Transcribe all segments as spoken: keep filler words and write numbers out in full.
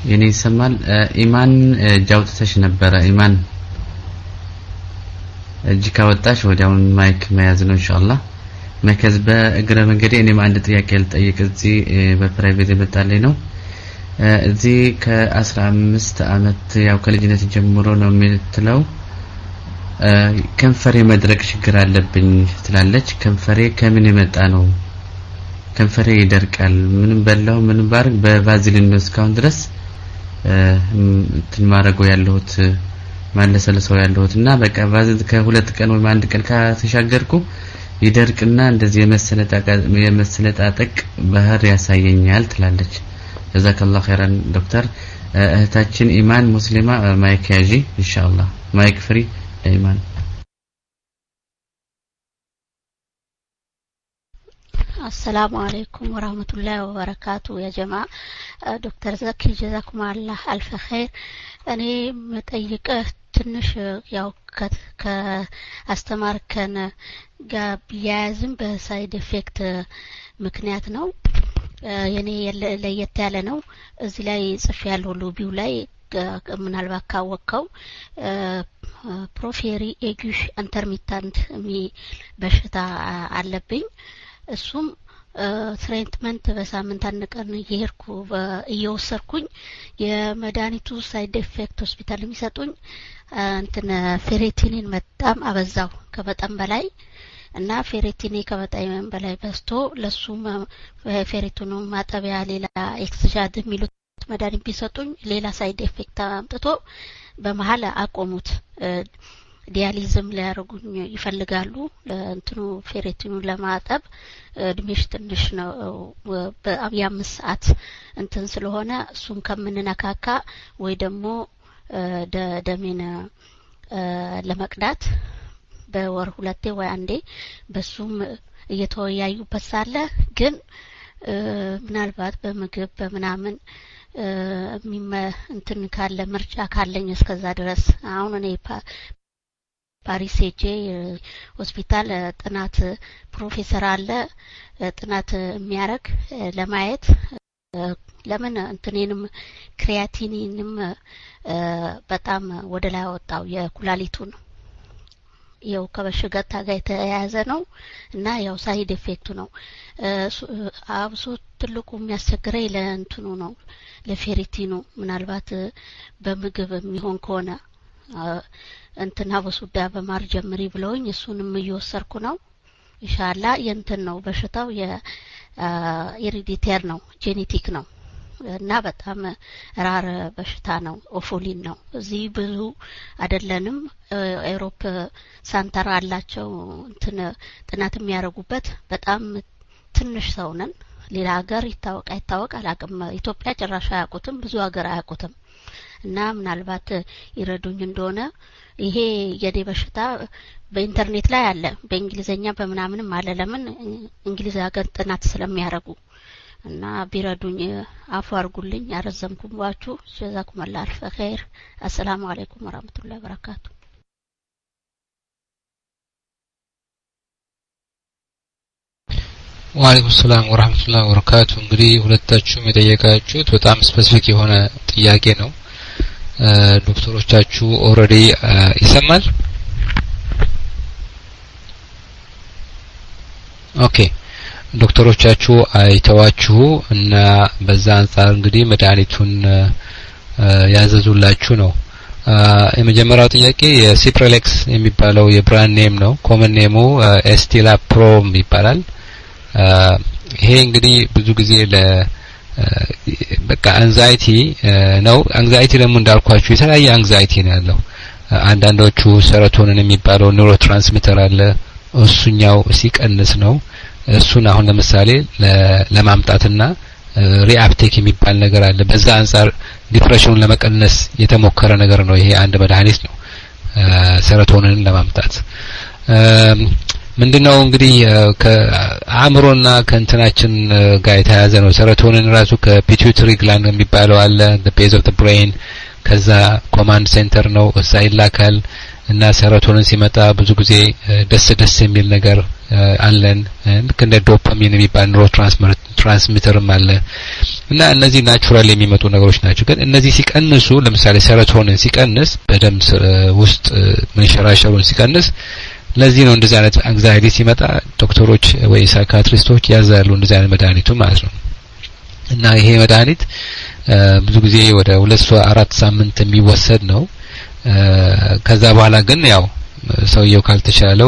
የኔ ይሰማል ኢማን ጃውጥተሽ ነበር ኢማን እጅ ካወጣሽ ወዲያው ማይክ መያዝ ነው ኢንሻአላህ መከዝ በእግረ መንገዴ እኔም አንድ ጥያቄ ልጠይቅ እዚህ በፕራይቬት የመጣልኝ ነው እዚህ ከ15 አመት ያው ከልጅነት ጀምሮ ነው የምትለው ከንፈሬ መድረቅ ችግር አለብኝ ትላለች ከንፈሬ ከምን የመጣ ነው ከንፈሬ ይደርቃል ምንም በላው ምንም ባርግ በቫዝሊን ነው እስካሁን ድረስ እንትን ማረገው ያለሁት ማለሰለሰው ያለሁትና በቃ ቫዝሊን ከሁለት ቀን ወይ አንድ ቀን ከተሻገርኩ ይደርቅና እንደዚህ የመሰለጣቀ የመሰለጣጠቅ ባህር ያሳየኛል ትላለች ጀዛከላሁ ኸይራን ዶክተር እህታችን ኢማን ሙስሊማ ማይክ ያጂ ኢንሻአላህ ማይክ ፍሪ ኢማን السلام عليكم ورحمة الله وبركاته يا جماعة دكتور زكي جزاكم الله ألف خير أنا متأيقة ትንሽ ያው ከአስተማር ከነ ጋር ቢያዝም በሳይድ ኢፌክት ምክንያት ነው የኔ ለየት ያለ ነው እዚህ ላይ ጽፍ ያለው ሎቢው ላይ ምናልባት ካወቀው ፕሮፌሪ ኤጉሽ ኢንተርሚታንት ሚ በሽታ አለብኝ እሱም ትሪትመንት በሳምንት አንድ ቀን ይሄርኩ እየወሰርኩኝ የመድኃኒቱ ሳይድ ኢፌክት ሆስፒታል የሚሰጡኝ እንትን ፌሬቲኒን በጣም አበዛው ከበጣም በላይ እና ፌሬቲኒ ከበጣም በላይ በስቶ ለሱም ፌሬቲኑ ማጠቢያ ሌላ ኤክስጃድ የሚሉት መድኃኒት ቢሰጡኝ ሌላ ሳይድ ኢፌክት አምጥቶ በመሃል አቆሙት ዲያሊዝም ሊያረጉኝ ይፈልጋሉ ለእንትኑ ፌሬቲኑ ለማጠብ እድሜሽ ትንሽ ነው በአምስት ሰዓት እንትን ስለሆነ እሱን ከምንነካካ ወይ ደግሞ ደደሜን ለመቅዳት በወር ሁለቴ ወይ አንዴ በሱም እየተወያዩበት ሳለ ግን ምናልባት በመግብ በመናምን ሚመ እንትን ካለ ምርጫ ካለኝ እስከዛ ድረስ አሁን እኔ ፓሪስ ሄጄ ሆስፒታል ጥናት ፕሮፌሰር አለ ጥናት የሚያረግ ለማየት ለምን እንትኔንም ክሪያቲኒንም በጣም ወደ ላይ ወጣው የኩላሊቱን ያው ከበሽገታ ጋር የተያያዘ ነው እና ያው ሳይድ ኢፌክቱ ነው አብሶ ትልቁ የሚያስቸግረኝ ለእንትኑ ነው ለፌሪቲኑ ምናልባት በምግብ የሚሆን ከሆነ እንትና በሱዳ በማር ጀምሪ ብለውኝ እሱንም እየወሰርኩ ነው ኢንሻአላህ የእንትን ነው በሽታው የኢሪዲቴር ነው ጄኔቲክ ነው እና በጣም ራር በሽታ ነው ኦፎሊን ነው እዚህ ብዙ አይደለንም አውሮፓ ሳንተር አላቸው እንትን ጥናት የሚያረጉበት በጣም ትንሽ ሰው ነን ሌላ ሀገር ይታወቅ አይታወቅ አላቅም ኢትዮጵያ ጭራሽ አያውቁትም ብዙ ሀገር አያውቁትም እና ምናልባት ይረዱኝ እንደሆነ ይሄ የዴ በሽታ በኢንተርኔት ላይ አለ በእንግሊዘኛ በመናምንም አለ ለምን እንግሊዝ ሀገር ጥናት ስለሚያረጉ እና ቢረዱኝ አፉ አርጉልኝ ያረዘምኩባችሁ ጀዛኩም አላህ አልፍ ኸይር አሰላሙ አለይኩም ወራህመቱላሂ ወበረካቱ ወአለይኩም ሰላም ወራህመቱላሂ ወበረካቱ እንግዲህ ሁለታችሁም የጠየቃችሁት በጣም ስፔሲፊክ የሆነ ጥያቄ ነው ዶክተሮቻችሁ ኦሬዲ ይሰማል ኦኬ ዶክተሮቻችሁ አይተዋችሁ እና በዛ አንፃር እንግዲህ መድኃኒቱን ያዘዙላችሁ ነው የመጀመሪያው ጥያቄ የሲፕሬሌክስ የሚባለው የብራንድ ኔም ነው ኮመን ኔሙ ኤስቲላ ፕሮም ይባላል ይሄ እንግዲህ ብዙ ጊዜ ለ በቃ አንዛይቲ ነው አንዛይቲ ደግሞ እንዳልኳችሁ የተለያየ አንዛይቲ ነው ያለው አንዳንዶቹ ሰሮቶኒን የሚባለው ኒውሮትራንስሚተር አለ እሱኛው ሲቀንስ ነው እሱን አሁን ለምሳሌ ለማምጣትና ሪአፕቴክ የሚባል ነገር አለ በዛ አንፃር ዲፕሬሽኑን ለመቀነስ የተሞከረ ነገር ነው ይሄ አንድ መድኃኒት ነው ሰሮቶኒንን ለማምጣት ምንድነው እንግዲህ ከአእምሮና ከእንትናችን ጋር የተያያዘ ነው ሰሮቶኒን ራሱ ከፒቱይተሪ ግላንድ የሚባለው አለ the base of the brain ከዛ ኮማንድ ሴንተር ነው እዛ ይላካል እና ሰሮቶኒን ሲመጣ ብዙ ጊዜ ደስ ደስ የሚል ነገር አለን ልክ እንደ ዶፓሚን የሚባል ኒውሮ ትራንስሚተርም አለ እና እነዚህ ናቹራል የሚመጡ ነገሮች ናቸው ግን እነዚህ ሲቀንሱ ለምሳሌ ሰሮቶኒን ሲቀንስ በደም ውስጥ መንሸራሸሩን ሲቀንስ ለዚህ ነው እንደዚህ አይነት አንግዛይቲ ሲመጣ ዶክተሮች ወይ ሳይካትሪስቶች ያዛሉ እንደዚህ አይነት መድኃኒቱ ማለት ነው እና ይሄ መድኃኒት ብዙ ጊዜ ወደ ሁለት አራት ሳምንት የሚወሰድ ነው ከዛ በኋላ ግን ያው ሰውየው ካልተሻለው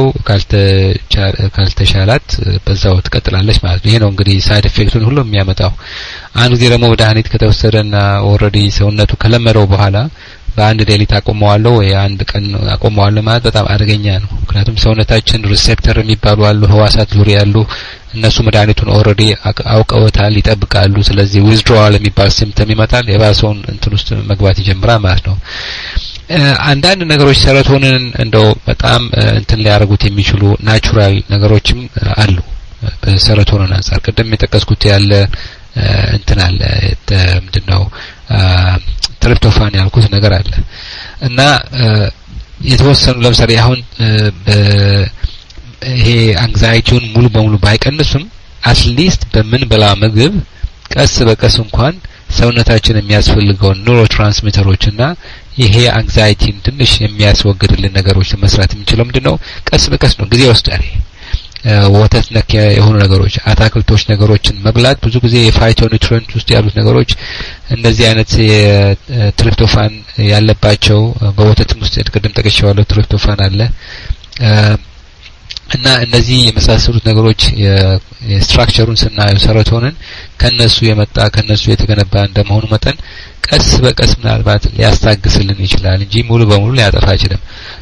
ካልተሻላት በዛው ትቀጥላለች ማለት ነው ይሄ ነው እንግዲህ ሳይድ ኢፌክቱን ሁሉ የሚያመጣው አንድ ጊዜ ደግሞ መድኃኒት ከተወሰደና ኦሬዲ ሰውነቱ ከለመደው በኋላ በአንድ ዴሊ ታቆመዋለሁ ወይ አንድ ቀን አቆመዋለሁ ማለት በጣም አደገኛ ነው ምክንያቱም ሰውነታችን ሪሴፕተር የሚባሉ አሉ ህዋሳት ዙሪያ ያሉ እነሱ መድኃኒቱን ኦሬዲ አውቀውታል ይጠብቃሉ ስለዚህ ዊዝድሮዋል የሚባል ሲምፕተም ይመጣል የባሰውን እንትን ውስጥ መግባት ይጀምራል ማለት ነው አንዳንድ ነገሮች ሰሮቶኒን እንደው በጣም እንትን ሊያደርጉት የሚችሉ ናቹራል ነገሮችም አሉ በሰሮቶኒን አንፃር ቀደም የጠቀስኩት ያለ እንትን አለ ምንድነው ትሪፕቶፋን ያልኩት ነገር አለ እና የተወሰኑ ለምሳሌ አሁን ይሄ አንግዛይቲውን ሙሉ በሙሉ ባይቀንሱም አትሊስት በምን በላ ምግብ ቀስ በቀስ እንኳን ሰውነታችን የሚያስፈልገው ኒውሮ ትራንስሚተሮችና ይሄ አንግዛይቲን ትንሽ የሚያስወግድልን ነገሮች መስራት የምንችለው ምንድነው ቀስ በቀስ ነው ጊዜ ወስዳል ወተት ነክ የሆኑ ነገሮች አታክልቶች ነገሮችን መብላት ብዙ ጊዜ የፋይቶኒትሪንት ውስጥ ያሉት ነገሮች እንደዚህ አይነት የትሪፕቶፋን ያለባቸው በወተትም ውስጥ ቅድም ጠቅሼዋለሁ ትሪፕቶፋን አለ እና እነዚህ የመሳሰሉት ነገሮች የስትራክቸሩን ስናየው ሰሮቶኒን ከነሱ የመጣ ከነሱ የተገነባ እንደመሆኑ መጠን ቀስ በቀስ ምናልባት ሊያስታግስልን ይችላል እንጂ ሙሉ በሙሉ ሊያጠፋ አይችልም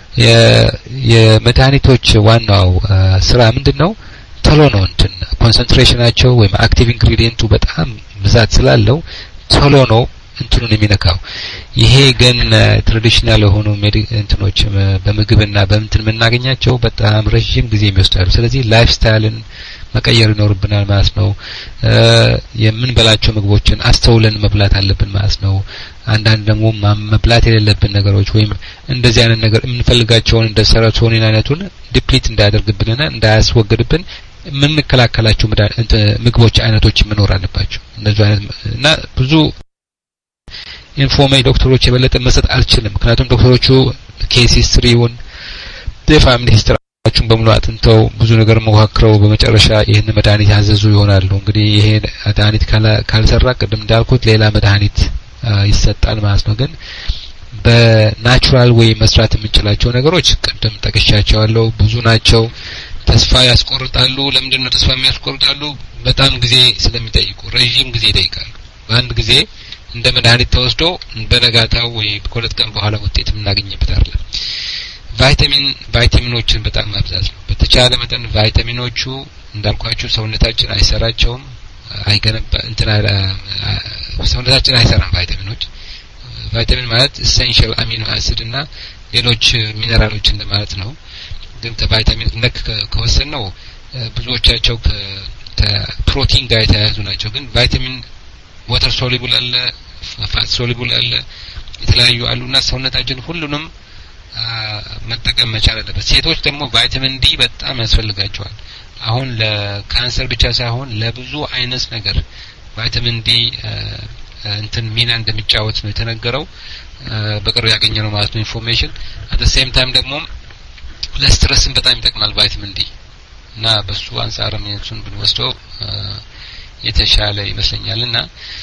የመድኃኒቶች ዋናው ስራ ምንድነው ቶሎ ነው እንትን ኮንሰንትሬሽናቸው ወይም አክቲቭ ኢንግሪዲየንቱ በጣም ብዛት ስላለው ቶሎ ነው እንትኑን የሚነካው ይሄ ግን ትራዲሽናል የሆኑ ሜዲሲኖች በምግብና በእንትን መናገኛቸው በጣም ረጅም ጊዜ የሚወስዳሉ ስለዚህ ላይፍ ስታይልን መቀየር ይኖርብናል ማለት ነው የምንበላቸው ምግቦችን አስተውለን መብላት አለብን ማለት ነው አንዳንድ ደግሞ መብላት የሌለብን ነገሮች ወይም እንደዚህ አይነት ነገር የምንፈልጋቸውን እንደ ሰሮቶኒን አይነቱን ዲፕሊት እንዳያደርግብንና እንዳያስወግድብን የምንከላከላቸው ምግቦች አይነቶች መኖር አለባቸው እንደዚህ አይነት እና ብዙ ኢንፎርሜ ዶክተሮች የበለጠ መስጠት አልችልም ምክንያቱም ዶክተሮቹ ኬስ ሂስትሪውን የፋሚሊ ሂስትሪያቸውን በሙሉ አጥንተው ብዙ ነገር መዋክረው በመጨረሻ ይሄን መድኃኒት ያዘዙ ይሆናሉ እንግዲህ ይሄ መድኃኒት ካልሰራ ቅድም እንዳልኩት ሌላ መድኃኒት ይሰጣል ማለት ነው ግን በናቹራል ዌይ መስራት የምንችላቸው ነገሮች ቅድም ጠቅሻቸዋለሁ ብዙ ናቸው ተስፋ ያስቆርጣሉ ለምንድነው ተስፋ የሚያስቆርጣሉ በጣም ጊዜ ስለሚጠይቁ ረጅም ጊዜ ይጠይቃሉ በአንድ ጊዜ እንደ መድኃኒት ተወስዶ በነጋታው ወይ በሁለት ቀን በኋላ ውጤት የምናገኝበት አይደለም ቫይታሚን ቫይታሚኖችን በጣም ማብዛት ነው በተቻለ መጠን ቫይታሚኖቹ እንዳልኳችሁ ሰውነታችን አይሰራቸውም አይገነባ እንትና ሰውነታችን አይሰራም ቫይታሚኖች ቫይታሚን ማለት ኤሰንሻል አሚኖ አሲድ እና ሌሎች ሚነራሎችን ለማለት ነው ግን ከቫይታሚን ነክ ከወሰነው ብዙዎቻቸው ከፕሮቲን ጋር የተያያዙ ናቸው ግን ቫይታሚን water soluble አለ fat soluble አለ የተለያዩ አሉና ሰውነታችን ሁሉንም መጠቀም መቻል አለበት ሴቶች ደግሞ ቫይታሚን ዲ በጣም ያስፈልጋቸዋል አሁን ለካንሰር ብቻ ሳይሆን ለብዙ አይነት ነገር ቫይታሚን ዲ እንትን ሚና እንደሚጫወት ነው የተነገረው በቅርብ ያገኘነው ማለት ነው ኢንፎርሜሽን at the same time ደግሞ ለስትረስም በጣም ይጠቅማል ቫይታሚን ዲ እና በሱ አንፃርም የሱን ብንወስደው የተሻለ ይመስለኛልና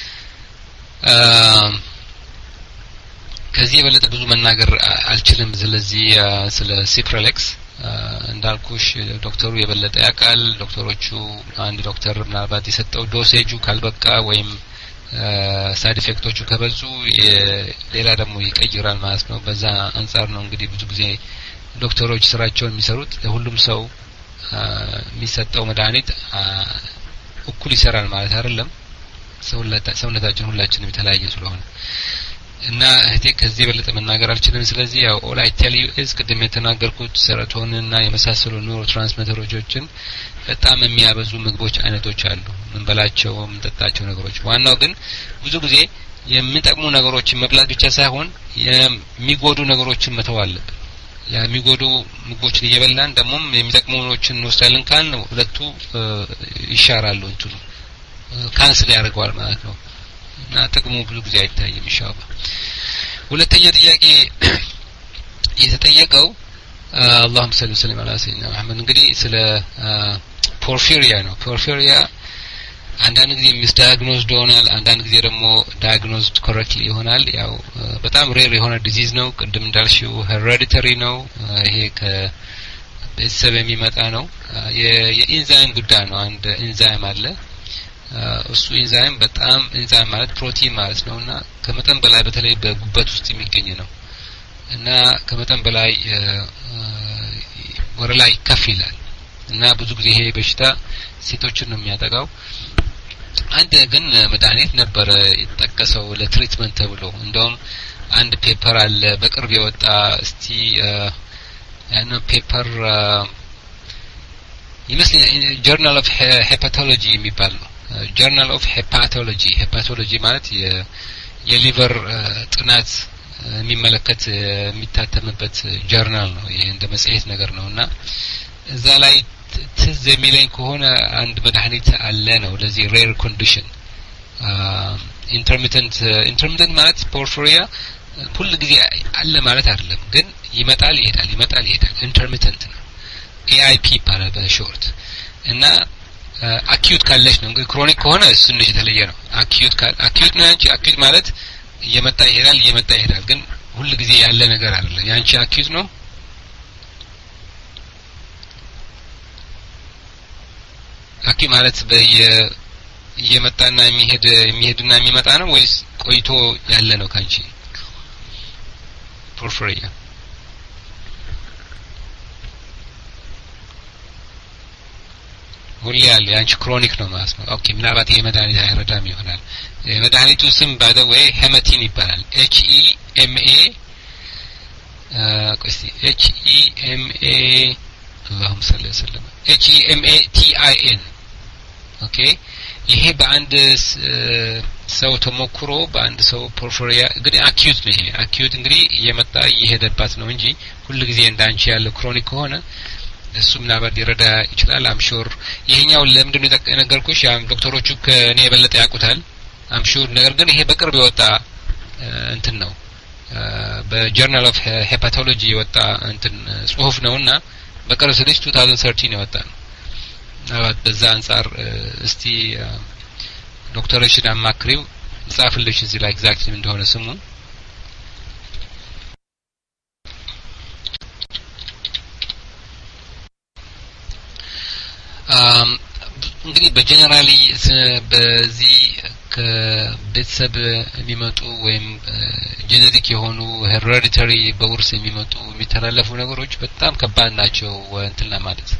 ከዚህ የበለጠ ብዙ መናገር አልችልም ስለዚህ ስለ ሲፕሬሌክስ እንዳልኩሽ ዶክተሩ የበለጠ ያቃል ዶክተሮቹ አንድ ዶክተር ምናልባት የሰጠው ዶሴጁ ካልበቃ ወይም ሳይድ ኢፌክቶቹ ከበዙ ሌላ ደግሞ ይቀይራል ማለት ነው በዛ አንፃር ነው እንግዲህ ብዙ ጊዜ ዶክተሮች ስራቸውን የሚሰሩት ለሁሉም ሰው የሚሰጠው መድኃኒት እኩል ይሰራል ማለት አይደለም ሰውነታችን ሁላችንም የተለያየ ስለሆነ እና እህቴ ከዚህ በለጠ መናገር አልችልም ስለዚህ ያው ኦል አይ ቴል ዩ ኢዝ ቅድም የተናገርኩት ሰሮቶኒን እና የመሳሰሉ ኒውሮ ትራንስሚተሮችን በጣም የሚያበዙ ምግቦች አይነቶች አሉ ምንበላቸው ምንጠጣቸው ነገሮች ዋናው ግን ብዙ ጊዜ የሚጠቅሙ ነገሮችን መብላት ብቻ ሳይሆን የሚጎዱ ነገሮችን መተው አለብን የሚጎዱ ምግቦችን እየበላን ደሞም የሚጠቅሙኖችን እንወስዳለን ካልን ሁለቱ ይሻራሉ እንትኑ ካንስል ያደርገዋል ማለት ነው እና ጥቅሙ ብዙ ጊዜ አይታይም ኢንሻአላህ ሁለተኛ ጥያቄ የተጠየቀው اللهم صل وسلم على سيدنا محمد እንግዲህ ስለ ፖርፊሪያ ነው ፖርፊሪያ አንዳንድ ጊዜ ሚስዳያግኖዝድ ይሆናል አንዳንድ ጊዜ ደግሞ ዳያግኖዝድ ኮሬክትሊ ይሆናል ያው በጣም ሬር የሆነ ዲዚዝ ነው ቅድም እንዳልሽው ሄሬዲተሪ ነው ይሄ ከቤተሰብ የሚመጣ ነው የኢንዛይም ጉዳይ ነው አንድ ኢንዛይም አለ እሱ ኢንዛይም በጣም ኢንዛይም ማለት ፕሮቲን ማለት ነውና ከመጠን በላይ በተለይ በጉበት ውስጥ የሚገኝ ነው እና ከመጠን በላይ ወደ ላይ ከፍ ይላል እና ብዙ ጊዜ ይሄ በሽታ ሴቶችን ነው የሚያጠቃው አንድ ግን መድኃኒት ነበር የተጠቀሰው ለትሪትመንት ተብሎ እንደውም አንድ ፔፐር አለ በቅርብ የወጣ እስቲ ያነ ፔፐር ይመስለኛል ጆርናል ኦፍ ሄፓቶሎጂ የሚባል ነው ጆርናል ኦፍ ሄፓቶሎጂ ሄፓቶሎጂ ማለት የሊቨር ጥናት የሚመለከት የሚታተምበት ጆርናል ነው ይሄ እንደ መጽሔት ነገር ነውና እዛ ላይ ትዝ የሚለኝ ከሆነ አንድ መድኃኒት አለ ነው ለዚህ ሬር ኮንዲሽን ኢንተርሚተንት ኢንተርሚተንት ማለት ፖርፊሪያ ሁሉ ጊዜ አለ ማለት አይደለም ግን ይመጣል ይሄዳል ይመጣል ይሄዳል ኢንተርሚተንት ነው ኤአይፒ ይባላል በሾርት እና አኪዩት ካለሽ ነው እንግዲህ ክሮኒክ ከሆነ እሱ ትንሽ የተለየ ነው አኪዩት ካል አኪዩት ነው እንጂ አኪዩት ማለት እየመጣ ይሄዳል እየመጣ ይሄዳል ግን ሁሉ ጊዜ ያለ ነገር አይደለም ያንቺ አኪዩት ነው አኪ ማለት በየ እየመጣና የሚሄድ የሚሄድና የሚመጣ ነው ወይስ ቆይቶ ያለ ነው ካንቺ ፖርፊሪያ ሁሌ ያለ ያንቺ ክሮኒክ ነው ማለት ነው ኦኬ ምናልባት ይሄ መድኃኒት አይረዳም ይሆናል የመድኃኒቱ ስም ባይ ዘ ዌይ ሄማቲን ይባላል ኤች ኢ ኤም ኤ ቆስቲ ኤች ኢ ኤም ኤ اللهم صل وسلم ኤች ኢ ኤም ኤ ቲ አይ ኤን ኦኬ ይሄ በአንድ ሰው ተሞክሮ በአንድ ሰው ፖርፊሪያ እንግዲህ አኪዩት ነው ይሄ አኪዩት እንግዲህ እየመጣ እየሄደባት ነው እንጂ ሁሉ ጊዜ እንዳንቺ ያለ ክሮኒክ ሆነ እሱ ምናልባት ሊረዳ ይችላል አምሹር ይሄኛው ለምንድን ነው የነገርኩሽ ያ ዶክተሮቹ ከኔ የበለጠ ያውቁታል አምሹር ነገር ግን ይሄ በቅርብ የወጣ እንትን ነው በጆርናል ኦፍ ሄፓቶሎጂ የወጣ እንትን ጽሁፍ ነውና በቅርብ ስልሽ two thousand thirteen የወጣ ነው አባት በዛ አንፃር እስቲ ዶክተሮችን አማክሪው ጻፍልሽ እዚህ ላይ ኤግዛክትሊ እንደሆነ ስሙ አም እንግዲህ በጀነራሊ በዚህ ከቤተሰብ የሚመጡ ወይም ጄኔቲክ የሆኑ ሄሬዲተሪ በውርስ የሚመጡ የሚተላለፉ ነገሮች በጣም ከባድ ናቸው እንትን ለማለት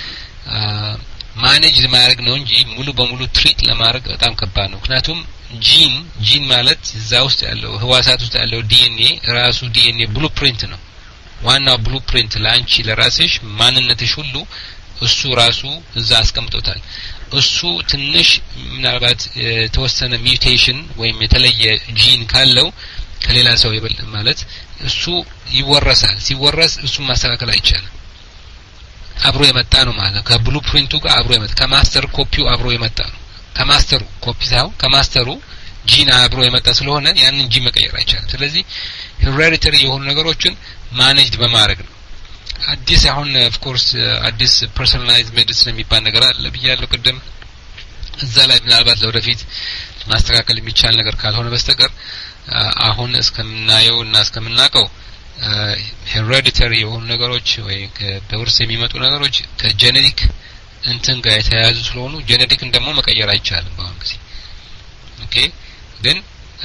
ማኔጅ ለማድረግ ነው እንጂ ሙሉ በሙሉ ትሪት ለማድረግ በጣም ከባድ ነው ምክንያቱም ጂን ጂን ማለት እዛ ውስጥ ያለው ህዋሳት ውስጥ ያለው ዲኤንኤ ራሱ ዲኤንኤ ብሉፕሪንት ነው ዋናው ብሉፕሪንት ላንቺ ለራስሽ ማንነትሽ ሁሉ እሱ ራሱ እዛ አስቀምጦታል እሱ ትንሽ ምናልባት ተወሰነ ሚውቴሽን ወይም የተለየ ጂን ካለው ከሌላ ሰው ይበል ማለት እሱ ይወረሳል ሲወረስ እሱ ማስተካከል አይቻልም አብሮ የመጣ ነው ማለት ከብሉፕሪንቱ ጋር አብሮ የመጣ ከማስተር ኮፒው አብሮ የመጣ ነው ከማስተሩ ኮፒ ሳይሆን ከማስተሩ ጂን አብሮ የመጣ ስለሆነ ያንን ጂን መቀየር አይቻልም ስለዚህ ሄሬዲተሪ የሆኑ ነገሮችን ማኔጅድ በማድረግ ነው አዲስ አሁን ኦፍ ኮርስ አዲስ ፐርሰናላይዝድ ሜዲሲን የሚባል ነገር አለ ብያለሁ ቅድም እዛ ላይ ምናልባት ለወደፊት ማስተካከል የሚቻል ነገር ካልሆነ በስተቀር አሁን እስከምናየው እና እስከምናቀው ሄሬዲተሪ የሆኑ ነገሮች ወይ በውርስ የሚመጡ ነገሮች ከጄኔቲክ እንትን ጋር የተያያዙ ስለሆኑ ጄኔቲክን ደግሞ መቀየር አይቻልም በአሁን ጊዜ ኦኬ ግን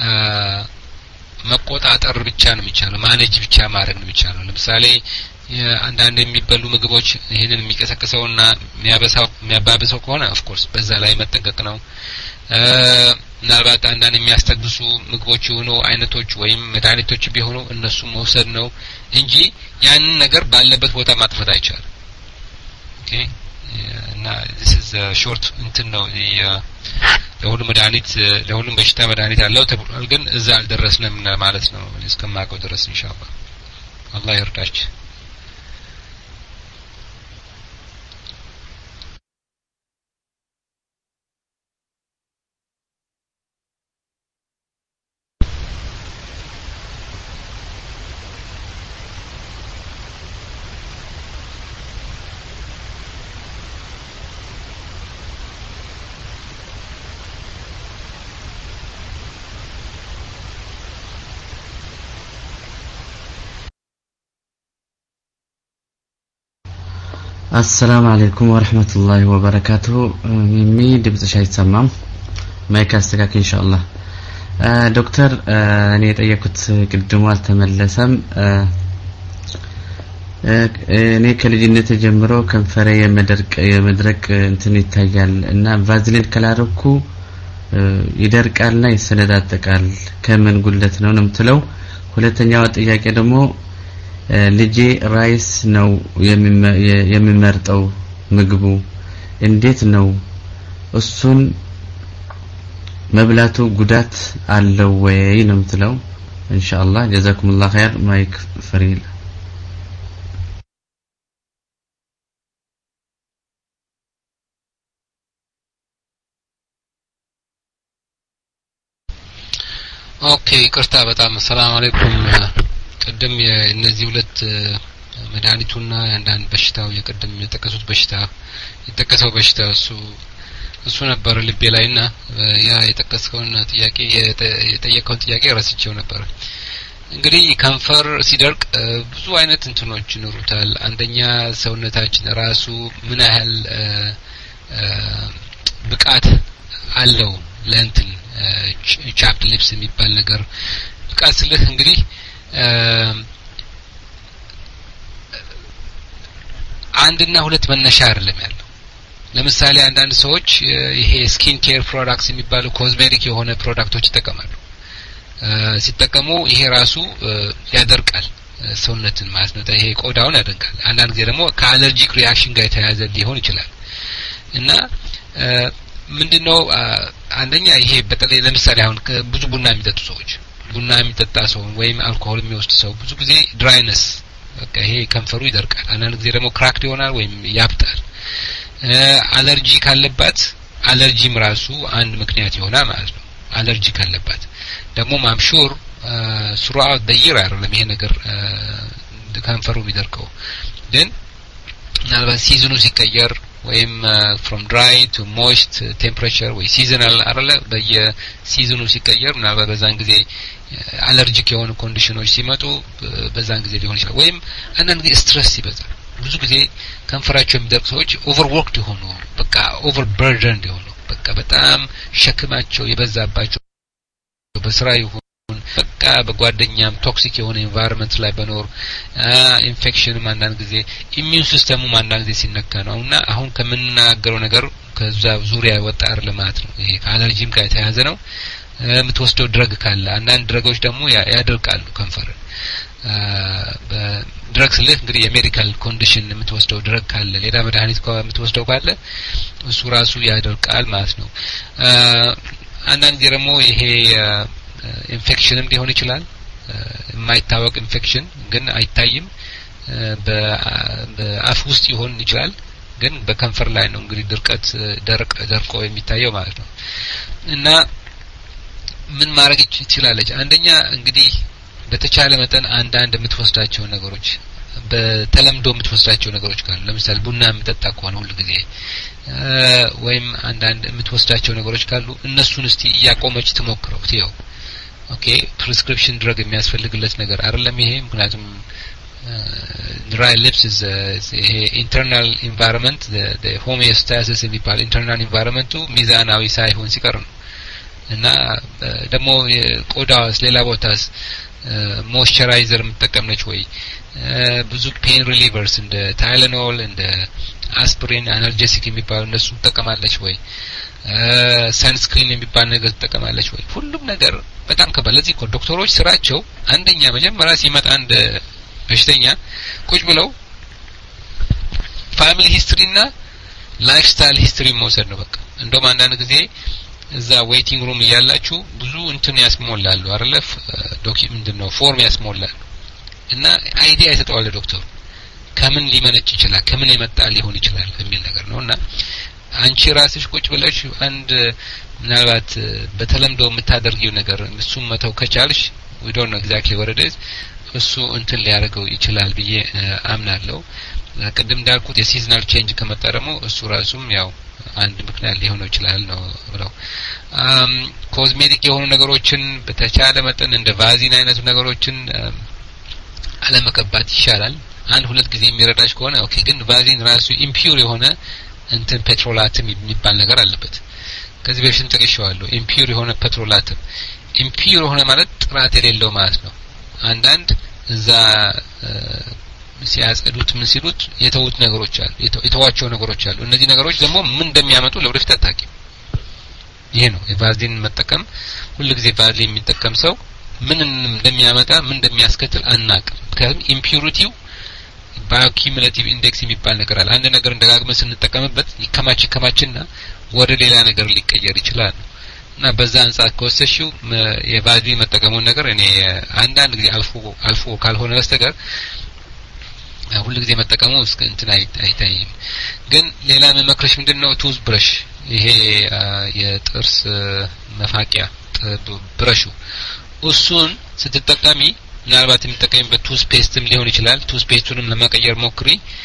መቆጣጠር ብቻ ነው የሚቻለው ማኔጅ ብቻ ማድረግ ነው የሚቻለው ለምሳሌ አንዳንድ የሚበሉ ምግቦች ይሄንን የሚቀሰቅሰውና የሚያበሳው የሚያባብሰው ከሆነ ኦፍ ኮርስ በዛ ላይ መጠንቀቅ ነው ምናልባት አንዳንድ የሚያስተግሱ ምግቦች ሆኖ አይነቶች ወይም መድኃኒቶች ቢሆኑ እነሱ መውሰድ ነው እንጂ ያንን ነገር ባለበት ቦታ ማጥፋት አይቻልም ኦኬ እና this is a short እንትን ነው ለሁሉም መድኃኒት ለሁሉም በሽታ መድኃኒት አለው ተብሏል ግን እዛ አልደረስንም ማለት ነው እስከማቀው ድረስ ኢንሻአላህ አላህ ይርዳችሁ السلام عليكم ورحمة الله وبركاته. ميمي دبتش هيتسمم ما يكاستكاك إن شاء الله. آه دكتور آه أنا يتأيكت قدموا التملسم آه እኔ ከልጅነት ጀምሮ ከንፈሬ የመድረቅ የመድረቅ እንትን ይታያል እና ቫዝሊን ከላረኩ ይደርቃልና ይሰነዳጠቃል ከምን ጉለት ነው ነው የምትለው ሁለተኛው ጥያቄ ደግሞ ልጄ ራይስ ነው የሚመርጠው ምግቡ እንዴት ነው እሱን መብላቱ ጉዳት አለው ወይ ነው የምትለው ኢንሻአላህ ጀዛኩሙላህ ኸይር ማይክ ፈሪል ኦኬ ቅርታ በጣም ሰላም አለይኩም ቀደም የነዚህ ሁለት መድኃኒቱና አንዳንድ በሽታው የቀደም የተከሱት በሽታ የተከሰው በሽታ እሱ እሱ ነበር ልቤ ላይና ያ የተከሰውን ጥያቄ የጠየቀውን ጥያቄ ረስቼው ነበር እንግዲህ ከንፈር ሲደርቅ ብዙ አይነት እንትኖች ይኖሩታል አንደኛ ሰውነታችን ራሱ ምን ያህል ብቃት አለው ለእንትን ቻፕ ሊፕስ የሚባል ነገር ቃስልህ እንግዲህ አንድና ሁለት መነሻ አይደለም ያለው ለምሳሌ አንዳንድ ሰዎች ይሄ ስኪን ኬር ፕሮዳክትስ የሚባሉ ኮስሜቲክ የሆነ ፕሮዳክቶች ይጠቀማሉ ሲጠቀሙ ይሄ ራሱ ያደርቃል ሰውነትን ማለት ነው ይሄ ቆዳውን ያደርቃል አንዳንድ ጊዜ ደግሞ ከአለርጂክ ሪአክሽን ጋር የተያያዘ ሊሆን ይችላል እና ምንድነው አንደኛ ይሄ በተለይ ለምሳሌ አሁን ብዙ ቡና የሚጠጡ ሰዎች ቡና የሚጠጣ ሰው ወይም አልኮሆል የሚወስድ ሰው ብዙ ጊዜ ድራይነስ በቃ ይሄ ከንፈሩ ይደርቃል አንዳንድ ጊዜ ደግሞ ክራክድ ይሆናል ወይም ያብጣል አለርጂ ካለባት አለርጂም ራሱ አንድ ምክንያት ይሆናል ማለት ነው አለርጂ ካለባት ደግሞ ማምሹር throughout the year አይደለም ይሄ ነገር ከንፈሩ የሚደርቀው ግን ምናልባት ሲዝኑ ሲቀየር ወይም from dry to moist temperature ወይ seasonal አይደለ በየሲዝኑ ሲቀየር ምናልባት በዛን ጊዜ አለርጂክ የሆኑ ኮንዲሽኖች ሲመጡ በዛን ጊዜ ሊሆን ይችላል ወይም አንዳንድ ጊዜ ስትረስ ይበዛል ብዙ ጊዜ ከንፈራቸው የሚደርቅ ሰዎች ኦቨርወርክድ ሆኖ በቃ ኦቨርበርደንድ ሆኖ በቃ በጣም ሸክማቸው የበዛባቸው በስራ ይሁን በቃ በጓደኛም ቶክሲክ የሆነ ኤንቫይሮንመንት ላይ በኖር ኢንፌክሽንም አንዳንድ ጊዜ ኢሚዩን ሲስተሙ አንዳንድ ጊዜ ሲነካ ነውና አሁን ከምንናገረው ነገር ከዛ ዙሪያ ወጣር ለማለት ነው ይሄ አለርጂም ጋር የተያዘ ነው የምትወስደው ድረግ ካለ አንዳንድ ድረጎች ደግሞ ያደርቃሉ ከንፈርን በድረግ ስልህ እንግዲህ የሜዲካል ኮንዲሽን የምትወስደው ድረግ ካለ ሌላ መድኃኒት የምትወስደው ካለ እሱ ራሱ ያደርቃል ማለት ነው አንዳንድ ጊዜ ደግሞ ይሄ ኢንፌክሽንም ሊሆን ይችላል የማይታወቅ ኢንፌክሽን ግን አይታይም በአፍ ውስጥ ይሆን ይችላል ግን በከንፈር ላይ ነው እንግዲህ ድርቀት ደርቅ ደርቆ የሚታየው ማለት ነው እና ምን ማድረግ ይችላልች አንደኛ እንግዲህ በተቻለ መጠን አንዳንድ የምትወስዳቸው ነገሮች በተለምዶ የምትወስዳቸው ነገሮች ካሉ ለምሳሌ ቡና የምትጠጣ ከሆነ ሁሉ ጊዜ ወይም አንዳንድ የምትወስዳቸው ነገሮች ካሉ እነሱን እስቲ ያቆመች ትሞክረው ትየው ኦኬ ፕሪስክሪፕሽን ድረግ የሚያስፈልግለት ነገር አይደለም ይሄ ምክንያቱም dry lips is a internal environment the, the homeostasis የሚባል internal environment ሚዛናዊ ሳይሆን ሲቀር ነው እና ደግሞ ቆዳስ ሌላ ቦታስ ሞይስቸራይዘር የምትጠቀምነች ወይ ብዙ ፔን ሪሊቨርስ እንደ ታይለኖል እንደ አስፕሪን አናልጄሲክ የሚባሉ እነሱ ተጠቀማለች ወይ ሰንስክሪን የሚባል ነገር ተጠቀማለች ወይ ሁሉም ነገር በጣም ከበለዚህ እኮ ዶክተሮች ስራቸው አንደኛ መጀመሪያ ሲመጣ እንደ በሽተኛ ቁጭ ብለው ፋሚሊ ሂስትሪና ላይፍ ስታይል ሂስትሪ መውሰድ ነው በቃ እንደውም አንዳንድ ጊዜ እዛ ዌይቲንግ ሩም እያላችሁ ብዙ እንትን ያስሞላሉ አይደለ ዶክመንት ነው ፎርም ያስሞላሉ እና አይዲያ ይሰጣዋል ዶክተሩ ከምን ሊመነጭ ይችላል ከምን የመጣ ሊሆን ይችላል የሚል ነገር ነውና አንቺ ራስሽ ቁጭ ብለሽ አንድ ምናልባት በተለምዶ የምታደርጊው ነገር እሱም መተው ከቻልሽ we don't know exactly what it is እሱ እንትን ሊያደርገው ይችላል ብዬ አምናለሁ ቅድም እንዳልኩት የሲዝናል ቼንጅ ከመጣ ደግሞ እሱ ራሱም ያው አንድ ምክንያት ሊሆን ይችላል ነው ብለው አም ኮስሜቲክ የሆኑ ነገሮችን በተቻለ መጠን እንደ ቫዚን አይነት ነገሮችን አለመቀባት ይሻላል አንድ ሁለት ጊዜ የሚረዳሽ ከሆነ ኦኬ ግን ቫዝሊን ራሱ ኢምፒውር የሆነ እንትን ፔትሮላትም የሚባል ነገር አለበት ከዚህ በፊት ጠቅሼዋለሁ ኢምፒውር የሆነ ፔትሮላትም ኢምፒውር የሆነ ማለት ጥራት የሌለው ማለት ነው አንዳንድ እዛ ሲያጸዱት ምን ሲሉት የተውት ነገሮች አሉ የተዋቸው ነገሮች አሉ እነዚህ ነገሮች ደግሞ ምን እንደሚያመጡ ለወደፊት አታውቂም ይሄ ነው የቫዝሊን መጠቀም ሁሉ ጊዜ ቫዝሊን የሚጠቀም ሰው ምን እንደሚያመጣ ምን እንደሚያስከትል አናውቅም ምክንያቱም ኢምፒውሪቲው ባዮኪሙሌቲቭ ኢንዴክስ የሚባል ነገር አለ አንድ ነገር እንደጋግመን ስንጠቀምበት ይከማች ይከማችና ወደ ሌላ ነገር ሊቀየር ይችላል እና በዛ አንፃር ከወሰሽው የቫዝሊን መጠቀሙን ነገር እኔ አንድ አንድ ጊዜ አልፎ አልፎ ካልሆነ በስተቀር ሁሉ ጊዜ መጠቀሙ እስከ እንትን አይታይም ግን ሌላ መመክረሽ ምንድነው ቱዝ ብረሽ ይሄ የጥርስ መፋቂያ ብረሹ እሱን ስትጠቀሚ ምናልባት የምትጠቀሚበት ቱዝ ፔስትም ሊሆን ይችላል ቱዝ ፔስቱንም ለማቀየር ሞክሪ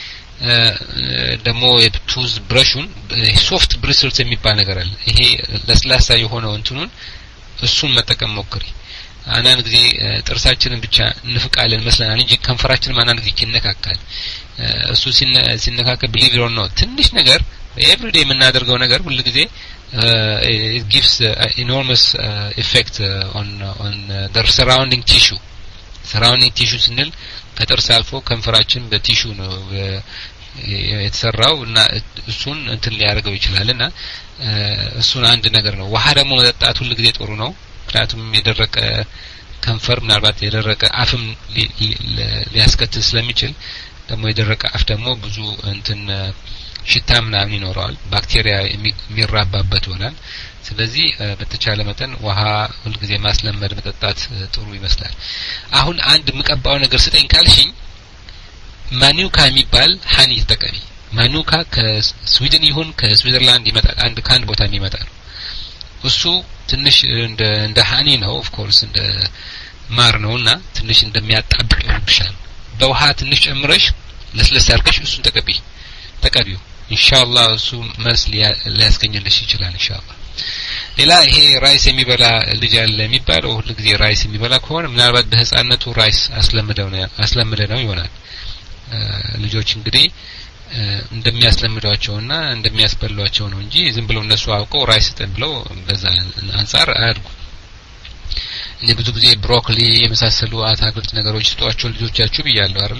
ደሞ የቱዝ ብረሹን ሶፍት ብሪስልስ የሚባል ነገር አለ ይሄ ለስላሳ የሆነው እንትኑን እሱን መጠቀም ሞክሪ አንዳንድ ጊዜ ጥርሳችንን ብቻ እንፍቃለን መስለናል እንጂ ከንፈራችንን አንዳንድ ጊዜ ይነካካል እሱ ሲነካካ believe it or not ትንሽ ነገር every day የምናደርገው ነገር ሁሉ ጊዜ it gives uh, enormous uh, effect uh, on uh, on uh, the surrounding tissue surrounding tissue ስንል ከጥርስ አልፎ ከንፈራችን በቲሹ ነው የተሰራው እና እሱን እንትን ሊያደርገው ይችላልና እሱን አንድ ነገር ነው ውሃ ደግሞ መጠጣት ሁሉ ጊዜ ጥሩ ነው ምክንያቱም የደረቀ ከንፈር ምናልባት የደረቀ አፍም ሊያስከትል ስለሚችል ደግሞ የደረቀ አፍ ደግሞ ብዙ እንትን ሽታ ምናምን ይኖረዋል ባክቴሪያ የሚራባበት ይሆናል ስለዚህ በተቻለ መጠን ውሃ ሁሉ ጊዜ ማስለመድ መጠጣት ጥሩ ይመስላል አሁን አንድ መቀባው ነገር ስጠኝ ካልሽኝ ማኑካ የሚባል ሃኒ ተጠቀሚ ማኑካ ከስዊድን ይሁን ከስዊዘርላንድ ይመጣል አንድ ካንድ ቦታ የሚመጣ ነው እሱ ትንሽ እንደ እንደ ሃኒ ነው ኦፍ ኮርስ እንደ ማር ነውና ትንሽ እንደሚያጣብቅ ይሆንብሻል በውሃ ትንሽ ጨምረሽ ለስለስ አድርገሽ እሱን ተቀቢ ተቀቢው ኢንሻአላህ እሱ መልስ ሊያስገኝልሽ ይችላል ኢንሻአላህ ሌላ ይሄ ራይስ የሚበላ ልጅ አለ የሚባለው ሁሉ ጊዜ ራይስ የሚበላ ከሆነ ምናልባት በህፃነቱ ራይስ አስለምደው ነው አስለምደው ይሆናል ልጆች እንግዲህ እንደሚያስለምዷቸውና እንደሚያስበሏቸው ነው እንጂ ዝም ብለው እነሱ አውቀው ራይስ ጠን ብለው በዛ አንፃር አያድጉ እንደ ብዙ ጊዜ ብሮኮሊ የመሳሰሉ አታክልት ነገሮች ስጧቸው ልጆቻችሁ ብያለሁ አይደል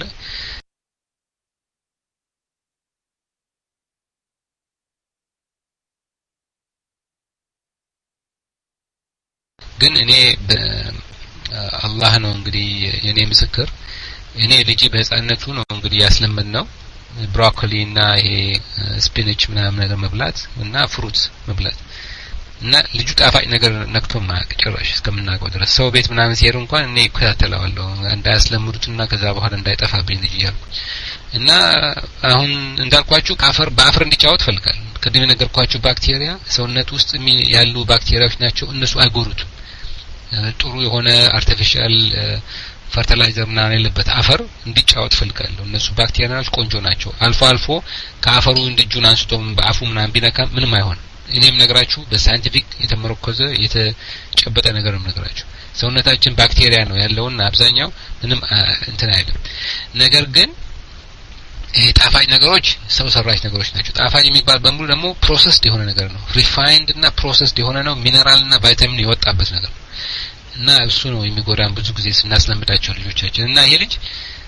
ግን እኔ አላህ ነው እንግዲህ የኔ ምስክር እኔ ልጅ በህፃነቱ ነው እንግዲህ ያስለመድነው ብሮኮሊ እና ይሄ ስፒናች ምናምን ነገር መብላት እና ፍሩት መብላት እና ልጁ ጣፋጭ ነገር ነክቶ ማቅ ጭራሽ እስከምናውቀው ድረስ ሰው ቤት ምናምን ሲሄድ እንኳን እኔ እከታተለዋለሁ እንዳያስለምዱትና ከዛ በኋላ እንዳይጠፋብኝ ልጅ ያልኩ እና አሁን እንዳልኳችሁ ካፈር በአፈር እንዲጫወት ፈልጋል ከደም ነገርኳችሁ ባክቴሪያ ሰውነት ውስጥ ያሉ ባክቴሪያዎች ናቸው እነሱ አይጎሩትም ጥሩ የሆነ አርቲፊሻል ፈርቲላይዘር ምናምን የለበት አፈር እንዲጫወት ፈልጋለሁ እነሱ ባክቴሪያዎች ቆንጆ ናቸው አልፎ አልፎ ከአፈሩ እንድጁን አንስቶ በአፉ ምናምን ቢነካ ምንም አይሆን እኔም ነገራችሁ በሳይንቲፊክ የተመረኮዘ የተጨበጠ ነገር ነው ነገራችሁ ሰውነታችን ባክቴሪያ ነው ያለውና አብዛኛው ምንም እንትን አይደለም ነገር ግን ይሄ ጣፋጭ ነገሮች ሰው ሰራሽ ነገሮች ናቸው ጣፋጭ የሚባል በሙሉ ደግሞ ፕሮሰስድ የሆነ ነገር ነው ሪፋይንድ እና ፕሮሰስድ የሆነ ነው ሚነራል እና ቫይታሚን የወጣበት ነገር እና እሱ ነው የሚጎዳን ብዙ ጊዜ ስናስለምዳቸው ልጆቻችን እና ይሄ ልጅ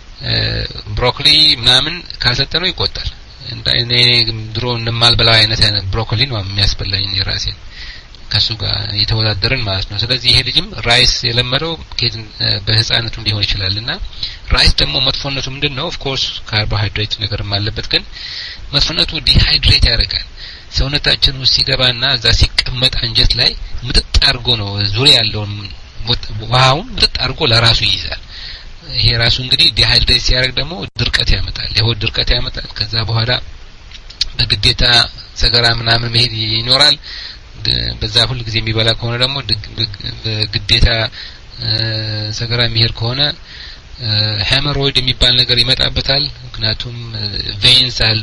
ብሮኮሊ ምናምን ካልሰጠነው ይቆጣል እንደ እኔ ድሮ እንደማልበላው አይነት አይነት ብሮኮሊ ነው የሚያስበላኝ ራሴን ከሱ ጋር የተወዳደረን ማለት ነው ስለዚህ ይሄ ልጅም ራይስ የለመደው በህፃነቱ ሊሆን ይችላልና ራይስ ደግሞ መጥፎነቱ ምንድነው ኦፍ ኮርስ ካርቦሃይድሬት ነገርም አለበት ግን መጥፎነቱ ዲሃይድሬት ያደርጋል ሰውነታችን ውስጥ ሲገባና እዛ ሲቀመጥ አንጀት ላይ ምጥጥ አድርጎ ነው ዙሪያ ያለውን ውሃውን ምጥጥ አድርጎ ለራሱ ይይዛል ይሄ ራሱ እንግዲህ ዲሃይድሬት ሲያደርግ ደግሞ ድርቀት ያመጣል የሆድ ድርቀት ያመጣል ከዛ በኋላ በግዴታ ሰገራ ምናምን መሄድ ይኖራል በዛ ሁሉ ጊዜ የሚበላ ከሆነ ደግሞ በግዴታ ሰገራ የሚሄድ ከሆነ ሄሞሮይድ የሚባል ነገር ይመጣበታል ምክንያቱም ቬንስ አሉ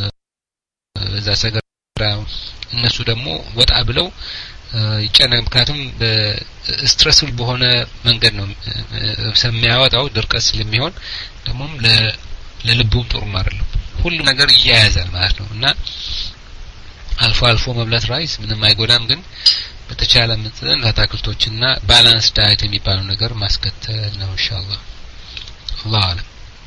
በዛ ሰገራ እነሱ ደግሞ ወጣ ብለው ይጨነቅ ምክንያቱም በስትሬስፉል በሆነ መንገድ ነው የሚያወጣው ድርቀት ስለሚሆን ደግሞም ለልቡም ጥሩ አይደለም ሁሉ ነገር ይያያዛል ማለት ነውና አልፎ አልፎ መብላት ራይስ ምንም አይጎዳም ግን በተቻለ መጠን አታክልቶችና ባላንስ ዳይት የሚባለው ነገር ማስከተል ነው ኢንሻአላህ አላህ አለም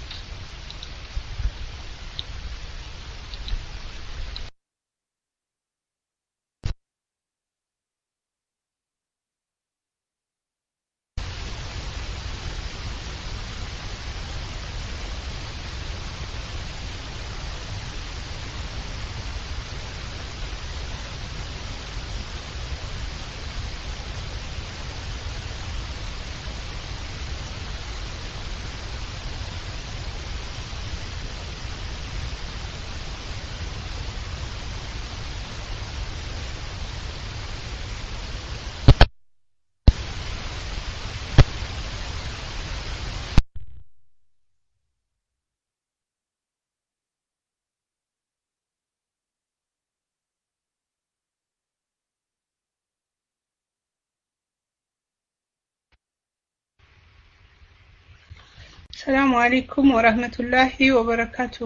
السلام عليكم ورحمة الله وبركاته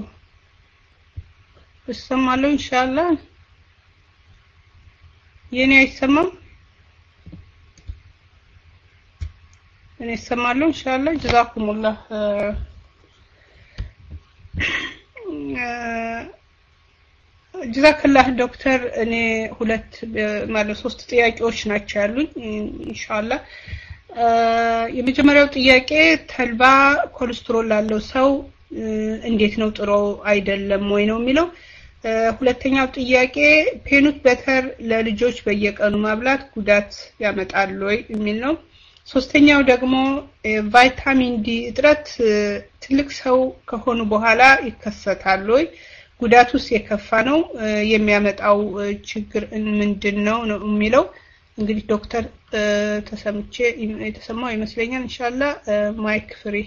بسمعوا إن شاء الله يني يسمع يني يسمعوا إن شاء الله جزاكم الله جزاك الله دكتور أنا هلت مال صوت تياج أوش ناتشالون إن شاء الله የመጀመሪያው ጥያቄ ተልባ ኮሌስትሮል ላለው ሰው እንዴት ነው ጥሩ አይደለም ወይ ነው የሚለው ሁለተኛው ጥያቄ ፔኑት በተር ለልጆች በየቀኑ ማብላት ጉዳት ያመጣል ወይ የሚል ነው ሶስተኛው ደግሞ ቫይታሚን ዲ እጥረት ትልቅ ሰው ከሆኑ በኋላ ይከሰታል ወይ ጉዳቱስ የከፋ ነው የሚያመጣው ችግር ምንድነው ነው የሚለው እንግዲህ ዶክተር ተሰምቼ የተሰማው ይመስለኛል ኢንሻአላህ ማይክ ፍሪ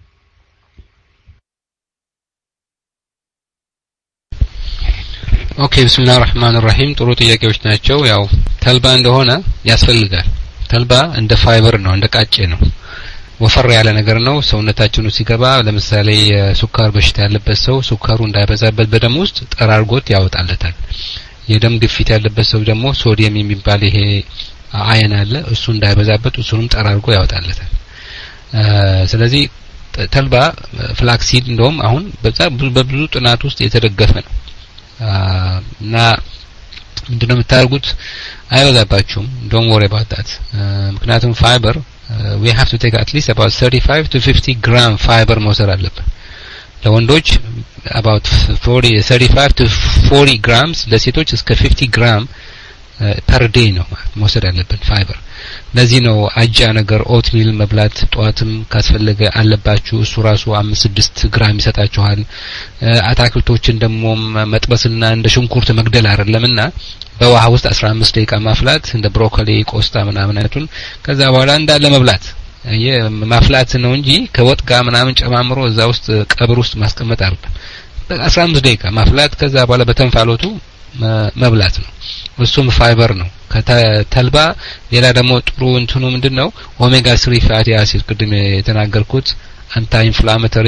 ኦኬ ቢስሚላሂር ረህማኒር ረሂም ጥሩ ጥያቄዎች ናቸው ያው ተልባ እንደሆነ ያስፈልጋል ተልባ እንደ ፋይበር ነው እንደ ቃጭ ነው ወፈር ያለ ነገር ነው ሰውነታችን ውስጥ ሲገባ ለምሳሌ ሱካር በሽታ ያለበት ሰው ሱካሩ እንዳይበዛበት በደም ውስጥ ጠራርጎት ያወጣለታል የደም ግፊት ያለበት ሰው ደግሞ ሶዲየም የሚባል ይሄ አየን አለ እሱ እንዳይበዛበት እሱንም ጠራርጎ ያወጣለታል ስለዚህ ተልባ ፍላክሲድ እንደውም አሁን በጣም በብዙ ጥናት ውስጥ የተደገፈ ነው እና ምንድነው የምታርጉት አይበዛባችሁም don't worry about that ምክንያቱም ፋይበር we have to take at least about thirty-five to fifty gram fiber መውሰድ አለብን ለወንዶች about forty thirty-five to forty grams ለሴቶች እስከ fifty gram uh, per day ነው መውሰድ ያለብን ፋይበር ለዚህ ነው አጃ ነገር ኦትሚል መብላት ጧትም ካስፈለገ አለባችሁ እሱ ራሱ አምስት ስድስት ግራም ይሰጣችኋል አታክልቶችን ደግሞ መጥበስና እንደ ሽንኩርት መግደል አይደለምና በውሃ ውስጥ አስራ አምስት ደቂቃ ማፍላት እንደ ብሮኮሊ ቆስጣ ምናምን አይነቱን ከዛ በኋላ እንዳለ መብላት የማፍላት ነው እንጂ ከወጥ ጋር ምናምን ጨማምሮ እዛ ውስጥ ቀብር ውስጥ ማስቀመጥ አይደለም አስራ አምስት ደቂቃ ማፍላት ከዛ በኋላ በተንፋሎቱ መብላት ነው እሱም ፋይበር ነው ከተልባ ሌላ ደግሞ ጥሩ እንትኑ ምንድነው ኦሜጋ three ፋቲ አሲድ ቅድም የተናገርኩት አንታ ኢንፍላማቶሪ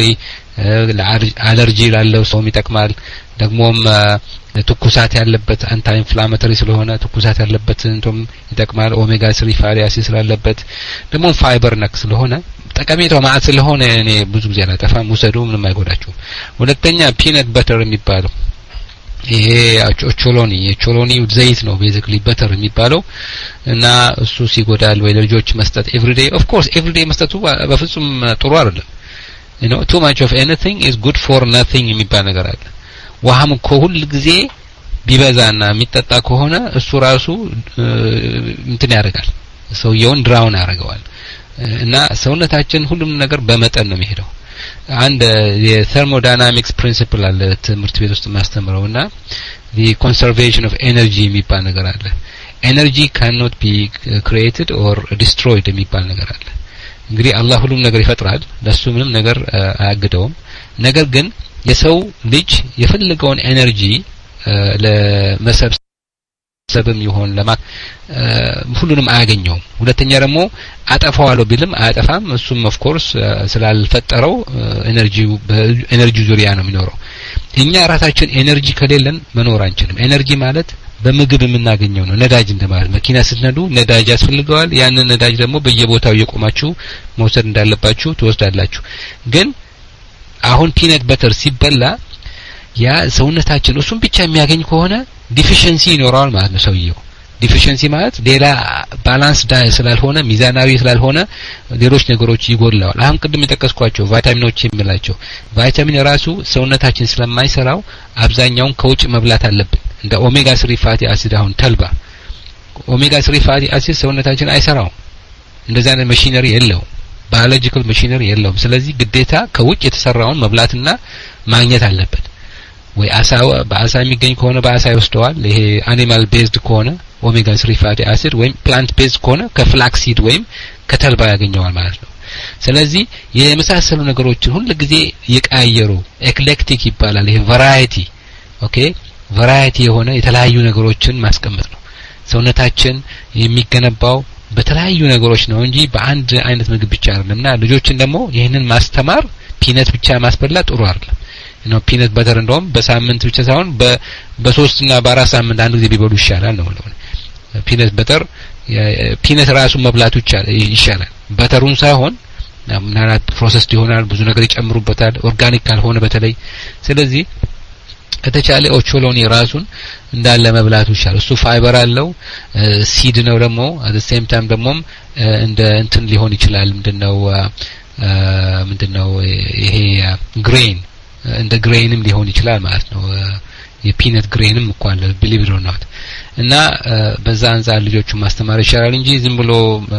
ለአለርጂ ላለው ሰው ይጠቅማል ደግሞም ትኩሳት ያለበት አንታ ኢንፍላማቶሪ ስለሆነ ትኩሳት ያለበት እንቶም ይጠቅማል ኦሜጋ three ፋቲ አሲድ ስላለበት ደግሞ ፋይበር ነክ ስለሆነ ጠቀሜታው ማለት ስለሆነ እኔ ብዙ ጊዜ አላጠፋም ውሰዱ ምንም አይጎዳችሁ ሁለተኛ ፒነት በተር የሚባለው ይሄ ኦቾሎኒ የቾሎኒ ዘይት ነው ቤዚክሊ በተር የሚባለው እና እሱ ሲጎዳል ወይ ለልጆች መስጠት ኤቭሪዴይ ኦፍ ኮርስ ኤቭሪዴይ መስጠቱ በፍጹም ጥሩ አይደለም you know too much of anything is good for nothing የሚባል ነገር አለ ውሃም እኮ ሁሉ ጊዜ ቢበዛና የሚጠጣ ከሆነ እሱ ራሱ እንትን ያደርጋል ሰውየውን ድራውን ያደርገዋል እና ሰውነታችን ሁሉም ነገር በመጠን ነው የሚሄደው አንድ የቴርሞዳይናሚክስ ፕሪንሲፕል አለ ትምህርት ቤት ውስጥ ማስተምረውና the conservation of energy የሚባል ነገር አለ energy cannot be created or destroyed የሚባል ነገር አለ እንግዲህ አላህ ሁሉም ነገር ይፈጥራል ለሱ ምንም ነገር አያግደውም ነገር ግን የሰው ልጅ የፈለገውን ኤነርጂ ለመሰብሰብ ለማሰብም ይሆን ለማ ሁሉንም አያገኘውም ሁለተኛ ደግሞ አጠፋዋለሁ ቢልም አያጠፋም እሱም ኦፍ ኮርስ ስላልፈጠረው ኤነርጂው በኤነርጂ ዙሪያ ነው የሚኖረው እኛ ራሳችን ኤነርጂ ከሌለን መኖር አንችልም ኤነርጂ ማለት በምግብ የምናገኘው ነው ነዳጅ እንደማለት መኪና ስትነዱ ነዳጅ ያስፈልገዋል ያንን ነዳጅ ደግሞ በየቦታው እየቆማችሁ መውሰድ እንዳለባችሁ ትወስዳላችሁ ግን አሁን ፒነት በተር ሲበላ ያ ሰውነታችን እሱን ብቻ የሚያገኝ ከሆነ ዲፊሸንሲ ይኖራል ማለት ነው ሰውየው ዲፊሸንሲ ማለት ሌላ ባላንስ ዳይ ስላልሆነ ሚዛናዊ ስላልሆነ ሌሎች ነገሮች ይጎድላዋል አሁን ቅድም የጠቀስኳቸው ቫይታሚኖች የሚላቸው ቫይታሚን ራሱ ሰውነታችን ስለማይሰራው አብዛኛውን ከውጭ መብላት አለብን እንደ ኦሜጋ ስሪ ፋቲ አሲድ አሁን ተልባ ኦሜጋ ስሪ ፋቲ አሲድ ሰውነታችን አይሰራው እንደዛ አይነት ማሽነሪ የለውም ባዮሎጂካል ማሽነሪ የለውም ስለዚህ ግዴታ ከውጭ የተሰራውን መብላትና ማግኘት አለበት ወይ አሳው በአሳ የሚገኝ ከሆነ በአሳ ይወስደዋል ይሄ አኒማል ቤዝድ ከሆነ ኦሜጋ ስሪ ፋቲ አሲድ ወይም ፕላንት ቤዝድ ከሆነ ከፍላክሲድ ወይም ከተልባ ያገኘዋል ማለት ነው ስለዚህ የመሳሰሉ ነገሮችን ሁሉ ጊዜ የቀያየሩ ኤክሌክቲክ ይባላል ይሄ ቫራይቲ ኦኬ ቫራይቲ የሆነ የተለያዩ ነገሮችን ማስቀመጥ ነው ሰውነታችን የሚገነባው በተለያዩ ነገሮች ነው እንጂ በአንድ አይነት ምግብ ብቻ አይደለምና ልጆችን ደግሞ ይሄንን ማስተማር ፒነት ብቻ ማስበላት ጥሩ አይደለም ነው ፒነት በተር እንደውም በሳምንት ብቻ ሳይሆን በሶስት እና በአራት ሳምንት አንድ ጊዜ ቢበሉ ይሻላል ነው ነው ፒነት በተር ፒነት ራሱ መብላቱ ይሻላል በተሩን ሳይሆን ምናልባት ፕሮሰስድ ይሆናል ብዙ ነገር ይጨምሩበታል ኦርጋኒክ ካልሆነ በተለይ ስለዚህ ከተቻለ ኦቾሎኒ ራሱን እንዳለ መብላቱ ይሻላል እሱ ፋይበር አለው ሲድ ነው ደግሞ at the same time ደግሞ እንደ እንትን ሊሆን ይችላል ምንድነው ምንድነው ይሄ ግሬን እንደ ግሬንም ሊሆን ይችላል ማለት ነው የፒነት ግሬንም እኮ አለ believe it or not እና በዛ አንፃር ልጆቹን ማስተማር ይሻላል እንጂ ዝም ብሎ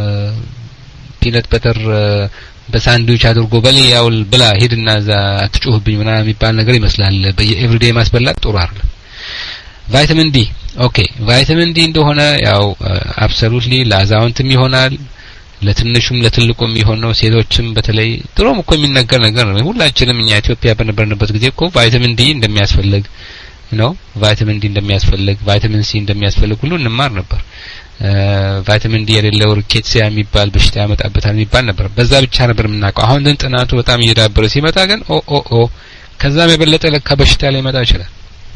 ፒነት በተር በሳንድዊች አድርጎ በልያው ብላ ሄድና ዛ አትጮህብኝ ምናምን የሚባል ነገር ይመስላል በኤቭሪዴይ ማስበላት ጥሩ አይደለም ቫይታሚን ዲ ኦኬ ቫይታሚን ዲ እንደሆነ ያው አብሶሉትሊ ለአዛውንትም ይሆናል ለትንሹም ለትልቁም ይሆነው ሴቶችም በተለይ ጥሩም እኮ የሚነገር ነገር ነው ሁላችንም እኛ ኢትዮጵያ በነበርንበት ጊዜ እኮ ቫይታሚን ዲ እንደሚያስፈልግ ነው ቫይታሚን ዲ እንደሚያስፈልግ ቫይታሚን ሲ እንደሚያስፈልግ ሁሉ እንማር ነበር ቫይታሚን ዲ የሌለው ሪኬትሲያ የሚባል በሽታ ያመጣበታል የሚባል ነበር በዛ ብቻ ነበር የምናውቀው አሁን ግን ጥናቱ በጣም እየዳበረ ሲመጣ ግን ኦ ኦ ኦ ከዛም የበለጠ ለካ በሽታ ላይ መጣ ይችላል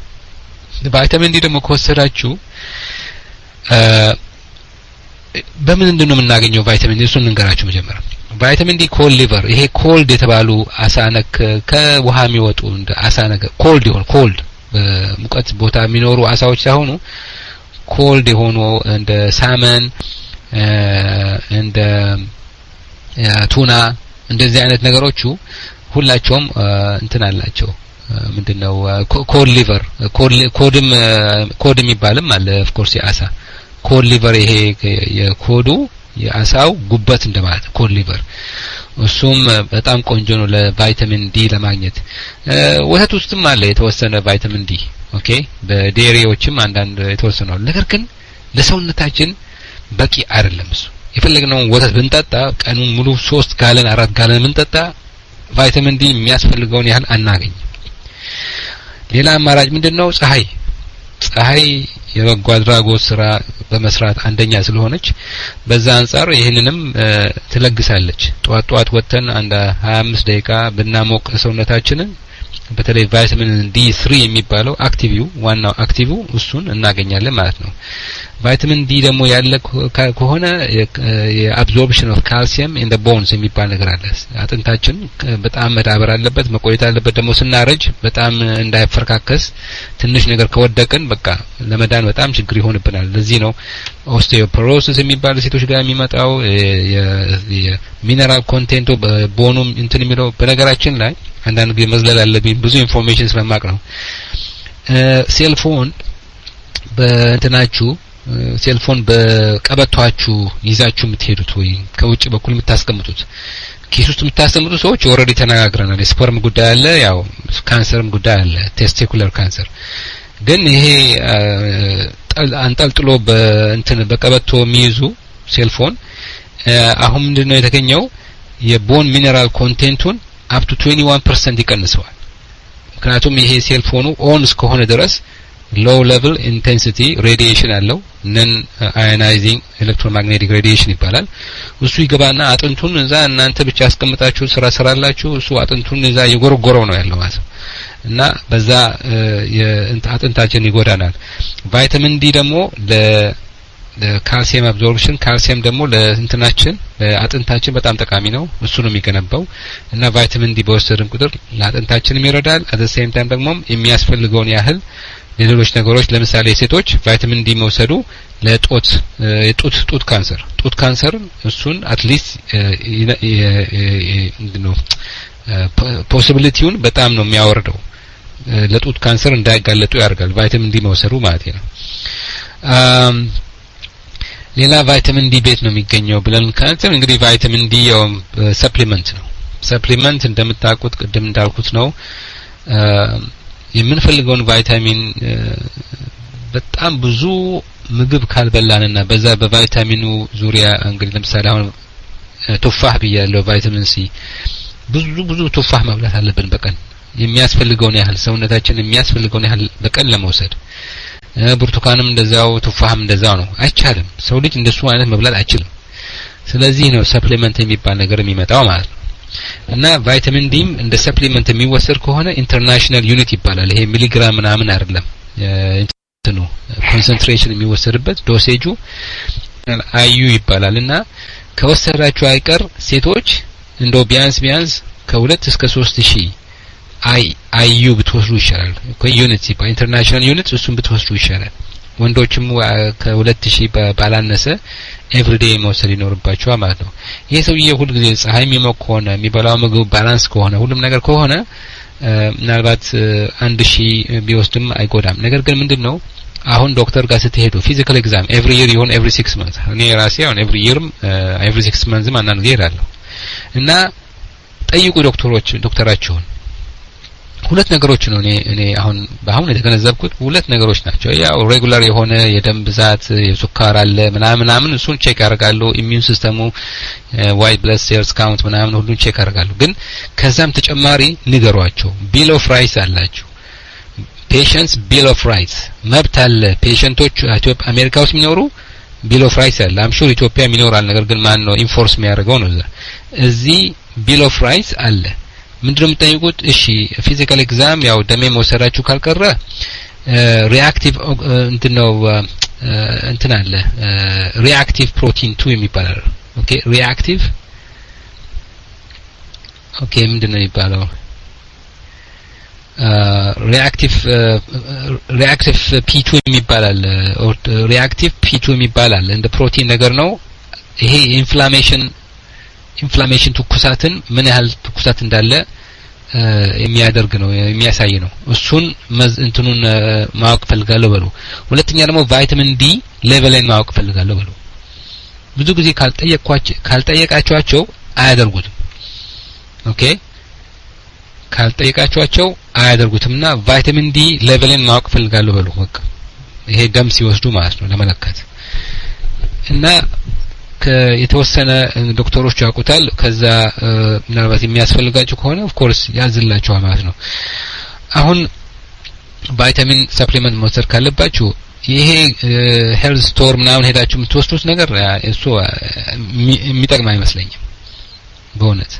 ቫይታሚን ዲ ደግሞ ከወሰዳችሁ በምን እንደሆነ የምናገኘው ቫይታሚን ዲ እሱን እንገራችሁ መጀመሪያ ቫይታሚን ዲ ኮል ሊቨር ይሄ ኮልድ የተባሉ አሳነክ ከውሃ የሚወጡ እንደ አሳነክ ኮልድ ይሆን ኮልድ በሙቀት ቦታ የሚኖሩ አሳዎች ሳይሆኑ ኮልድ የሆኑ እንደ ሳመን እንደ ቱና እንደዚህ አይነት ነገሮቹ ሁላቸውም እንትን አላቸው ምንድነው ኮል ሊቨር ኮድም ኮድም ይባልም አለ ኦፍ ኮርስ ያሳ ኮል ሊቨር ይሄ የኮዱ የአሳው ጉበት እንደማለት ኮል ሊቨር እሱም በጣም ቆንጆ ነው ለቫይታሚን ዲ ለማግኘት ወተት ውስጥም አለ የተወሰነ ቫይታሚን ዲ ኦኬ በዴሪዎችም አንዳንድ የተወሰነው ነገር ግን ለሰውነታችን በቂ አይደለም እሱ የፈለግነው ወተት ብንጠጣ ቀኑን ሙሉ ሶስት ጋለን አራት ጋለን ብንጠጣ ቫይታሚን ዲ የሚያስፈልገውን ያህል አናገኝ ሌላ አማራጭ ምንድነው ፀሐይ ፀሐይ የበጎ አድራጎት ስራ በመስራት አንደኛ ስለሆነች በዛ አንፃር ይሄንንም ትለግሳለች ጧት ጧት ወተን አንድ ሀያ አምስት ደቂቃ ብናሞቅ ሰውነታችንን በተለይ ቫይታሚን ዲ ስሪ የሚባለው አክቲቪው ዋናው አክቲቪው እሱን እናገኛለን ማለት ነው ቫይታሚን ዲ ደግሞ ያለ ከሆነ የአብዞርፕሽን ኦፍ ካልሲየም ኢን ዘ ቦንስ የሚባል ነገር አለ አጥንታችን በጣም መዳበር አለበት መቆየት አለበት ደግሞ ስናረጅ በጣም እንዳይፈርካከስ ትንሽ ነገር ከወደቀን በቃ ለመዳን በጣም ችግር ይሆንብናል ለዚህ ነው ኦስቲዮፖሮሲስ የሚባል ሴቶች ጋር የሚመጣው የሚነራል ኮንቴንቱ በቦኑም እንትን የሚለው በነገራችን ላይ አንዳንድ ጊዜ መዝለል አለብኝ ብዙ ኢንፎርሜሽን ስለማቅ ነው ሴልፎን በእንትናችሁ ሴልፎን በቀበቷችሁ ይዛችሁ የምትሄዱት ወይ ከውጭ በኩል የምታስቀምጡት ኪስ ውስጥ የምታስቀምጡት ሰዎች ኦሬዲ ተነጋግረናል ስፐርም ጉዳይ አለ ያው ካንሰርም ጉዳይ አለ ቴስቲኩለር ካንሰር ግን ይሄ አንጠልጥሎ በእንትን በቀበቶ የሚይዙ ሴልፎን አሁን ምንድነው የተገኘው የቦን ሚነራል ኮንቴንቱን up to twenty-one percent ይቀንሰዋል ምክንያቱም ይሄ ሴልፎኑ ኦን እስከሆነ ድረስ low level intensity radiation አለው ነን ionizing electromagnetic radiation ይባላል እሱ ይገባና አጥንቱን እዛ እናንተ ብቻ አስቀምጣችሁ ስራ ስራላችሁ እሱ አጥንቱን እዛ የጎረጎረው ነው ያለው ማለት እና በዛ የአጥንታችን ይጎዳናል ቫይታሚን ዲ ደግሞ ለ ለካልሲየም አብዞርፕሽን ካልሲየም ደግሞ ለእንትናችን ለአጥንታችን በጣም ጠቃሚ ነው እሱ ነው የሚገነባው እና ቫይታሚን ዲ በወሰድን ቁጥር ለአጥንታችንም ይረዳል at the same time ደግሞ የሚያስፈልገውን ያህል ሌሎች ነገሮች ለምሳሌ ሴቶች ቫይታሚን ዲ መውሰዱ ለጦት የጡት ጡት ካንሰር ጡት ካንሰር እሱን አትሊስት ነው ፖሲቢሊቲውን በጣም ነው የሚያወርደው ለጡት ካንሰር እንዳይጋለጡ ያደርጋል ቫይታሚን ዲ መውሰዱ ማለት ነው ሌላ ቫይታሚን ዲ ቤት ነው የሚገኘው ብለን ካንሰር እንግዲህ ቫይታሚን ዲ ያው ሰፕሊመንት ነው ሰፕሊመንት እንደምታውቁት ቅድም እንዳልኩት ነው የምንፈልገውን ቫይታሚን በጣም ብዙ ምግብ ካልበላንና በዛ በቫይታሚኑ ዙሪያ እንግዲህ ለምሳሌ አሁን ቱፋህ ብያለሁ ቫይታሚን ሲ ብዙ ብዙ ቱፋህ መብላት አለብን በቀን የሚያስፈልገውን ያህል ሰውነታችን የሚያስፈልገውን ያህል በቀን ለመውሰድ ብርቱካንም እንደዛው ቱፋህም እንደዛው ነው አይቻልም ሰው ልጅ እንደሱ አይነት መብላት አይችልም ስለዚህ ነው ሰፕሊመንት የሚባል ነገር የሚመጣው ማለት ነው እና ቫይታሚን ዲም እንደ ሰፕሊመንት የሚወሰድ ከሆነ ኢንተርናሽናል ዩኒት ይባላል ይሄ ሚሊግራም ምናምን አይደለም እንትኑ ኮንሰንትሬሽን የሚወሰድበት ዶሴጁ አይዩ ይባላልና ከወሰዳችሁ አይቀር ሴቶች እንደው ቢያንስ ቢያንስ ከሁለት እስከ ሶስት ሺህ አይ አይዩ ብትወስዱ ይሻላል ኮዩኒቲ በኢንተርናሽናል ዩኒት እሱን ብትወስዱ ይሻላል ወንዶችም ከሁለት ሺህ ባላነሰ ኤቭሪዴይ መውሰድ ይኖርባቸዋል ማለት ነው ይሄ ሰውዬ ሁሉ ጊዜ ፀሐይ የሚሞቅ ከሆነ የሚበላው ምግብ ባላንስ ከሆነ ሁሉም ነገር ከሆነ ምናልባት አንድ ሺህ ቢወስድም አይጎዳም ነገር ግን ምንድነው አሁን ዶክተር ጋር ስትሄዱ ፊዚካል ኤግዛም ኤቭሪ ይር ይሁን ኤቭሪ ሲክስ መንዝ እኔ ራሴ አሁን ኤቭሪ ይርም ኤቭሪ ሲክስ መንዝም አንዳንድ ጊዜ እሄዳለሁ እና ጠይቁ ዶክተሮች ዶክተራችሁን ሁለት ነገሮች ነው እኔ እኔ አሁን በአሁን የተገነዘብኩት ሁለት ነገሮች ናቸው ያው ሬጉላር የሆነ የደም ብዛት የሱካር አለ ምናምን ምናምን እሱን ቼክ ያደርጋሉ ኢሚዩን ሲስተሙ ዋይት ብለድ ሴልስ ካውንት ምናምን ሁሉን ቼክ ያደርጋሉ ግን ከዛም ተጨማሪ ንገሯቸው ቢል ኦፍ ራይትስ አላችሁ ፔሸንትስ ቢል ኦፍ ራይትስ መብት አለ ፔሸንቶች ኢትዮጵያ አሜሪካ ውስጥ የሚኖሩ ቢል ኦፍ ራይትስ አለ አም ሹር ኢትዮጵያ የሚኖራል ነገር ግን ማን ነው ኢንፎርስ የሚያደርገው ነው እዚህ ቢል ኦፍ ራይትስ አለ ምንድነው የምትጠይቁት እሺ ፊዚካል ኤግዛም ያው ደሜ መውሰዳችሁ ካልቀረ ሪአክቲቭ እንትነው እንትን አለ ሪአክቲቭ ፕሮቲን two የሚባል ኦኬ ሪአክቲቭ ኦኬ ምንድነው የሚባለው ሪአክቲቭ ሪአክቲቭ ፒ two የሚባል አለ ሪአክቲቭ ፒ two የሚባል አለ እንደ ፕሮቲን ነገር ነው ይሄ ኢንፍላሜሽን ኢንፍላሜሽን ትኩሳትን ምን ያህል ትኩሳት እንዳለ የሚያደርግ ነው የሚያሳይ ነው እሱን እንትኑን ማወቅ ፈልጋለሁ በሉ ሁለተኛ ደግሞ ቫይታሚን ዲ ሌቨልን ማወቅ ፈልጋለሁ በሉ ብዙ ጊዜ ካልጠየቅኳቸው ካልጠየቃቸዋቸው አያደርጉትም ኦኬ ካልጠየቃቸዋቸው አያደርጉትምና ቫይታሚን ዲ ሌቨልን ማወቅ ፈልጋለሁ በሉ በቃ ይሄ ደም ሲወስዱ ማለት ነው ለመለካት እና የተወሰነ ዶክተሮች ያውቁታል ከዛ ምናልባት የሚያስፈልጋቸው ከሆነ ኦፍ ኮርስ ያዝላችኋል ማለት ነው አሁን ቫይታሚን ሰፕሊመንት መውሰድ ካለባችሁ ይሄ ሄልዝ ስቶር ምናምን ሄዳችሁ የምትወስዱት ነገር እሱ የሚጠቅም አይመስለኝም በእውነት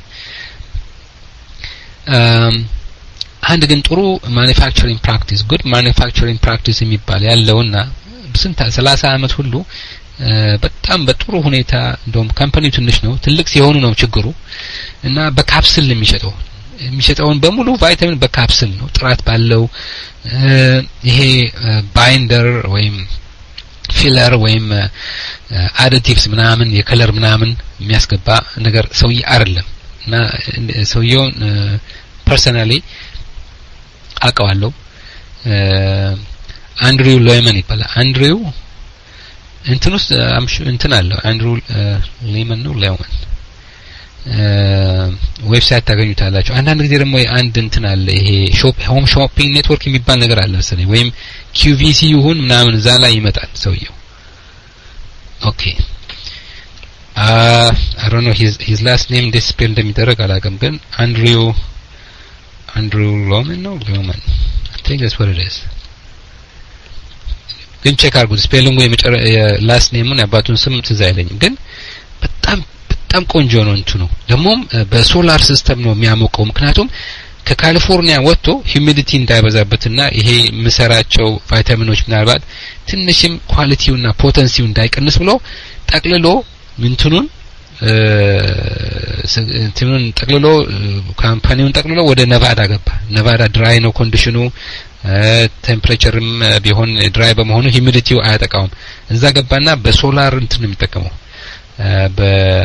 አንድ ግን ጥሩ ማኑፋክቸሪንግ ፕራክቲስ ጉድ ማኑፋክቸሪንግ ፕራክቲስ የሚባል ያለውና ስንት ሰላሳ አመት ሁሉ በጣም በጥሩ ሁኔታ እንደውም ካምፓኒው ትንሽ ነው ትልቅ ሲሆኑ ነው ችግሩ እና በካፕሱል የሚሸጠው የሚሸጠውን በሙሉ ቫይታሚን በካፕሱል ነው ጥራት ባለው ይሄ ባይንደር ወይም ፊለር ወይም አዲቲቭስ ምናምን የከለር ምናምን የሚያስገባ ነገር ሰውዬ አይደለም እና ሰውዬው ፐርሰናሊ አውቀዋለሁ አንድሪው ሎይመን ይባላል አንድሪው እንትን ውስጥ እንትን አለ አንድሩ ሌመን ነው ሌመን ዌብሳይት ታገኙታላችሁ አንዳንድ ጊዜ ደግሞ አንድ እንትን አለ ይሄ ሾፕ ሆም ሾፒንግ ኔትወርክ የሚባል ነገር አለ መሰለኝ ወይም ኪዩቪሲ ይሁን ምናምን እዛ ላይ ይመጣል ሰውየው ኦኬ uh I don't know his his last name display እንደሚደረግ አላውቅም ግን አንድሪው አንድሩ ሎመን ነው ሎመን I think that's what it is ግን ቼክ አድርጉት ስፔሊንጉ የመጨረ ላስት ኔሙን ያባቱን ስም ትዝ አይለኝም ግን በጣም በጣም ቆንጆ ነው እንትኑ ደግሞም በሶላር ሲስተም ነው የሚያሞቀው ምክንያቱም ከካሊፎርኒያ ወጥቶ ሂዩሚዲቲ እንዳይበዛበትና ይሄ ምሰራቸው ቫይታሚኖች ምናልባት ትንሽም ኳሊቲውና ፖቴንሲው እንዳይቀንስ ብሎ ጠቅልሎ ምንቱኑን እንትኑን ጠቅልሎ ካምፓኒውን ጠቅልሎ ወደ ነቫዳ ገባ ነቫዳ ድራይ ነው ኮንዲሽኑ ቴምፕሬቸርም ቢሆን ድራይ በመሆኑ ሂዩሚዲቲው አያጠቃውም እዛ ገባና በሶላር እንትን ነው የሚጠቀመው በ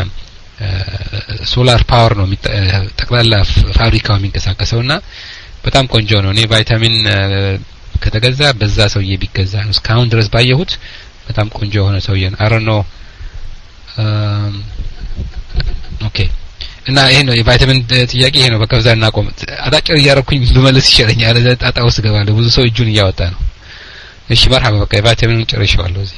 ሶላር ፓወር ነው ጠቅላላ ፋብሪካው የሚንቀሳቀሰውና በጣም ቆንጆ ነው እኔ ቫይታሚን ከተገዛ በዛ ሰውዬ ቢገዛ ነው እስካሁን ድረስ ባየሁት በጣም ቆንጆ የሆነ ሰውዬ ነው አይ ዶንት ኖ ኦኬ እና ይሄ ነው የቫይታሚን ጥያቄ ይሄ ነው በከብዛና ቆም አጣጭር እያረኩኝ ብመልስ ይችላልኛል ጣጣው ስገባለሁ ብዙ ሰው እጁን እያወጣ ነው እሺ መርሐባ በቃ የቫይታሚኑን ጨርሼዋለሁ እዚህ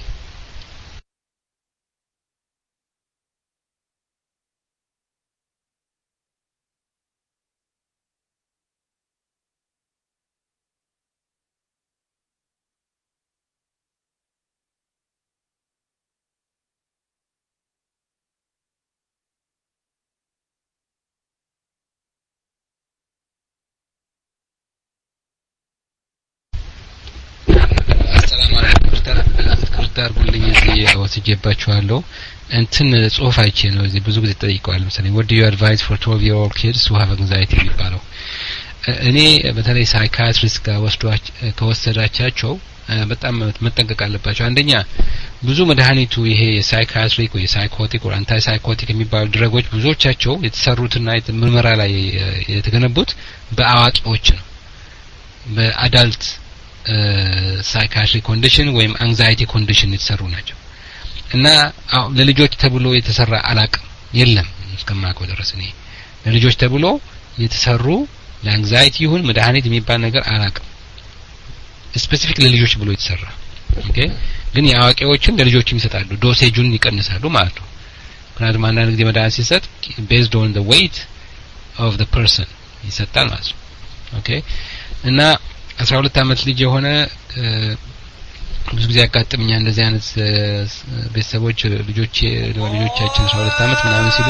ዳርጉልኝ እዚህ ወስጄባችኋለሁ እንትን ጽሁፍ አይቼ ነው እዚህ ብዙ ጊዜ ተጠይቀዋል መሰለኝ what do you advise for twelve year old kids who have anxiety የሚባለው እኔ በተለይ ሳይካትሪስት ጋር ወስዷች ከወሰዳቻቸው በጣም መጠንቀቅ አለባቸው አንደኛ ብዙ መድኃኒቱ ይሄ ሳይካትሪክ ወይ ሳይኮቲክ ወይ አንታይ ሳይኮቲክ የሚባሉ ድረጎች ብዙዎቻቸው የተሰሩትና ምርመራ ላይ የተገነቡት በአዋቂዎች ነው በአዳልት ሳይካትሪክ ኮንዲሽን ወይም አንዛይቲ ኮንዲሽን የተሰሩ ናቸው እና ለልጆች ተብሎ የተሰራ አላቅም የለም እስከማውቀው ድረስ እኔ ለልጆች ተብሎ የተሰሩ ለአንዛይቲ ይሁን መድኃኒት የሚባል ነገር አላቅም ስፔሲፊክ ለልጆች ብሎ የተሰራ ኦኬ ግን ያዋቂዎችን ለልጆችም ይሰጣሉ ዶሴጁን ይቀንሳሉ ማለት ነው ምክንያቱም አንዳንድ ጊዜ መድኃኒት ሲሰጥ based on the weight of the person ይሰጣል ማለት ነው ኦኬ እና አስራ ሁለት አመት ልጅ የሆነ ብዙ ጊዜ ያጋጥምኛ እንደዚህ አይነት ቤተሰቦች ልጆች ልጆቻችን አስራ ሁለት አመት ምናምን ሲሉ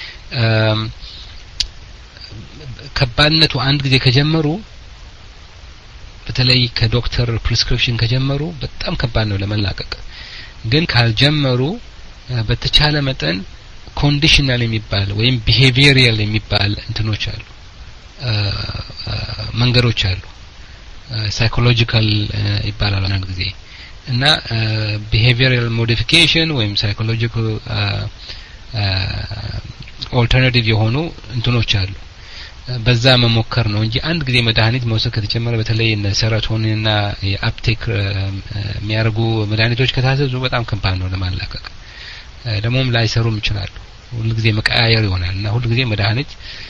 ከባድነቱ አንድ ጊዜ ከጀመሩ በተለይ ከዶክተር ፕሪስክሪፕሽን ከጀመሩ በጣም ከባድ ነው ለመላቀቅ ግን ካልጀመሩ በተቻለ መጠን ኮንዲሽናል የሚባል ወይም ቢሄቪየራል የሚባል እንትኖች አሉ መንገዶች አሉ ሳይኮሎጂካል ይባላል አንድ ጊዜ እና behavioral modification ወይም psychological alternative የሆኑ እንትኖች አሉ በዛ መሞከር ነው እንጂ አንድ ጊዜ መድኃኒት መውሰድ ከተጀመረ በተለይ እነ ሴሮቶኒን እና የአፕቴክ የሚያርጉ መድኃኒቶች ከታዘዙ በጣም ከባድ ነው ለማላቀቅ ደሞም ላይሰሩም ይችላሉ ሁሉ ጊዜ መቀያየር ይሆናል እና ሁሉ ጊዜ መድኃኒት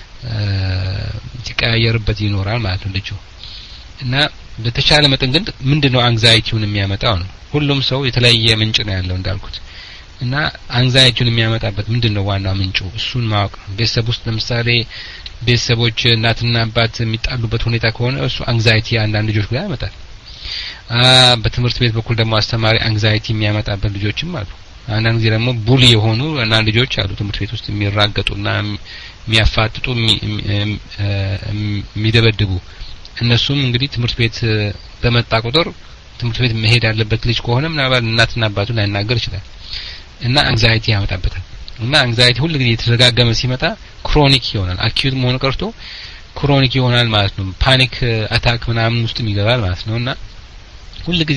ሲቀያየርበት ይኖራል ማለት ነው ልጁ እና በተቻለ መጠን ግን ምንድነው አንዛይቲውን የሚያመጣው ነው ሁሉም ሰው የተለያየ ምንጭ ነው ያለው እንዳልኩት እና አንዛይቲውን የሚያመጣበት ምንድነው ዋናው ምንጩ እሱን ማወቅ ነው ቤተሰብ ውስጥ ለምሳሌ ቤተሰቦች እናትና አባት የሚጣሉበት ሁኔታ ከሆነ እሱ አንዛይቲ አንዳንድ ልጆች ላይ ያመጣል አ በትምህርት ቤት በኩል ደግሞ አስተማሪ አንዛይቲ የሚያመጣበት ልጆችም አሉ አንዳንድ ጊዜ ደግሞ ቡሊ የሆኑ እና ልጆች አሉ ትምህርት ቤት ውስጥ የሚራገጡና የሚያፋጥጡ የሚደበድቡ እነሱም እንግዲህ ትምህርት ቤት በመጣ ቁጥር ትምህርት ቤት መሄድ ያለበት ልጅ ከሆነ ምናልባት እናትና አባቱን ላይናገር ይችላል እና አንዛይቲ ያመጣበታል እና አንዛይቲ ሁሉ ጊዜ የተደጋገመ ሲመጣ ክሮኒክ ይሆናል አኪዩት መሆን ቀርቶ ክሮኒክ ይሆናል ማለት ነው ፓኒክ አታክ ምናምን ውስጥ ይገባል ማለት ነውና ሁሉ ጊዜ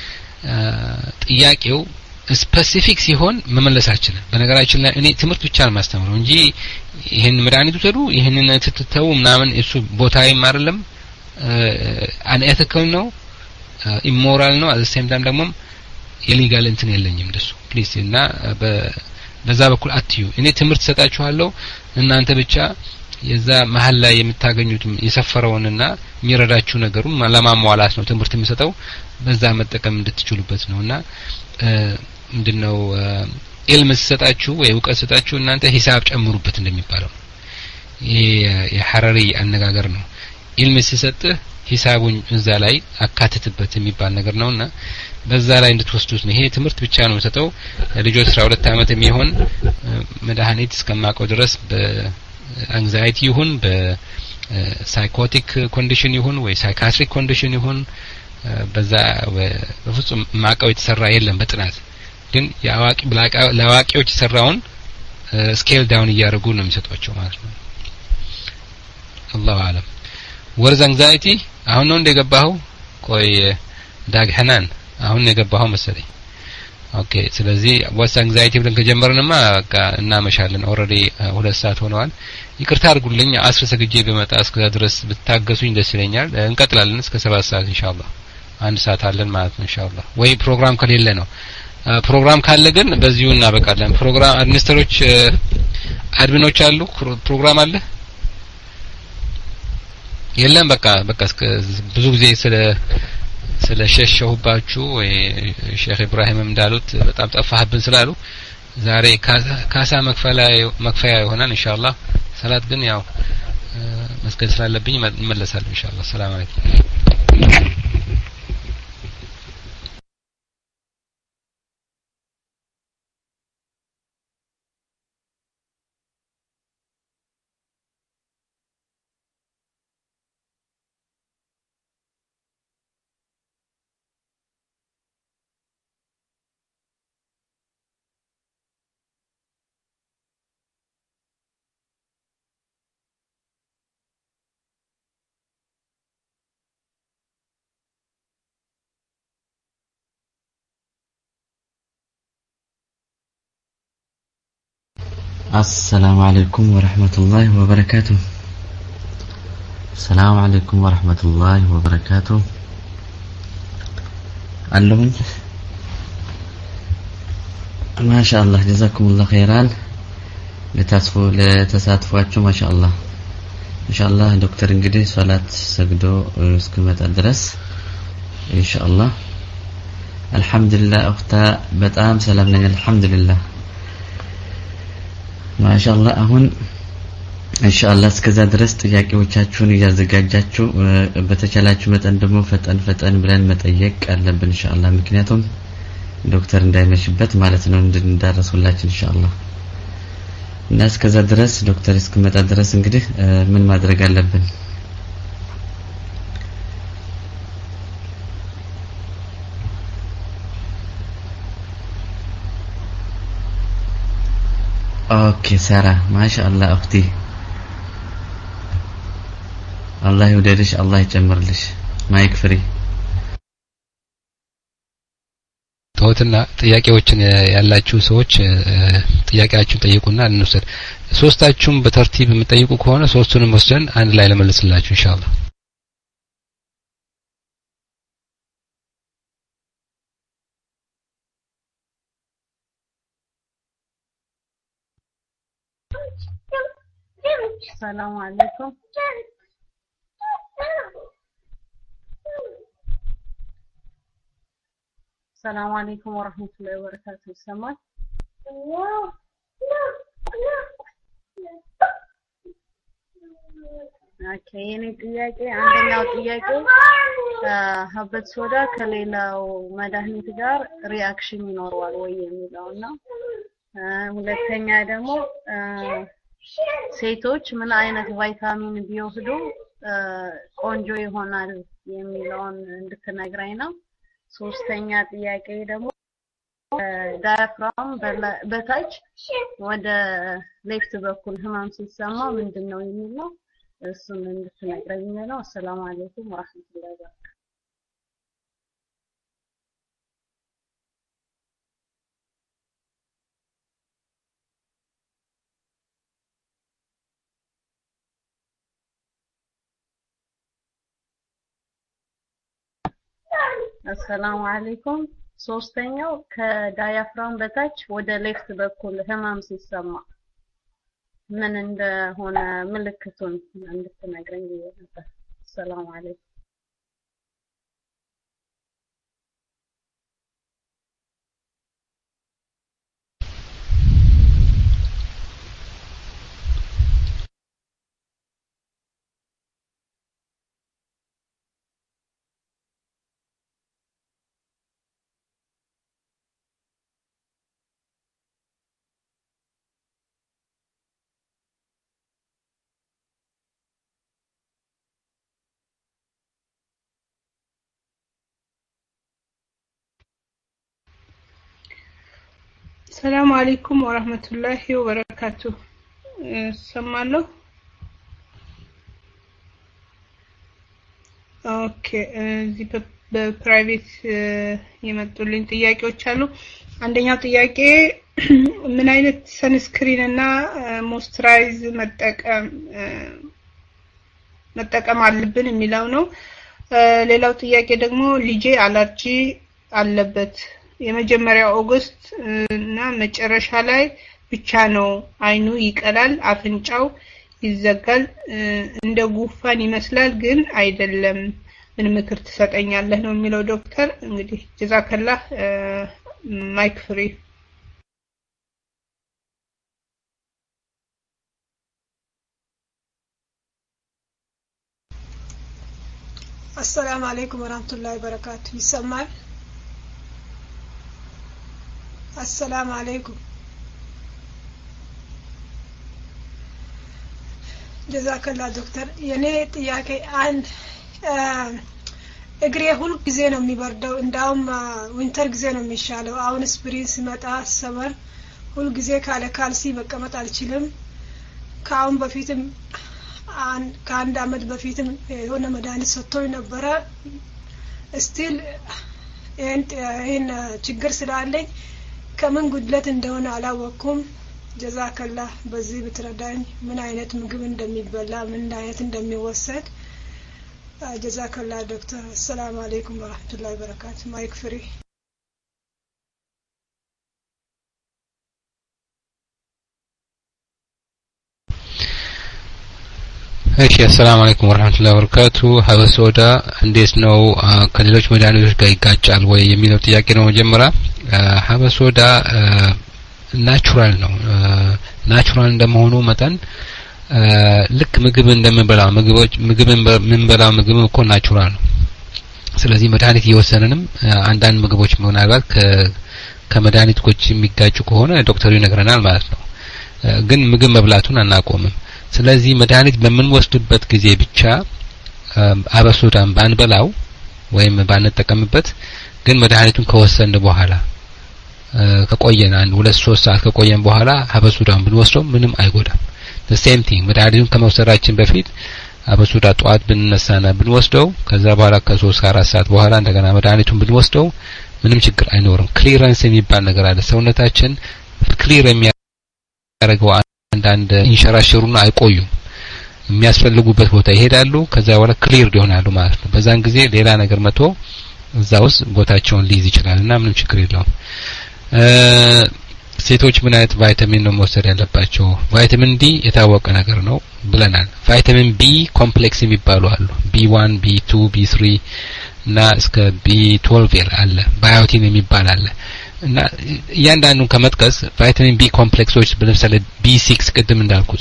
ጥያቄው ስፔሲፊክ ሲሆን መመለሳችን በነገራችን ላይ እኔ ትምህርት ብቻ አልማስተምረው እንጂ ይሄን መድኃኒቱ ተሩ ይሄንን ትተው ምናምን እሱ ቦታዬም አይደለም አንኤቲካል ነው ኢሞራል ነው at the same time ደግሞ ኢሊጋል እንትን የለኝም እንደሱ ፕሊዝ እና በዛ በኩል አትዩ እኔ ትምህርት ሰጣችኋለሁ እናንተ ብቻ የዛ መሃል ላይ የምታገኙት የሰፈረውንና የሚረዳችሁ ነገሩን ለማሟላት ነው ትምህርት የሚሰጠው በዛ መጠቀም እንድትችሉበት ነውና ምንድነው ኢልም ሰጣችሁ ወይ ዕውቀት ሰጣችሁ እናንተ ሂሳብ ጨምሩበት እንደሚባለው ይሄ የሐረሪ አነጋገር ነው ኢልም ሲሰጥህ ሂሳቡን እዛ ላይ አካተትበት የሚባል ነገር ነውና በዛ ላይ እንድትወስዱት ነው። ይሄ ትምህርት ብቻ ነው የምሰጠው ለልጆች አስራ ሁለት አመት የሚሆን መድኃኒት እስከማቀው ድረስ በአንዛይቲ ይሁን በሳይኮቲክ ኮንዲሽን ይሁን ወይ ሳይካትሪክ ኮንዲሽን ይሁን በዛ በፍጹም ማቀው የተሰራ የለም በጥናት ግን ያዋቂ ለዋቂዎች የተሰራውን ስኬል ዳውን እያደረጉ ነው የሚሰጧቸው ማለት ነው። አላሁ አለም ወርዝ አንዛይቲ አሁን ነው እንደገባው ቆይ ዳግ ሐናን አሁን ነው የገባው መሰለኝ። ኦኬ ስለዚህ ወርዝ አንዛይቲ ብለን ከጀመርንማ በቃ እናመሻለን ኦሬዲ ሁለት ሰዓት ሆነዋል። ይቅርታ አድርጉልኝ አስር ሰግጄ በመጣ እስከዛ ድረስ ብታገሱኝ ደስ ይለኛል። እንቀጥላለን እስከ ሰባት ሰዓት ኢንሻአላህ አንድ ሰዓት አለን ማለት ነው ኢንሻአላህ ወይ ፕሮግራም ከሌለ ነው። ፕሮግራም ካለ ግን በዚሁ እናበቃለን። ፕሮግራም አድሚኒስትሮች አድሚኖች አሉ ፕሮግራም አለ የለም በቃ በቃ ብዙ ጊዜ ስለ ስለ ሸሸሁባችሁ ወይ ሼክ ኢብራሂም እንዳሉት በጣም ጠፋህብን ስላሉ ዛሬ ካሳ መክፈላ መክፈያ ይሆናል ኢንሻአላህ። ሰላት ግን ያው መስገድ ስላለብኝ እመለሳለሁ ኢንሻአላህ። ሰላም አለይኩም። السلام عليكم ورحمة الله وبركاته. السلام عليكم ورحمة الله وبركاته. علمون ما شاء الله جزاكم الله خيرا لتصفوا لتساتفواتكم ما شاء الله إن شاء الله دكتور انجدي صلاة سجدو اسكمت الدرس إن شاء الله. الحمد لله أختا بتأم سلامنا الحمد لله ما شاء الله አሁን ኢንሻአላህ እስከዛ ድረስ ጥያቄዎቻችሁን ያዘጋጃችሁ በተቻላችሁ መጠን ደግሞ ፈጠን ፈጠን ብለን መጠየቅ አለብን ኢንሻአላህ ምክንያቱም ዶክተር እንዳይመሽበት ማለት ነው እንድንዳረሱላችሁ ኢንሻአላህ። እና እስከዛ ድረስ ዶክተር እስከመጣ ድረስ እንግዲህ ምን ማድረግ አለብን? اوكي سارة ما شاء الله اختي الله يوددش الله يجمرلش ما يكفري ተውትና ጥያቄዎችን ያላችሁ ሰዎች ጥያቄያችሁን ጠይቁና እንውሰድ። ሶስታችሁም በተርቲብ የምትጠይቁ ከሆነ ሶስቱንም ወስደን አንድ ላይ ለመልስላችሁ ኢንሻአላህ። السلام عليكم. السلام عليكم ورحمة الله وبركاته. سمع اوكي يعني ጥያቄ አንደኛው ጥያቄ ሀበት ሶዳ ከሌላው መድኃኒት ጋር ሪአክሽን ይኖረዋል ወይ የሚለው ነው። ሁለተኛ ደግሞ ሴቶች ምን አይነት ቫይታሚን ቢወስዱ ቆንጆ ይሆናል የሚለውን እንድትነግረኝ ነው። ሶስተኛ ጥያቄ ደግሞ ዳያፍራም በታች ወደ ሌፍት በኩል ህመም ሲሰማ ምንድነው የሚለው እሱን እንድትነግረኝ ነው። አሰላሙ አለይኩም ወራህመቱላሂ ወበረካቱ። السلام عليكم. ሶስተኛው ከዳያፍራም በታች ወደ ሌፍት በኩል ህመም ሲሰማ ምን እንደሆነ ምልክቱን እንድትነግረኝ ነበር። ሰላም አለይኩም። السلام عليكم ورحمة الله وبركاته. سمعنا ኦኬ እዚህ በፕራይቬት የመጡልኝ ጥያቄዎች አሉ። አንደኛው ጥያቄ ምን አይነት ሰንስክሪን እና ሞይስቸራይዝ መጠቀም መጠቀም አለብን የሚለው ነው። ሌላው ጥያቄ ደግሞ ልጄ አለርጂ አለበት የመጀመሪያው ኦገስት እና መጨረሻ ላይ ብቻ ነው አይኑ ይቀላል አፍንጫው ይዘጋል እንደ ጉፋን ይመስላል ግን አይደለም ምን ምክር ትሰጠኛለህ ነው የሚለው ዶክተር እንግዲህ ጀዛከላህ ማይክ ፍሪ السلام عليكم ورحمة الله وبركاته يسمع السلام عليكم جزاك الله دكتور يعني ጥያቄ አንድ እግሬ ሁሉ ጊዜ ነው የሚበርደው እንዳውም ዊንተር ጊዜ ነው የሚሻለው አሁን ስፕሪንግ ሲመጣ ሰመር ሁሉ ጊዜ ካለ ካልሲ መቀመጥ አልችልም ካሁን በፊትም ከአንድ አመት በፊትም የሆነ መድኃኒት ሰጥቶኝ ነበረ ስቲል ይሄን ችግር ስላለኝ ከምን ጉድለት እንደሆነ አላወቅኩም ጀዛከላህ በዚህ ብትረዳኝ ምን አይነት ምግብ እንደሚበላ ምን አይነት እንደሚወሰድ ጀዛከላህ ዶክተር ሰላም አለይኩም ወራህመቱላሂ ወበረካቱ ማይክ ፍሪ እሺ ሰላም አለይኩም ወራህመቱላሂ ወበረካቱ ሀበሶዳ እንዴት ነው ከሌሎች መድኃኒቶች ጋር ይጋጫል ወይ የሚለው ጥያቄ ነው መጀመሪያ ሀበሶዳ ናቹራል ነው ናቹራል እንደመሆኑ መጠን ልክ ምግብ እንደምንበላው ምግቦች ምግብ ምንበላው ምግብ እኮ ናቹራል ነው ስለዚህ መድኃኒት እየወሰነንም አንዳንድ ምግቦች ምናልባት ከ ከመድኃኒቶች የሚጋጩ ከሆነ ዶክተሩ ይነግረናል ማለት ነው ግን ምግብ መብላቱን አናቆምም ስለዚህ መድኃኒት በመንወስድበት ጊዜ ብቻ አበሶዳን ባንበላው ወይም ባንጠቀምበት ግን መድኃኒቱን ከወሰን በኋላ ከቆየን አንድ ሁለት ሶስት ሰዓት ከቆየን በኋላ አበሶዳን ብንወስደው ምንም አይጎዳም the same thing መድኃኒቱን ከመውሰዳችን በፊት አበሶዳ ጧት ብንነሳና ብንወስደው ከዛ በኋላ ከ3 ከ4 ሰዓት በኋላ እንደገና መድኃኒቱን ብንወስደው ምንም ችግር አይኖርም ክሊራንስ የሚባል ነገር አለ ሰውነታችን ክሊር የሚያደርገው አንዳንድ ኢንሸራሽሩና አይቆዩም የሚያስፈልጉበት ቦታ ይሄዳሉ ከዛ በኋላ ክሊር ይሆናሉ ማለት ነው በዛን ጊዜ ሌላ ነገር መጥቶ እዛውስ ቦታቸውን ሊይዝ ይችላልና ምንም ችግር የለውም ሴቶች ምን አይነት ቫይታሚን ነው መውሰድ ያለባቸው ቫይታሚን ዲ የታወቀ ነገር ነው ብለናል ቫይታሚን ቢ ኮምፕሌክስ የሚባሉ አሉ ቢ ዋን ቢ ቱ ቢ ስሪ እና እስከ ቢ ትዌልቭ አለ ባዮቲን የሚባል አለ እና ያንዳንዱን ከመጥቀስ ቫይታሚን ቢ ኮምፕሌክሶች ለምሳሌ ቢ ሲክስ ቅድም እንዳልኩት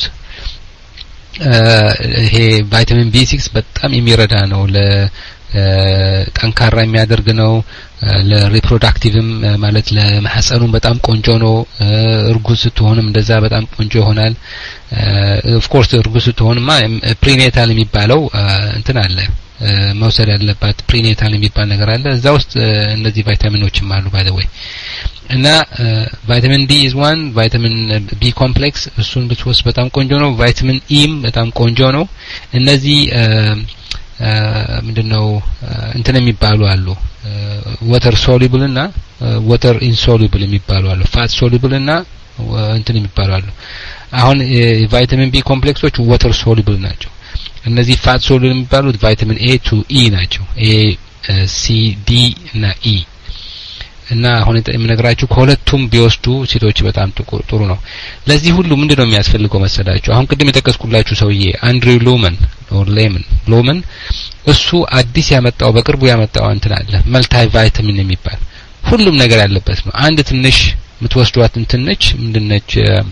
ይሄ ቫይታሚን ቢ ሲክስ በጣም የሚረዳ ነው ለ ጠንካራ የሚያደርግ ነው ለሪፕሮዳክቲቭም ማለት ለማህፀኑም በጣም ቆንጆ ነው እርጉዝ ስትሆንም እንደዛ በጣም ቆንጆ ይሆናል ኦፍ ኮርስ እርጉዝ ስትሆንማ ፕሪኔታል የሚባለው እንትን አለ መውሰድ ያለባት ፕሪኔታል የሚባል ነገር አለ እዛ ውስጥ እነዚህ ቫይታሚኖችም አሉ ባይ ዘ ወይ እና ቫይታሚን ዲ is one ቫይታሚን ቢ ኮምፕሌክስ እሱን ብትወስድ በጣም ቆንጆ ነው ቫይታሚን ኢም በጣም ቆንጆ ነው እነዚህ ምንድነው እንትን የሚባሉ አሉ water soluble እና water insoluble የሚባሉ አሉ fat soluble እና እንትን የሚባሉ አሉ አሁን ቫይታሚን ቢ ኮምፕሌክሶች water soluble ናቸው እነዚህ fat soluble የሚባሉት ቫይታሚን ኤ ቱ ኢ ናቸው ኤ ሲ ዲ እና ኢ እና አሁን የምነግራችሁ ከሁለቱም ቢወስዱ ሴቶች በጣም ጥሩ ነው ለዚህ ሁሉ ምንድነው የሚያስፈልገው መሰላችሁ አሁን ቅድም የተከስኩላችሁ ሰውዬ አንድሪው ሎመን ኦር ሌመን ሎመን እሱ አዲስ ያመጣው በቅርቡ ያመጣው እንትን አለ መልታይ ቫይታሚን የሚባል ሁሉም ነገር ያለበት ነው አንድ ትንሽ የምትወስዷት እንትን ነች ምንድነች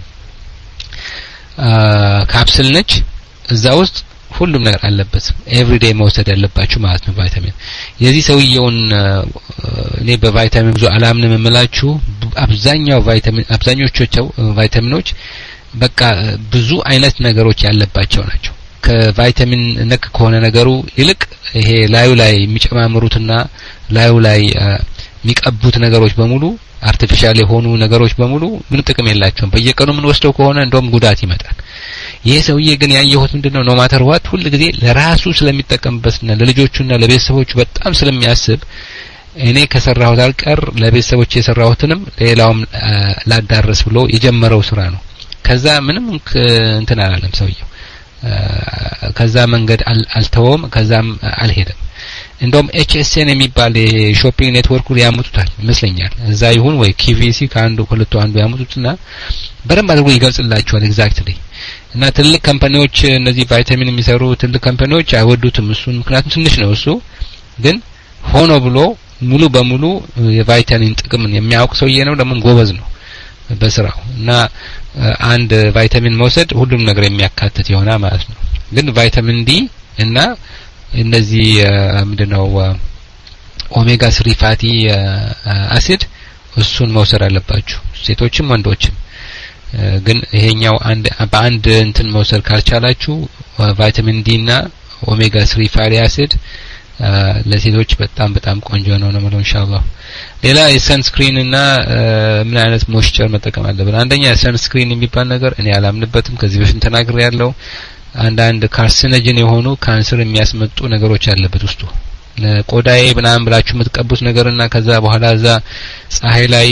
ካፕሱል ነች እዛ ውስጥ ሁሉም ነገር አለበት ኤቭሪዴይ መውሰድ ያለባችሁ ማለት ነው ቫይታሚን የዚህ ሰውየውን እኔ በቫይታሚን ብዙ አላምንም የምላችሁ አብዛኛው ቫይታሚን አብዛኞቹ ቫይታሚኖች በቃ ብዙ አይነት ነገሮች ያለባቸው ናቸው ከቫይታሚን ነክ ከሆነ ነገሩ ይልቅ ይሄ ላዩ ላይ የሚጨማምሩትና ላዩ ላይ የሚቀቡት ነገሮች በሙሉ አርቲፊሻል የሆኑ ነገሮች በሙሉ ምን ጥቅም የላቸውም በየቀኑ ምን ወስደው ከሆነ እንደውም ጉዳት ይመጣል ይሄ ሰውዬ ግን ያየሁት ምንድነው ኖ ማተር ዋት ሁሉ ጊዜ ለራሱ ስለሚጠቀምበትና ለልጆቹና ለቤተሰቦቹ በጣም ስለሚያስብ እኔ ከሰራሁት አልቀር ለቤተሰቦቼ የሰራሁትንም ሌላውም ላዳርስ ብሎ የጀመረው ስራ ነው ከዛ ምንም እንትን አላለም ሰውየው ከዛ መንገድ አልተወም ከዛም አልሄደም እንደውም ኤችኤስኤን የሚባል የሾፒንግ ኔትወርክ ያመጡታል ይመስለኛል እዛ ይሁን ወይ ኪቪሲ ካንዱ ሁለቱ አንዱ ያመጡትና በደንብ አድርጎ ይገልጽላቸዋል ኤግዛክትሊ እና ትልቅ ካምፓኒዎች እነዚህ ቫይታሚን የሚሰሩ ትልቅ ካምፓኒዎች አይወዱትም እሱን ምክንያቱም ትንሽ ነው እሱ ግን ሆኖ ብሎ ሙሉ በሙሉ የቫይታሚን ጥቅምን የሚያውቅ ሰውዬ ነው ደግሞ ጎበዝ ነው በስራው እና አንድ ቫይታሚን መውሰድ ሁሉም ነገር የሚያካትት ይሆና ማለት ነው ግን ቫይታሚን ዲ እና እነዚህ ምንድነው ኦሜጋ ስሪ ፋቲ አሲድ እሱን መውሰድ አለባችሁ ሴቶችም ወንዶችም ግን ይሄኛው አንድ በአንድ እንትን መውሰድ ካልቻላችሁ ቫይታሚን ዲ እና ኦሜጋ ስሪ ፋቲ አሲድ ለሴቶች በጣም በጣም ቆንጆ ነው ነው ማለት ኢንሻአላህ ሌላ የሰንስክሪን እና ምን አይነት ሞይስቸር መጠቀም አለብን አንደኛ ሰንስክሪን የሚባል ነገር እኔ አላምንበትም ከዚህ በፊት ተናግሬ ያለው አንድ አንድ ካርሲኖጀን የሆኑ ካንሰር የሚያስመጡ ነገሮች አለበት ውስጡ ለቆዳዬ ምናምን ብላችሁ የምትቀቡት ነገርና ከዛ በኋላ እዛ ፀሐይ ላይ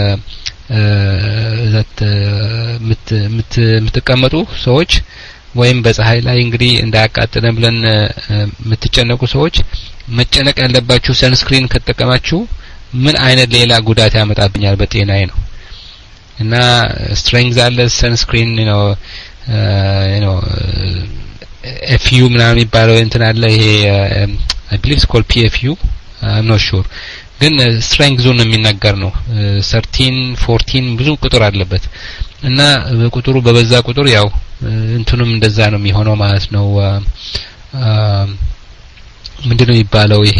ዛት ምት ምት ምትቀመጡ ሰዎች ወይም በፀሐይ ላይ እንግዲህ እንዳያቃጥለን ብለን የምትጨነቁ ሰዎች መጨነቅ ያለባችሁ ሰንስክሪን ከተጠቀማችሁ ምን አይነት ሌላ ጉዳት ያመጣብኛል በጤናዬ ነው እና ስትሬንግዝ አለ ሰንስክሪን ነው you know F U ምናምን ይባላል እንትን አለ ይሄ I believe it's called P F U I'm not sure ግን strength zone የሚናገር ነው thirteen fourteen ብዙ ቁጥር አለበት እና ቁጥሩ በበዛ ቁጥር ያው እንትኑም እንደዛ ነው የሚሆነው ማለት ነው ምንድነው ይባላል ይሄ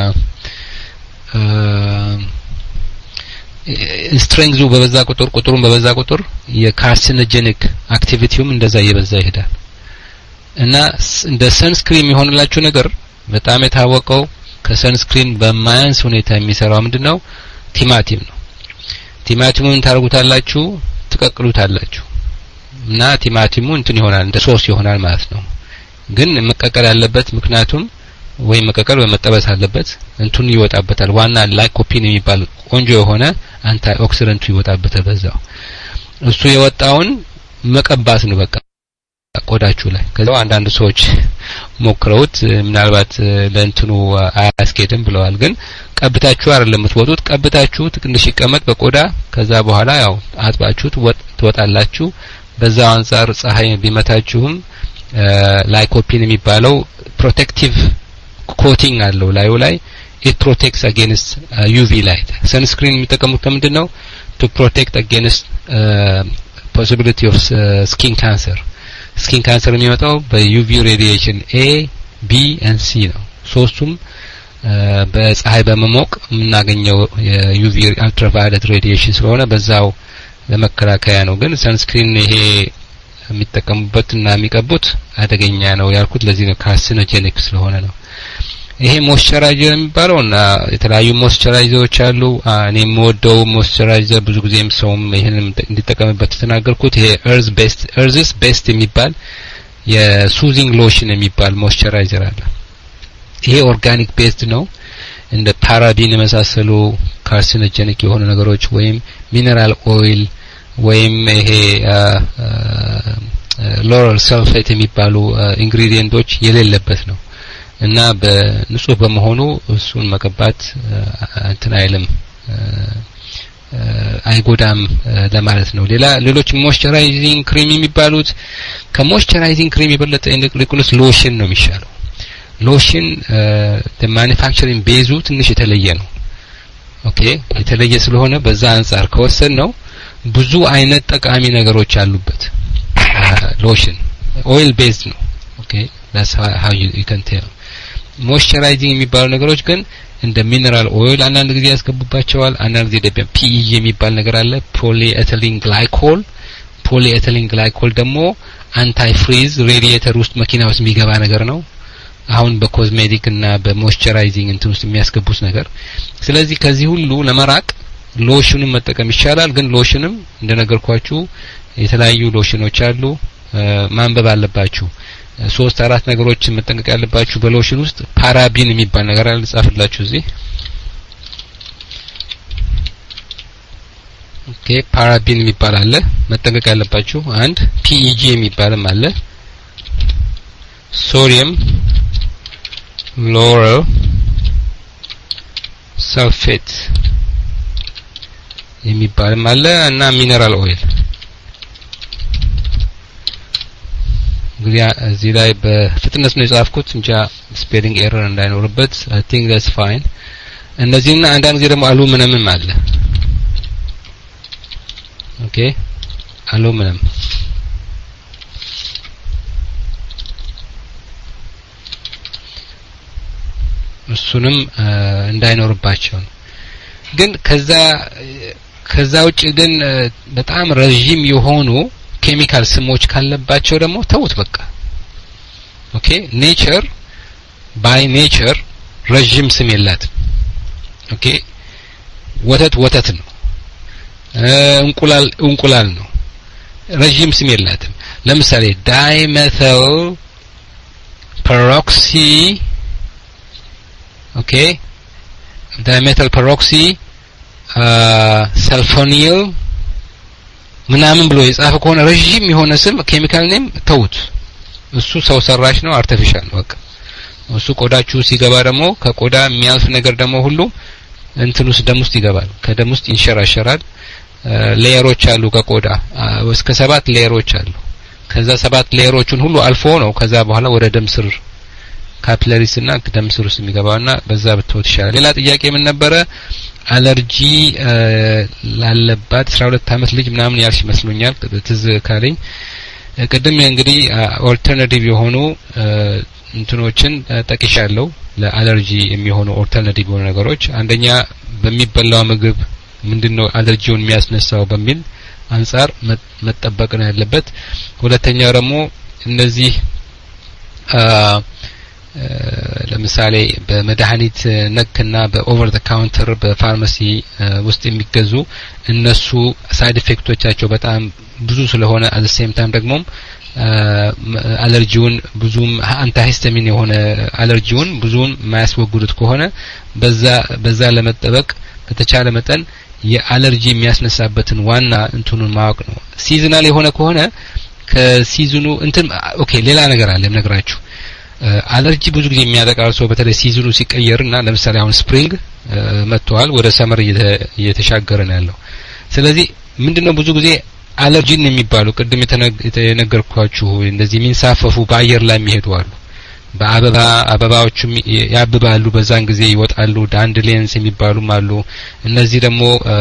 ስትሬንግዙ በበዛ ቁጥር ቁጥሩን በበዛ ቁጥር የካርሲኖጀኒክ አክቲቪቲውም እንደዛ እየበዛ ይሄዳል እና እንደ ሰንስክሪን የሚሆንላችሁ ነገር በጣም የታወቀው ከሰንስክሪን በማያንስ ሁኔታ የሚሰራው ምንድነው ቲማቲም ነው ቲማቲሙን ታርጉታላችሁ ትቀቅሉታላችሁ እና ቲማቲሙ እንትን ይሆናል እንደ ሶስ ይሆናል ማለት ነው ግን መቀቀል ያለበት ምክንያቱም ወይ መቀቀል ወይ መጠበስ አለበት እንቱን ይወጣበታል ዋና ላይኮፒን የሚባል ቆንጆ የሆነ አንታይ ኦክሲደንቱ ይወጣበታል በዛው እሱ የወጣውን መቀባት ነው በቃ ቆዳችሁ ላይ ከዛው አንዳንድ ሰዎች ሞክረውት ምናልባት ለእንትኑ አያስኬድም ብለዋል ግን ቀብታችሁ አይደለም የምትወጡት ቀብታችሁ ትንሽ ይቀመጥ በቆዳ ከዛ በኋላ ያው አጥባችሁ ትወጣላችሁ በዛው አንፃር ፀሐይ ቢመታችሁም ላይኮፒን የሚባለው ፕሮቴክቲቭ ኮቲንግ አለው ላዩ ላይ it protects against uh, U V light sunscreen የሚጠቀሙት ከምንድነው to protect against uh, possibility of uh, skin cancer skin cancer የሚመጣው በU V radiation A B and C ነው ሶስቱም በፀሐይ በመሞቅ የምናገኘው የU V ultraviolet radiation ስለሆነ በዛው ለመከላከያ ነው ግን sunscreen ይሄ የሚጠቀሙበትና የሚቀቡት አደገኛ ነው ያልኩት ለዚህ ነው ካርሲኖጀኒክ ስለሆነ ነው ይሄ ሞይስቸራይዘር የሚባለውና የተለያዩ ሞይስቸራይዘሮች አሉ እኔ የምወደው ሞይስቸራይዘር ብዙ ጊዜም ሰውም ይሄንን እንዲጠቀምበት ተናገርኩት ይሄ earth based earth's best የሚባል የሱዚንግ ሎሽን የሚባል ሞይስቸራይዘር አለ ይሄ ኦርጋኒክ ቤስድ ነው እንደ ፓራቢን የመሳሰሉ ካርሲኖጀኒክ የሆኑ ነገሮች ወይም ሚነራል ኦይል ወይም ይሄ ሎረል ሰልፌት የሚባሉ ኢንግሪዲየንቶች የሌለበት ነው እና በንጹህ በመሆኑ እሱን መቀባት እንትን አይልም አይጎዳም ለማለት ነው ሌላ ሌሎች ሞይስቸራይዚንግ ክሪም የሚባሉት ከሞይስቸራይዚንግ ክሪም የበለጠ ኢንግሪዲየንት ሎሽን ነው የሚሻለው ሎሽን the manufacturing ቤዙ ትንሽ የተለየ ነው ኦኬ የተለየ ስለሆነ በዛ አንፃር ከወሰን ነው ብዙ አይነት ጠቃሚ ነገሮች አሉበት ሎሽን ኦይል ቤዝድ ነው ኦኬ that's how, how you, you can tell moisturizing የሚባሉ ነገሮች ግን እንደ ሚነራል ኦይል አንዳንድ ጊዜ ያስገቡባቸዋል አንዳንድ ጊዜ ደግሞ P E የሚባል ነገር አለ polyethylene glycol polyethylene glycol ደግሞ አንታይ ፍሪዝ ሬዲኤተር ውስጥ መኪና ውስጥ የሚገባ ነገር ነው አሁን በኮዝሜቲክ እና በሞይስቸራይዚንግ እንትን ውስጥ የሚያስገቡት ነገር ስለዚህ ከዚህ ሁሉ ለመራቅ ሎሽኑን መጠቀም ይቻላል ግን ሎሽንም እንደነገርኳችሁ የተለያዩ ሎሽኖች አሉ ማንበብ አለባችሁ ሶስት አራት ነገሮችን መጠንቀቅ ያለባችሁ በሎሽን ውስጥ ፓራቢን የሚባል ነገር አለ ጻፍላችሁ እዚህ ኦኬ ፓራቢን የሚባል አለ መጠንቀቅ ያለባችሁ አንድ ፒኢጂ የሚባልም አለ ሶዲየም ሎረል ሰልፌት የሚባልም አለ እና ሚነራል ኦይል እንግዲህ እዚህ ላይ በፍጥነት ነው የጻፍኩት እንጂ ስፔሊንግ ኤረር እንዳይኖርበት I think that's fine እነዚህና አንዳንድ ጊዜ ደግሞ አሉሚኒየምም አለ ኦኬ አሉሚኒየም እሱንም እንዳይኖርባቸው ግን ከዛ ከዛ ውጪ ግን በጣም ረጅም የሆኑ ኬሚካል ስሞች ካለባቸው ደግሞ ተውት በቃ ኦኬ ኔቸር ባይ ኔቸር ረጅም ስም የላትም ኦኬ ወተት ወተት ነው እንቁላል እንቁላል ነው ረጅም ስም የላትም ለምሳሌ ዳይሜተል ፐሮክሲ ኦኬ ዳይሜተል ፐሮክሲ ሰልፎኒል ምናምን ብሎ የጻፈ ከሆነ ረጅም የሆነ ስም ኬሚካል ኔም ተውት እሱ ሰው ሰራሽ ነው አርቲፊሻል ነው በቃ እሱ ቆዳችሁ ሲገባ ደግሞ ከቆዳ የሚያልፍ ነገር ደግሞ ሁሉ እንትን ውስጥ ደም ውስጥ ይገባል ከደም ውስጥ ይንሸራሸራል ሌየሮች አሉ ከቆዳ እስከ ሰባት ሌየሮች አሉ ከዛ ሰባት ሌየሮቹን ሁሉ አልፎ ነው ከዛ በኋላ ወደ ደም ስር ካፒላሪስ እና ደም ስር ውስጥ የሚገባውና በዛ ብትወት ይሻላል ሌላ ጥያቄ ምን ነበረ አለርጂ ላለባት አስራ ሁለት አመት ልጅ ምናምን ያልሽ መስሎኛል ትዝ ካለኝ ቀደም እንግዲህ ኦልተርናቲቭ የሆኑ እንትኖችን ጠቅሻለሁ ለአለርጂ የሚሆኑ ኦልተርናቲቭ የሆኑ ነገሮች አንደኛ በሚበላው ምግብ ምንድነው አለርጂውን የሚያስነሳው በሚል አንፃር መጠበቅ ነው ያለበት ሁለተኛው ደግሞ እነዚህ ለምሳሌ በመድኃኒት ነክና በኦቨር ዘ ካውንተር በፋርማሲ ውስጥ የሚገዙ እነሱ ሳይድ ኢፌክቶቻቸው በጣም ብዙ ስለሆነ አት ዘ ሴም ታይም ደግሞ አለርጂውን ብዙም አንታሂስታሚን የሆነ አለርጂውን ብዙም ማያስወግዱት ከሆነ በዛ በዛ ለመጠበቅ በተቻለ መጠን የአለርጂ የሚያስነሳበትን ዋና እንትኑን ማወቅ ነው ሲዝናል የሆነ ከሆነ ከሲዝኑ እንትን ኦኬ ሌላ ነገር አለ ነግራችሁ አለርጂ ብዙ ጊዜ የሚያጠቃው ሰው በተለይ ሲዝኑ ሲቀየርና ለምሳሌ አሁን ስፕሪንግ መጥቷል ወደ ሰመር እየተሻገረ ነው ያለው ስለዚህ ምንድነው ብዙ ጊዜ አለርጂን የሚባሉ ቅድም የተነገርኳችሁ እንደዚህ የሚንሳፈፉ በአየር ላይ የሚሄዱ አሉ በአበባ አበባዎችም ያብባሉ በዛን ጊዜ ይወጣሉ ዳንድሌንስ የሚባሉም አሉ እነዚህ ደግሞ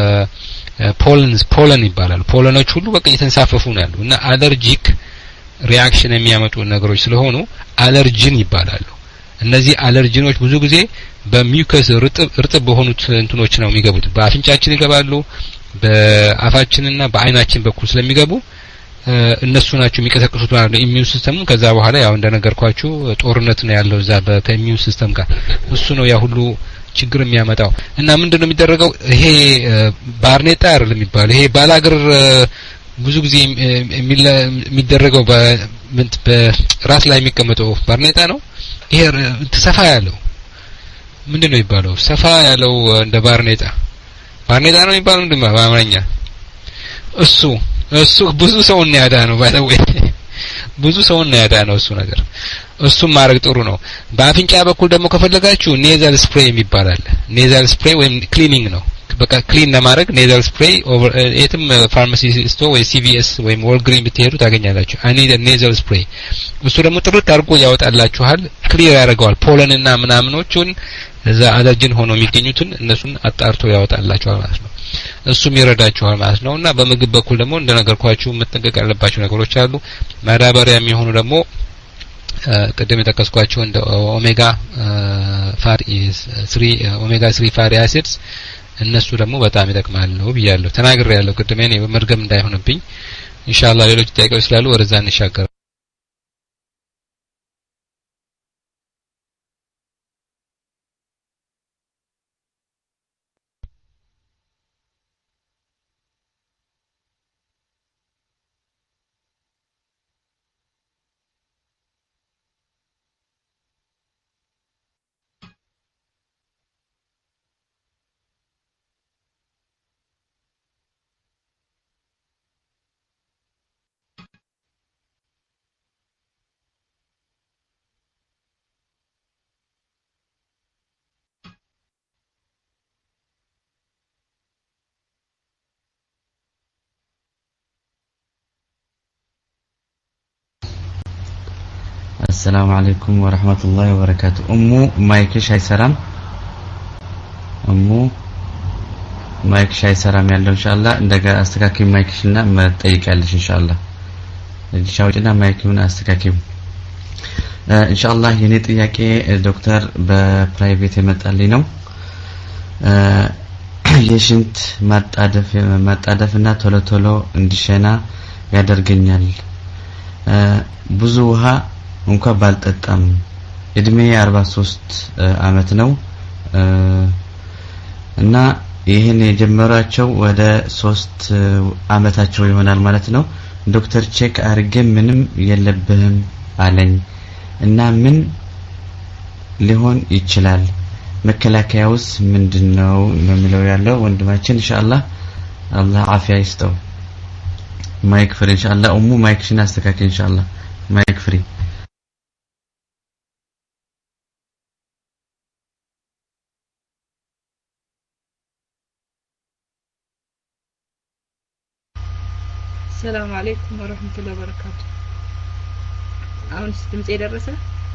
ፖለንስ ፖለን ይባላሉ ፖለኖች ሁሉ በቃ እየተንሳፈፉ ነው ያሉ እና አለርጂክ ሪአክሽን የሚያመጡ ነገሮች ስለሆኑ አለርጂን ይባላሉ እነዚህ አለርጂኖች ብዙ ጊዜ በሚውከስ ርጥብ ርጥብ በሆኑት እንትኖች ነው የሚገቡት በአፍንጫችን ይገባሉ በአፋችንና በአይናችን በኩል ስለሚገቡ እነሱ ናቸው የሚቀሰቅሱት ማለት ነው ኢሚዩን ሲስተም ከዛ በኋላ ያው እንደነገርኳችሁ ጦርነት ነው ያለው እዛ በኢሚዩን ሲስተም ጋር እሱ ነው ያ ሁሉ ችግር የሚያመጣው እና ምንድነው የሚደረገው ይሄ ባርኔጣ አይደለም የሚባለው ይሄ ባላገር ብዙ ጊዜ የሚደረገው በራስ ላይ የሚቀመጠው ባርኔጣ ነው ይሄ ተሰፋ ያለው ምንድነው ይባለው ሰፋ ያለው እንደ ባርኔጣ ባርኔጣ ነው የሚባለው እንደማ በአማርኛ እሱ እሱ ብዙ ሰው ነው ያዳ ነው ባይተው ብዙ ሰው ነው ያዳ ነው እሱ ነገር እሱም ማድረግ ጥሩ ነው በአፍንጫ በኩል ደግሞ ከፈለጋችሁ ኔዛል ስፕሬይ የሚባል አለ ኔዛል ስፕሬይ ወይም ክሊኒንግ ነው በቃ ክሊን ለማድረግ ኔዛል ስፕሬይ ኦቨር ኤትም ፋርማሲ ስቶር ወይ ሲቪኤስ ወይ ሞልግሪን ብትሄዱ ታገኛላችሁ አይ ኒድ ኔዛል ስፕሬይ እሱ ደግሞ ጥርት አድርጎ ያወጣላችኋል ክሊር ያደርገዋል ፖለንና ምናምኖቹን እዛ አለርጂን ሆኖ የሚገኙትን እነሱን አጣርቶ ያወጣላችኋል ማለት ነው እሱም ይረዳችኋል ማለት ነውና በምግብ በኩል ደግሞ እንደነገርኳችሁ መጠንቀቅ ያለባችሁ ነገሮች አሉ ማዳበሪያ የሚሆኑ ደግሞ ቀደም የጠቀስኳቸው እንደ ኦሜጋ ፋሪ ስሪ ኦሜጋ ስሪ ፋሪ አሲድስ እነሱ ደግሞ በጣም ይጠቅማሉ ብያለሁ ተናግሬያለሁ ቅድም እኔ መርገም እንዳይሆንብኝ ኢንሻአላህ ሌሎች ጥያቄዎች ስላሉ ወደዛ እንሻገር السلام عليكم ورحمة الله وبركاته أمو مايكش هيسرام أمو مايكش هيسرام يالله إن شاء الله عندك أستكاكي مايكشنا ما تأيكالش إن شاء الله شاوجنا مايكيون أستكاكي آه إن شاء الله ينيت إياك دكتور ببرايفيت يمتقلي نو آه የሽንት ማጣደፍ ማጣደፍና ቶሎ ቶሎ እንዲሸና ያደርገኛል ብዙ ውሃ እንኳን ባልጠጣም እድሜ አርባ ሶስት አመት ነው እና ይሄን የጀመራቸው ወደ ሶስት አመታቸው ይሆናል ማለት ነው ዶክተር ቼክ አርገ ምንም የለብህም አለኝ እና ምን ሊሆን ይችላል መከላከያውስ ምንድነው የሚለው ያለው ወንድማችን ኢንሻአላህ አላህ አፊያ ይስጠው ማይክ ፍሪ ኢንሻአላህ ኡሙ ማይክሽን አስተካክል ኢንሻአላህ ማይክ ፍሪ السلام عليكم ورحمة الله وبركاته አሁን ድምጽ የደረሰ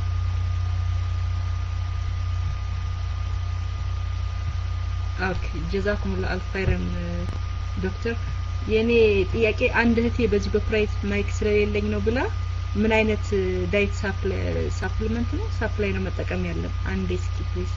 ኦኬ ጀዛኩም الله الف خيرን ዶክተር የኔ ጥያቄ አንድ እህቴ በዚህ በፕራይስ ማይክ ስለሌለኝ ነው ብላ ምን አይነት ዳይት ሳፕሊመንት ነው ሳፕላይ ነው መጠቀም ያለው አንዴ እስኪ ፕሊዝ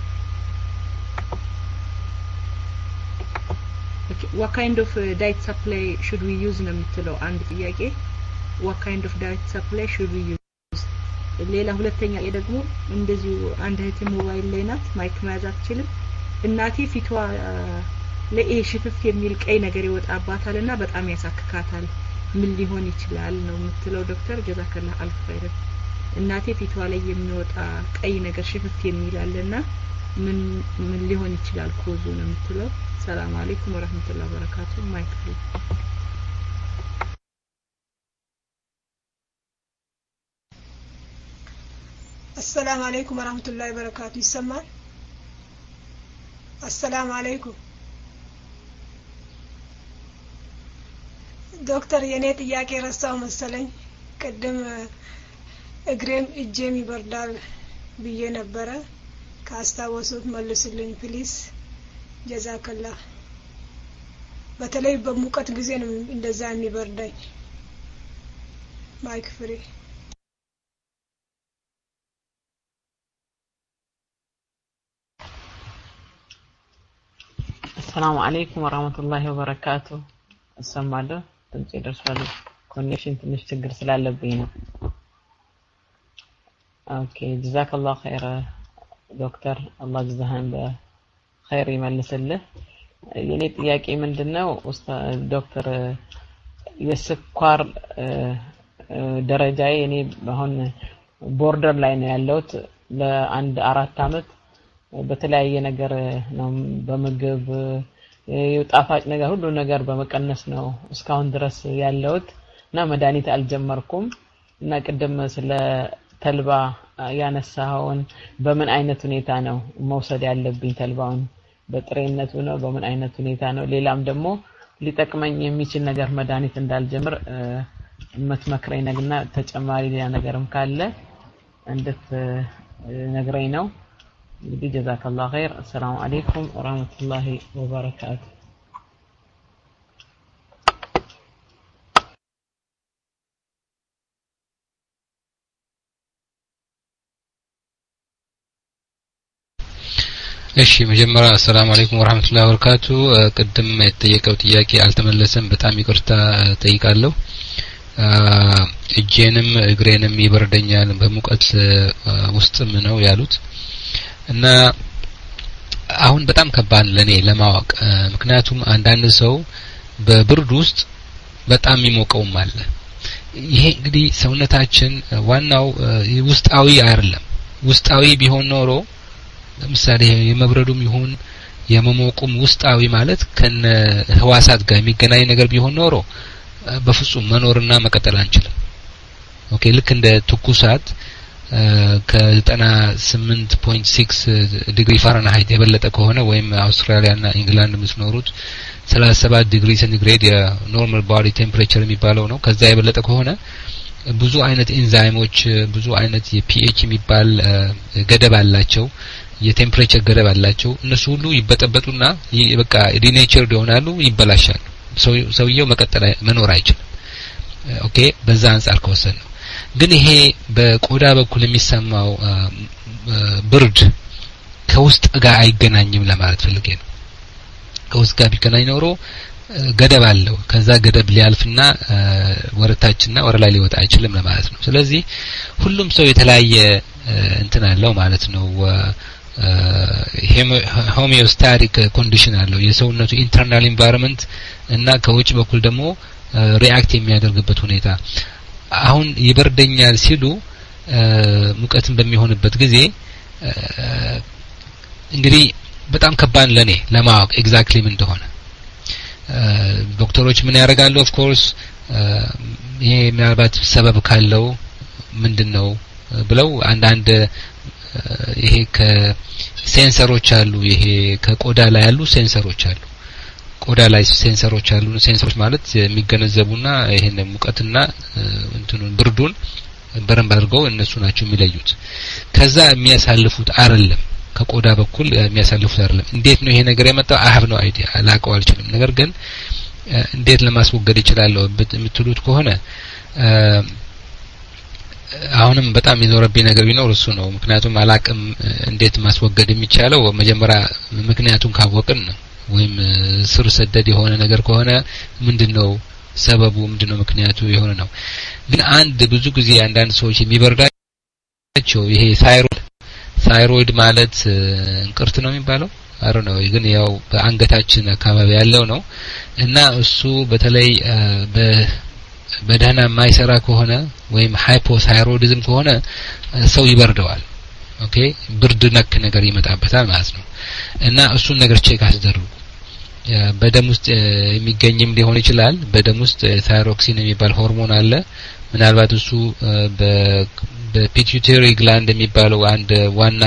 ኦኬ what kind of uh, diet supply should we use ነው የምትለው አንድ ጥያቄ what kind of diet supply should we use ሌላ ሁለተኛ ደግሞ እንደዚሁ አንድ እህቴ ሞባይል ላይ ናት ማይክ መያዝ አትችልም እናቴ ፊቷ ለኤሽፍፍ የሚል ቀይ ነገር ይወጣባታልና በጣም ያሳክካታል ምን ሊሆን ይችላል ነው የምትለው ዶክተር ጀዛከላህ አልፍ ኸይር እናቴ ፊቷ ላይ የሚወጣ ቀይ ነገር ሽፍፍ የሚላልና ምን ምን ሊሆን ይችላል ኮዙ ነው የምትለው ሰላም አለይኩም ወራህመቱላሂ ወበረካቱ ማይክ ፍሪ السلام عليكم ورحمة الله وبركاته يسمع السلام عليكم دكتور የኔ ጥያቄ ረሳው መሰለኝ ቀደም እግሬም እጄም ይበርዳል ብዬ ነበረ ካስታወሱት መልስልኝ ፕሊስ ጀዛከላህ በተለይ በሙቀት ጊዜ ነው እንደዛ የሚበርዳኝ ማይክ ፍሪ السلام عليكم ورحمة الله وبركاته السماده ድምጽ ይደርሳል ኮኔክሽን ትንሽ ችግር ስላለብኝ ነው ኦኬ ጀዛከላህ ኸይር ዶክተር አላህ ጀዛህን በኸይር ይመልስልህ የኔ ጥያቄ ምንድነው ኡስታዝ ዶክተር የስኳር ደረጃዬ እኔ አሁን ቦርደር ላይ ነው ያለሁት ለአንድ አራት አመት በተለያየ ነገር ነው በመግብ የጣፋጭ ነገር ሁሉ ነገር በመቀነስ ነው እስካሁን ድረስ ያለሁት እና መድኃኒት አልጀመርኩም እና ቀደም ስለ ተልባ ያነሳውን በምን አይነት ሁኔታ ነው መውሰድ ያለብኝ ተልባውን በጥሬነቱ ነው በምን አይነት ሁኔታ ነው ሌላም ደግሞ ሊጠቅመኝ የሚችል ነገር መድኃኒት እንዳልጀምር መትመክረኝ ነገርና ተጨማሪ ሌላ ነገርም ካለ እንድት ነግረኝ ነው جزاك الله خير السلام عليكم ورحمة الله وبركاته እሺ መጀመሪያ السلام عليكم ورحمة الله وبركاته ቅድም የተጠየቀው ጥያቄ አልተመለሰም በጣም ይቅርታ ጠይቃለሁ እጄንም እግሬንም ይበርደኛል በሙቀት ውስጥም ነው ያሉት እና አሁን በጣም ከባድ ለኔ ለማወቅ ምክንያቱም አንዳንድ ሰው በብርድ ውስጥ በጣም ይሞቀውም አለ ይሄ እንግዲህ ሰውነታችን ዋናው ውስጣዊ አይደለም ውስጣዊ ቢሆን ኖሮ ለምሳሌ የመብረዱም ይሁን የመሞቁም ውስጣዊ ማለት ከነ ህዋሳት ጋር የሚገናኝ ነገር ቢሆን ኖሮ በፍጹም መኖርና መቀጠል አንችልም ኦኬ ልክ እንደ ትኩሳት ከ98 ነጥብ ስድስት ዲግሪ ፋራናይት የበለጠ ከሆነ ወይም አውስትራሊያና ኢንግላንድ ምስኖሩት ሰላሳ ሰባት ዲግሪ ሴንቲግሬድ የኖርማል ቦዲ ቴምፕሬቸር የሚባለው ነው ከዛ የበለጠ ከሆነ ብዙ አይነት ኤንዛይሞች ብዙ አይነት የፒኤች የሚባል ገደብ አላቸው የቴምፕሬቸር ገደብ አላቸው እነሱ ሁሉ ይበጠበጡና በቃ ዲኔቸርድ ይሆናሉ ይበላሻሉ ሰውየው መቀጠል መኖር አይችልም ኦኬ በዛ አንፃር ከወሰን ነው ግን ይሄ በቆዳ በኩል የሚሰማው ብርድ ከውስጥ ጋር አይገናኝም ለማለት ፈልጌ ነው ከውስጥ ጋር ቢገናኝ ኖሮ ገደብ አለው ከዛ ገደብ ሊያልፍና ወረታችንና ወረ ላይ ሊወጣ አይችልም ለማለት ነው ስለዚህ ሁሉም ሰው የተለያየ እንትን አለው ማለት ነው ሆሚዮስታቲክ ኮንዲሽን አለው የሰውነቱ ኢንተርናል ኢንቫይሮንመንት እና ከውጭ በኩል ደግሞ ሪአክት የሚያደርግበት ሁኔታ አሁን ይበርደኛል ሲሉ ሙቀትን በሚሆንበት ጊዜ እንግዲህ በጣም ከባድ ለኔ ለማወቅ ኤግዛክትሊ ምን እንደሆነ ዶክተሮች ምን ያደርጋሉ ኦፍ ኮርስ ይሄ ምናልባት ሰበብ ካለው ምንድነው ብለው አንድ አንድ ይሄ ከሴንሰሮች አሉ ይሄ ከቆዳ ላይ ያሉ ሴንሰሮች አሉ ቆዳ ላይ ሴንሰሮች አሉ ሴንሰሮች ማለት የሚገነዘቡና ይሄን ሙቀትና እንትኑን ብርዱን በረንብ አድርገው እነሱ ናቸው የሚለዩት ከዛ የሚያሳልፉት አይደለም ከቆዳ በኩል የሚያሳልፉት አይደለም እንዴት ነው ይሄ ነገር የመጣው አሃብ ነው አይዲያ አላቀው አልችልም ነገር ግን እንዴት ለማስወገድ ይችላል የምትሉት ከሆነ አሁንም በጣም ይዞርብኝ ነገር ቢኖር እሱ ነው ምክንያቱም አላቅም እንዴት ማስወገድ የሚቻለው መጀመሪያ ምክንያቱን ካወቅን ነው ወይም ስር ሰደድ የሆነ ነገር ከሆነ ምንድነው ሰበቡ ምንድነው ምክንያቱ የሆነ ነው ግን አንድ ብዙ ጊዜ አንዳንድ ሰዎች የሚበርዳቸው ይሄ ታይሮይድ ታይሮይድ ማለት እንቅርት ነው የሚባለው አረ ነው ግን ያው በአንገታችን አካባቢ ያለው ነው እና እሱ በተለይ በ በደህና የማይሰራ ከሆነ ወይም ሃይፖታይሮይዲዝም ከሆነ ሰው ይበርደዋል ኦኬ ብርድ ነክ ነገር ይመጣበታል ማለት ነው እና እሱን ነገር ቼክ አስደርጉ በደም ውስጥ የሚገኝም ሊሆን ይችላል በደም ውስጥ ታይሮክሲን የሚባል ሆርሞን አለ ምናልባት እሱ በፒቱይተሪ ግላንድ የሚባለው አንድ ዋና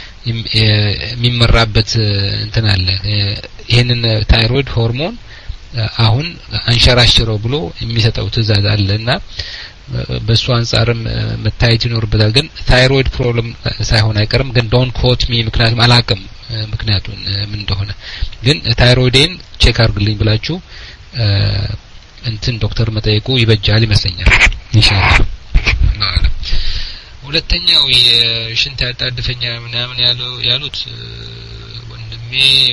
የሚመራበት እንትን አለ ይሄንን ታይሮይድ ሆርሞን አሁን አንሸራሽረው ብሎ የሚሰጠው ትዕዛዝ አለና በሱ አንፃርም መታየት ይኖርበታል ግን ታይሮይድ ፕሮብለም ሳይሆን አይቀርም ግን ዶንት ኮት ሚ ምክንያቱም አላቅም ምክንያቱን ምን እንደሆነ ግን ታይሮይድን ቼክ አድርግልኝ ብላችሁ እንትን ዶክተር መጠየቁ ይበጃል ይመስለኛል ኢንሻአላህ ሁለተኛው የሽንት ያጣድፈኛ ምናምን ያለው ያሉት ወንድሜ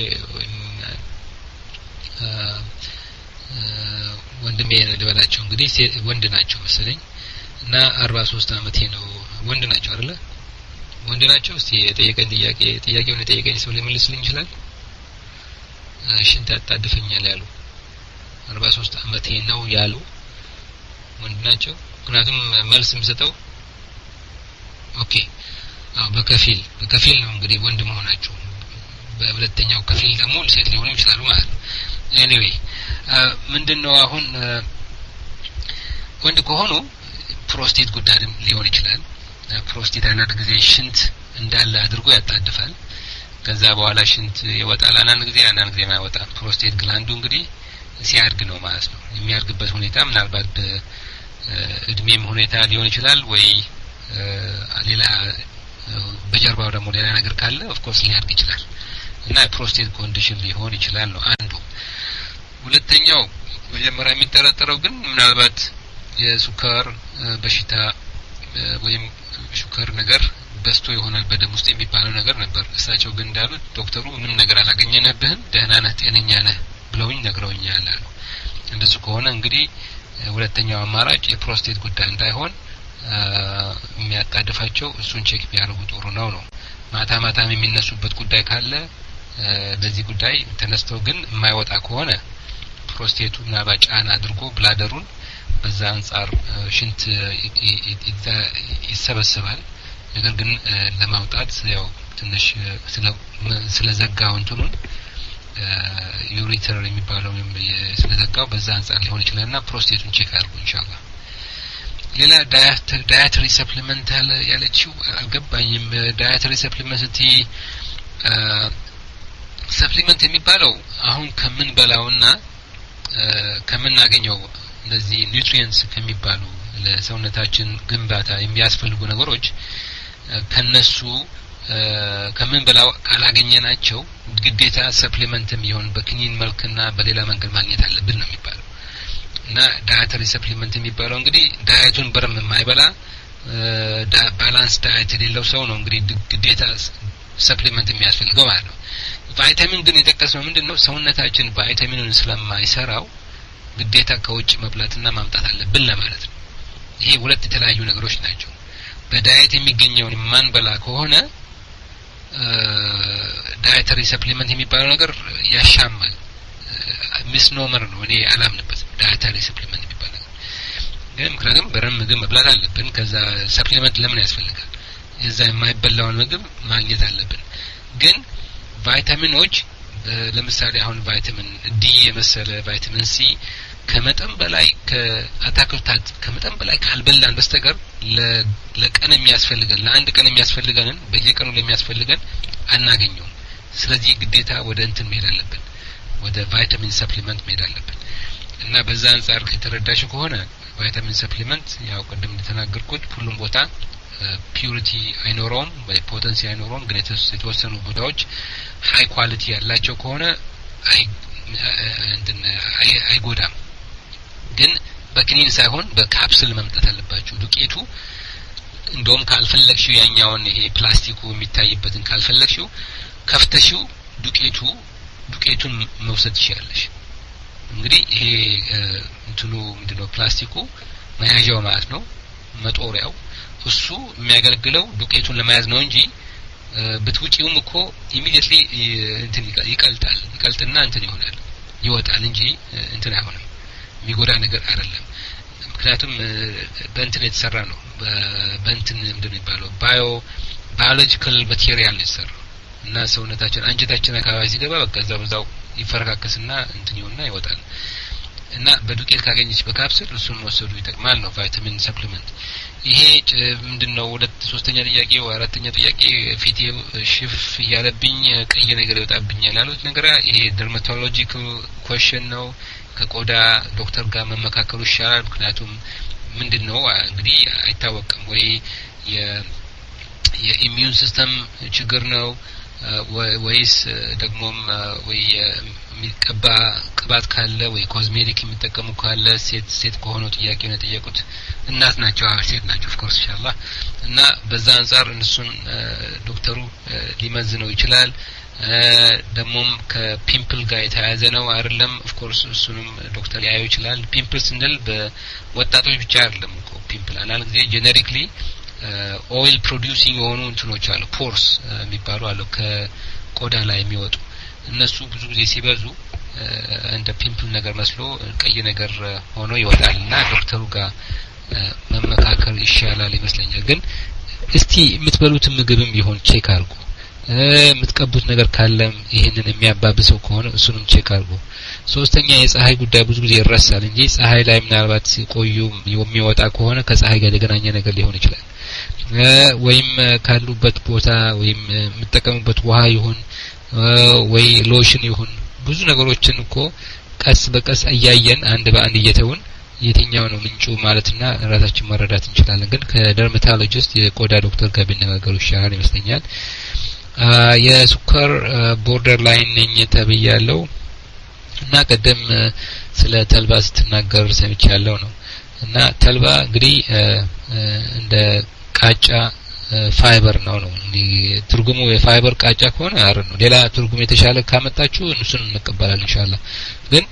ወንድሜ ልበላቸው እንግዲህ ወንድ ናቸው መሰለኝ እና አርባ ሶስት አመቴ ነው ወንድ ናቸው አይደለ ወንድ ናቸው እስቲ የጠየቀኝ ጥያቄ ጥያቄውን የጠየቀኝ ሰው ሊመልስልኝ ይችላል ሽንት ያጣድፈኛል ያሉ አርባ ሶስት አመቴ ነው ያሉ ወንድ ናቸው ምክንያቱም መልስ የምሰጠው ኦኬ አው በከፊል በከፊል ነው እንግዲህ ወንድ መሆናቸው በሁለተኛው ከፊል ደግሞ ሴት ሊሆኑ ይችላሉ ማለት ነው ኤኒዌይ ምንድነው አሁን ወንድ ከሆኑ ፕሮስቴት ጉዳይም ሊሆን ይችላል ፕሮስቴት አንዳንድ ጊዜ ሽንት እንዳለ አድርጎ ያጣድፋል ከዛ በኋላ ሽንት ይወጣል አንዳንድ ጊዜ አንዳንድ ጊዜ ማይወጣ ፕሮስቴት ግላንዱ እንግዲህ ሲያድግ ነው ማለት ነው የሚያድግበት ሁኔታ ምናልባት በእድሜም ሁኔታ ሊሆን ይችላል ወይ ሌላ በጀርባው ደግሞ ሌላ ነገር ካለ ኦፍ ኮርስ ሊያድግ ይችላል እና ፕሮስቴት ኮንዲሽን ሊሆን ይችላል ነው አንዱ ሁለተኛው መጀመሪያ የሚጠረጠረው ግን ምናልባት የሱካር በሽታ ወይም ሱካር ነገር በስቶ ይሆናል በደም ውስጥ የሚባለው ነገር ነበር እሳቸው ግን እንዳሉት ዶክተሩ ምንም ነገር አላገኘነብህም ደህና ነህ ጤነኛ ነህ ብለውኝ ነግረውኛል አሉ እንደሱ ከሆነ እንግዲህ ሁለተኛው አማራጭ የፕሮስቴት ጉዳይ እንዳይሆን የሚያጣድፋቸው እሱን ቼክ ቢያደርጉ ጥሩ ነው ነው ማታ ማታም የሚነሱበት ጉዳይ ካለ በዚህ ጉዳይ ተነስተው ግን የማይወጣ ከሆነ ፕሮስቴቱና ባጫና አድርጎ ብላደሩን በዛ አንፃር ሽንት ይሰበሰባል ነገር ግን ለማውጣት ያው ትንሽ ስለዘጋው እንትኑን ዩሪተር የሚባለው ስለዘጋው በዛ አንፃር ሊሆን ይችላልና ፕሮስቴቱን ቼክ አድርጉ ኢንሻአላህ ሌላ ዳያተሪ ሰፕሊመንት ያለችው አልገባኝም ዳያተሪ ሰፕሊመንት ሰፕሊመንት የሚባለው አሁን ከምን በላውና ከምን ናገኘው እነዚህ ኒውትሪየንትስ ከሚባሉ ለሰውነታችን ግንባታ የሚያስፈልጉ ነገሮች ከነሱ ከምን በላው ካላገኘናቸው ግዴታ ሰፕሊመንትም ይሁን በክኒን መልክና በሌላ መንገድ ማግኘት አለብን ነው የሚባለው። እና ዳይተሪ ሰፕሊመንት የሚባለው እንግዲህ ዳይቱን በረም የማይበላ ባላንስ ዳይት የሌለው ሰው ነው እንግዲህ ግዴታ ሰፕሊመንት የሚያስፈልገው ማለት ነው። ቫይታሚን ግን የጠቀስነው ምንድነው ሰውነታችን ቫይታሚኑን ስለማይሰራው ግዴታ ከውጭ መብላትና ማምጣት አለብን ለማለት ነው። ይሄ ሁለት የተለያዩ ነገሮች ናቸው። በዳይት የሚገኘውን ማንበላ ከሆነ ዳይተሪ ሰፕሊመንት የሚባለው ነገር ያሻማል፣ ሚስኖመር ነው። እኔ አላምንበትም ዳይተሪ ሰፕሊመንት የሚባለው ነገር። ግን ምክንያቱም በረም ምግብ መብላት አለብን። ከዛ ሰፕሊመንት ለምን ያስፈልጋል? እዛ የማይበላውን ምግብ ማግኘት አለብን። ግን ቫይታሚኖች ለምሳሌ አሁን ቫይታሚን ዲ የመሰለ ቫይታሚን ሲ ከመጠን በላይ ከአታክልታት ከመጠን በላይ ካልበላን በስተቀር ለቀን የሚያስፈልገን ለአንድ ቀን የሚያስፈልገንን በየቀኑ ለሚያስፈልገን አናገኘውም። ስለዚህ ግዴታ ወደ እንትን መሄድ አለብን፣ ወደ ቫይታሚን ሰፕሊመንት መሄድ አለብን። እና በዛ አንፃር ከተረዳሽ ከሆነ ቫይታሚን ሰፕሊመንት ያው ቀደም እንደተናገርኩት ሁሉም ቦታ ፒዩሪቲ አይኖረውም ወይ ፖቴንሲ አይኖረውም። ግን የተወሰኑ ቦታዎች ሃይ ኳሊቲ ያላቸው ከሆነ አይ እንትን አይጎዳም። ግን በክኒን ሳይሆን በካፕሱል መምጣት አለባችሁ። ዱቄቱ እንደውም ካልፈለግሽው ያኛውን ይሄ ፕላስቲኩ የሚታይበትን ካልፈለግሽው ከፍተሽው ዱቄቱ ዱቄቱን መውሰድ ይችላልሽ። እንግዲህ ይሄ እንትኑ ምንድነው ፕላስቲኩ መያዣው ማለት ነው መጦሪያው እሱ የሚያገለግለው ዱቄቱን ለመያዝ ነው እንጂ ብትውጪውም እኮ ኢሚዲየትሊ እንትን ይቀልጣል ይቀልጥና እንትን ይሆናል ይወጣል እንጂ እንትን አይሆንም፣ የሚጎዳ ነገር አይደለም። ምክንያቱም በእንትን የተሰራ ነው በእንትን ምንድነው የሚባለው ባዮ ባዮሎጂካል ማቴሪያል የተሰራ እና ሰውነታችን አንጀታችን አካባቢ ሲገባ በቃ እዛው እዛው ይፈረካከስና እንትን ይሆንና ይወጣል። እና በዱቄት ካገኘች በካፕሱል እሱን ወሰዱ ይጠቅማል ነው ቫይታሚን ሰፕሊመንት። ይሄ ምንድነው ሁለት ሶስተኛ ጥያቄ ወይ አራተኛ ጥያቄ ፊቴ ሽፍ ያለብኝ ቀይ ነገር ይወጣብኛል ያሉት ነገር ይሄ ደርማቶሎጂካል ኩዌስቸን ነው። ከቆዳ ዶክተር ጋር መመካከሩ ይሻላል። ምክንያቱም ምንድነው እንግዲህ አይታወቅም ወይ የ የኢሚዩን ሲስተም ችግር ነው ወይስ ደግሞም ወይ የሚቀባ ቅባት ካለ ወይ ኮዝሜቲክ የሚጠቀሙ ካለ ሴት ሴት ከሆነ ጥያቄው ነው ጠየቁት። እናት ናቸው አዎ ሴት ናቸው ኦፍ ኮርስ ኢንሻአላህ። እና በዛ አንፃር እነሱን ዶክተሩ ሊመዝነው ይችላል። ደግሞም ከፒምፕል ጋር የተያያዘ ነው አይደለም ኦፍ ኮርስ እሱንም ዶክተር ያየው ይችላል። ፒምፕል ስንል በወጣቶች ብቻ አይደለም እኮ ፒምፕል አንዳንድ ጊዜ ጄኔሪክሊ ኦይል ፕሮዲዩሲንግ የሆኑ እንትኖች አሉ ፖርስ የሚባሉ አሉ ከቆዳ ላይ የሚወጡ እነሱ ብዙ ጊዜ ሲበዙ እንደ ፒምፕል ነገር መስሎ ቀይ ነገር ሆኖ ይወጣልና ዶክተሩ ጋር መመካከር ይሻላል ይመስለኛል። ግን እስቲ የምትበሉት ምግብም ቢሆን ቼክ አድርጉ። የምትቀቡት ነገር ካለም ይሄንን የሚያባብሰው ከሆነ እሱንም ቼክ አድርጉ። ሶስተኛ የፀሐይ ጉዳይ ብዙ ጊዜ ይረሳል እንጂ ፀሐይ ላይ ምናልባት ሲቆዩ የሚወጣ ከሆነ ከፀሐይ ጋር የተገናኘ ነገር ሊሆን ይችላል። ወይም ካሉበት ቦታ ወይም የምትጠቀሙበት ውሃ ይሁን ወይ ሎሽን ይሁን ብዙ ነገሮችን እኮ ቀስ በቀስ እያየን አንድ በአንድ እየተውን የትኛው ነው ምንጩ ማለትና ራሳችን መረዳት እንችላለን። ግን ከደርማቶሎጂስት የቆዳ ዶክተር ጋር ቢነጋገሩ ይሻላል ይመስለኛል። የሱከር ቦርደር ላይን ነኝ ተብያለሁ እና ቀደም ስለ ተልባ ስትናገር ሰምቻለሁ ነው። እና ተልባ እንግዲህ እንደ ቃጫ ፋይበር ነው ነው ትርጉሙ የፋይበር ቃጫ ከሆነ አረ ነው። ሌላ ትርጉም የተሻለ ካመጣችሁ እሱን እንቀበላለን ኢንሻአላህ። ግን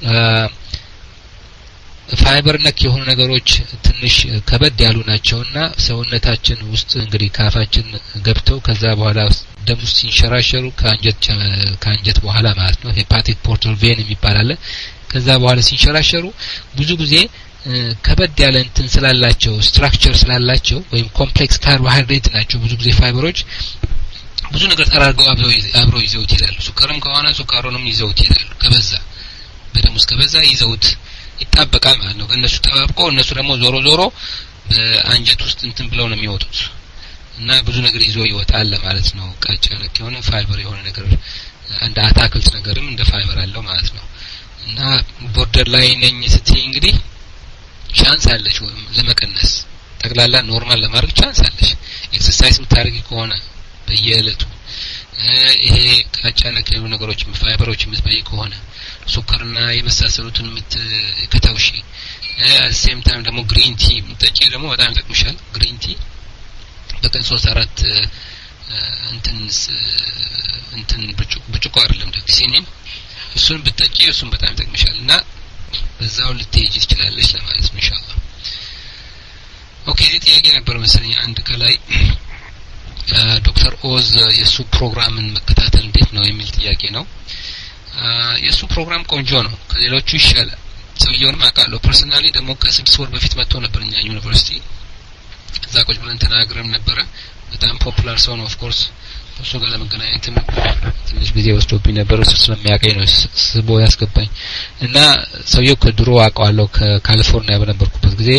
ፋይበር ነክ የሆኑ ነገሮች ትንሽ ከበድ ያሉ ናቸውና ሰውነታችን ውስጥ እንግዲህ ካፋችን ገብተው ከዛ በኋላ ደም ውስጥ ሲንሸራሸሩ ከአንጀት ከአንጀት በኋላ ማለት ነው ሄፓቲክ ፖርታል ቬን የሚባል አለ። ከዛ በኋላ ሲንሸራሸሩ ብዙ ጊዜ ከበድ ያለ እንትን ስላላቸው ስትራክቸር ስላላቸው ወይም ኮምፕሌክስ ካርቦሃይድሬት ናቸው ብዙ ጊዜ ፋይበሮች ብዙ ነገር ጠራርገው አብረው ይዘውት ይላሉ። ሱከርም ከሆነ ሱካሩንም ይዘውት ይላሉ። ከበዛ በደም ውስጥ ከበዛ ይዘውት ይጣበቃል ማለት ነው። እነሱ ተጣብቆ እነሱ ደግሞ ዞሮ ዞሮ በአንጀት ውስጥ እንትን ብለው ነው የሚወጡት እና ብዙ ነገር ይዞ ይወጣል ማለት ነው። ቃጫ ነክ የሆነ ፋይበር የሆነ ነገር እንደ አታክልት ነገርም እንደ ፋይበር አለው ማለት ነው። እና ቦርደር ላይ ነኝ ስትይ እንግዲህ ቻንስ አለሽ ለመቀነስ ጠቅላላ ኖርማል ለማድረግ ቻንስ አለሽ ኤክሰርሳይዝ ምታረጊ ከሆነ በየዕለቱ ይሄ ካጫነ ከሆነ ነገሮች ፋይበሮች ምትበይ ከሆነ ሱከርና የመሳሰሉትን ምት ከተውሺ ሴም ታይም ደግሞ ግሪን ቲ ምትጠጪ ደግሞ በጣም ይጠቅምሻል ግሪን ቲ በቀን ሶስት አራት እንትን እንትን ብጭቆ አይደለም ዲክሲኒን እሱን ብትጠጪ እሱን በጣም ይጠቅምሻልና በዛው ልትሄጂ ትችላለሽ ለማለት ነው ኢንሻአላህ ኦኬ ጥያቄ ነበር መሰለኝ አንድ ከላይ ዶክተር ኦዝ የሱ ፕሮግራምን መከታተል እንዴት ነው የሚል ጥያቄ ነው የሱ ፕሮግራም ቆንጆ ነው ከሌሎቹ ይሻላል ሰውየውን ማቃለው ፐርሰናሊ ደግሞ ከስድስት ወር በፊት መጥቶ ነበርኛ ዩኒቨርሲቲ እዛ ቁጭ ብለን ተናግረን ነበር በጣም ፖፑላር ሰው ነው ኦፍ ኮርስ እሱ ጋር ለመገናኘትም ትንሽ ጊዜ ወስዶብኝ ነበር እሱ ስለሚያቀኝ ነው ስቦ ያስገባኝ እና ሰውየው ከድሮ አውቀዋለሁ ከካሊፎርኒያ በነበርኩበት ጊዜ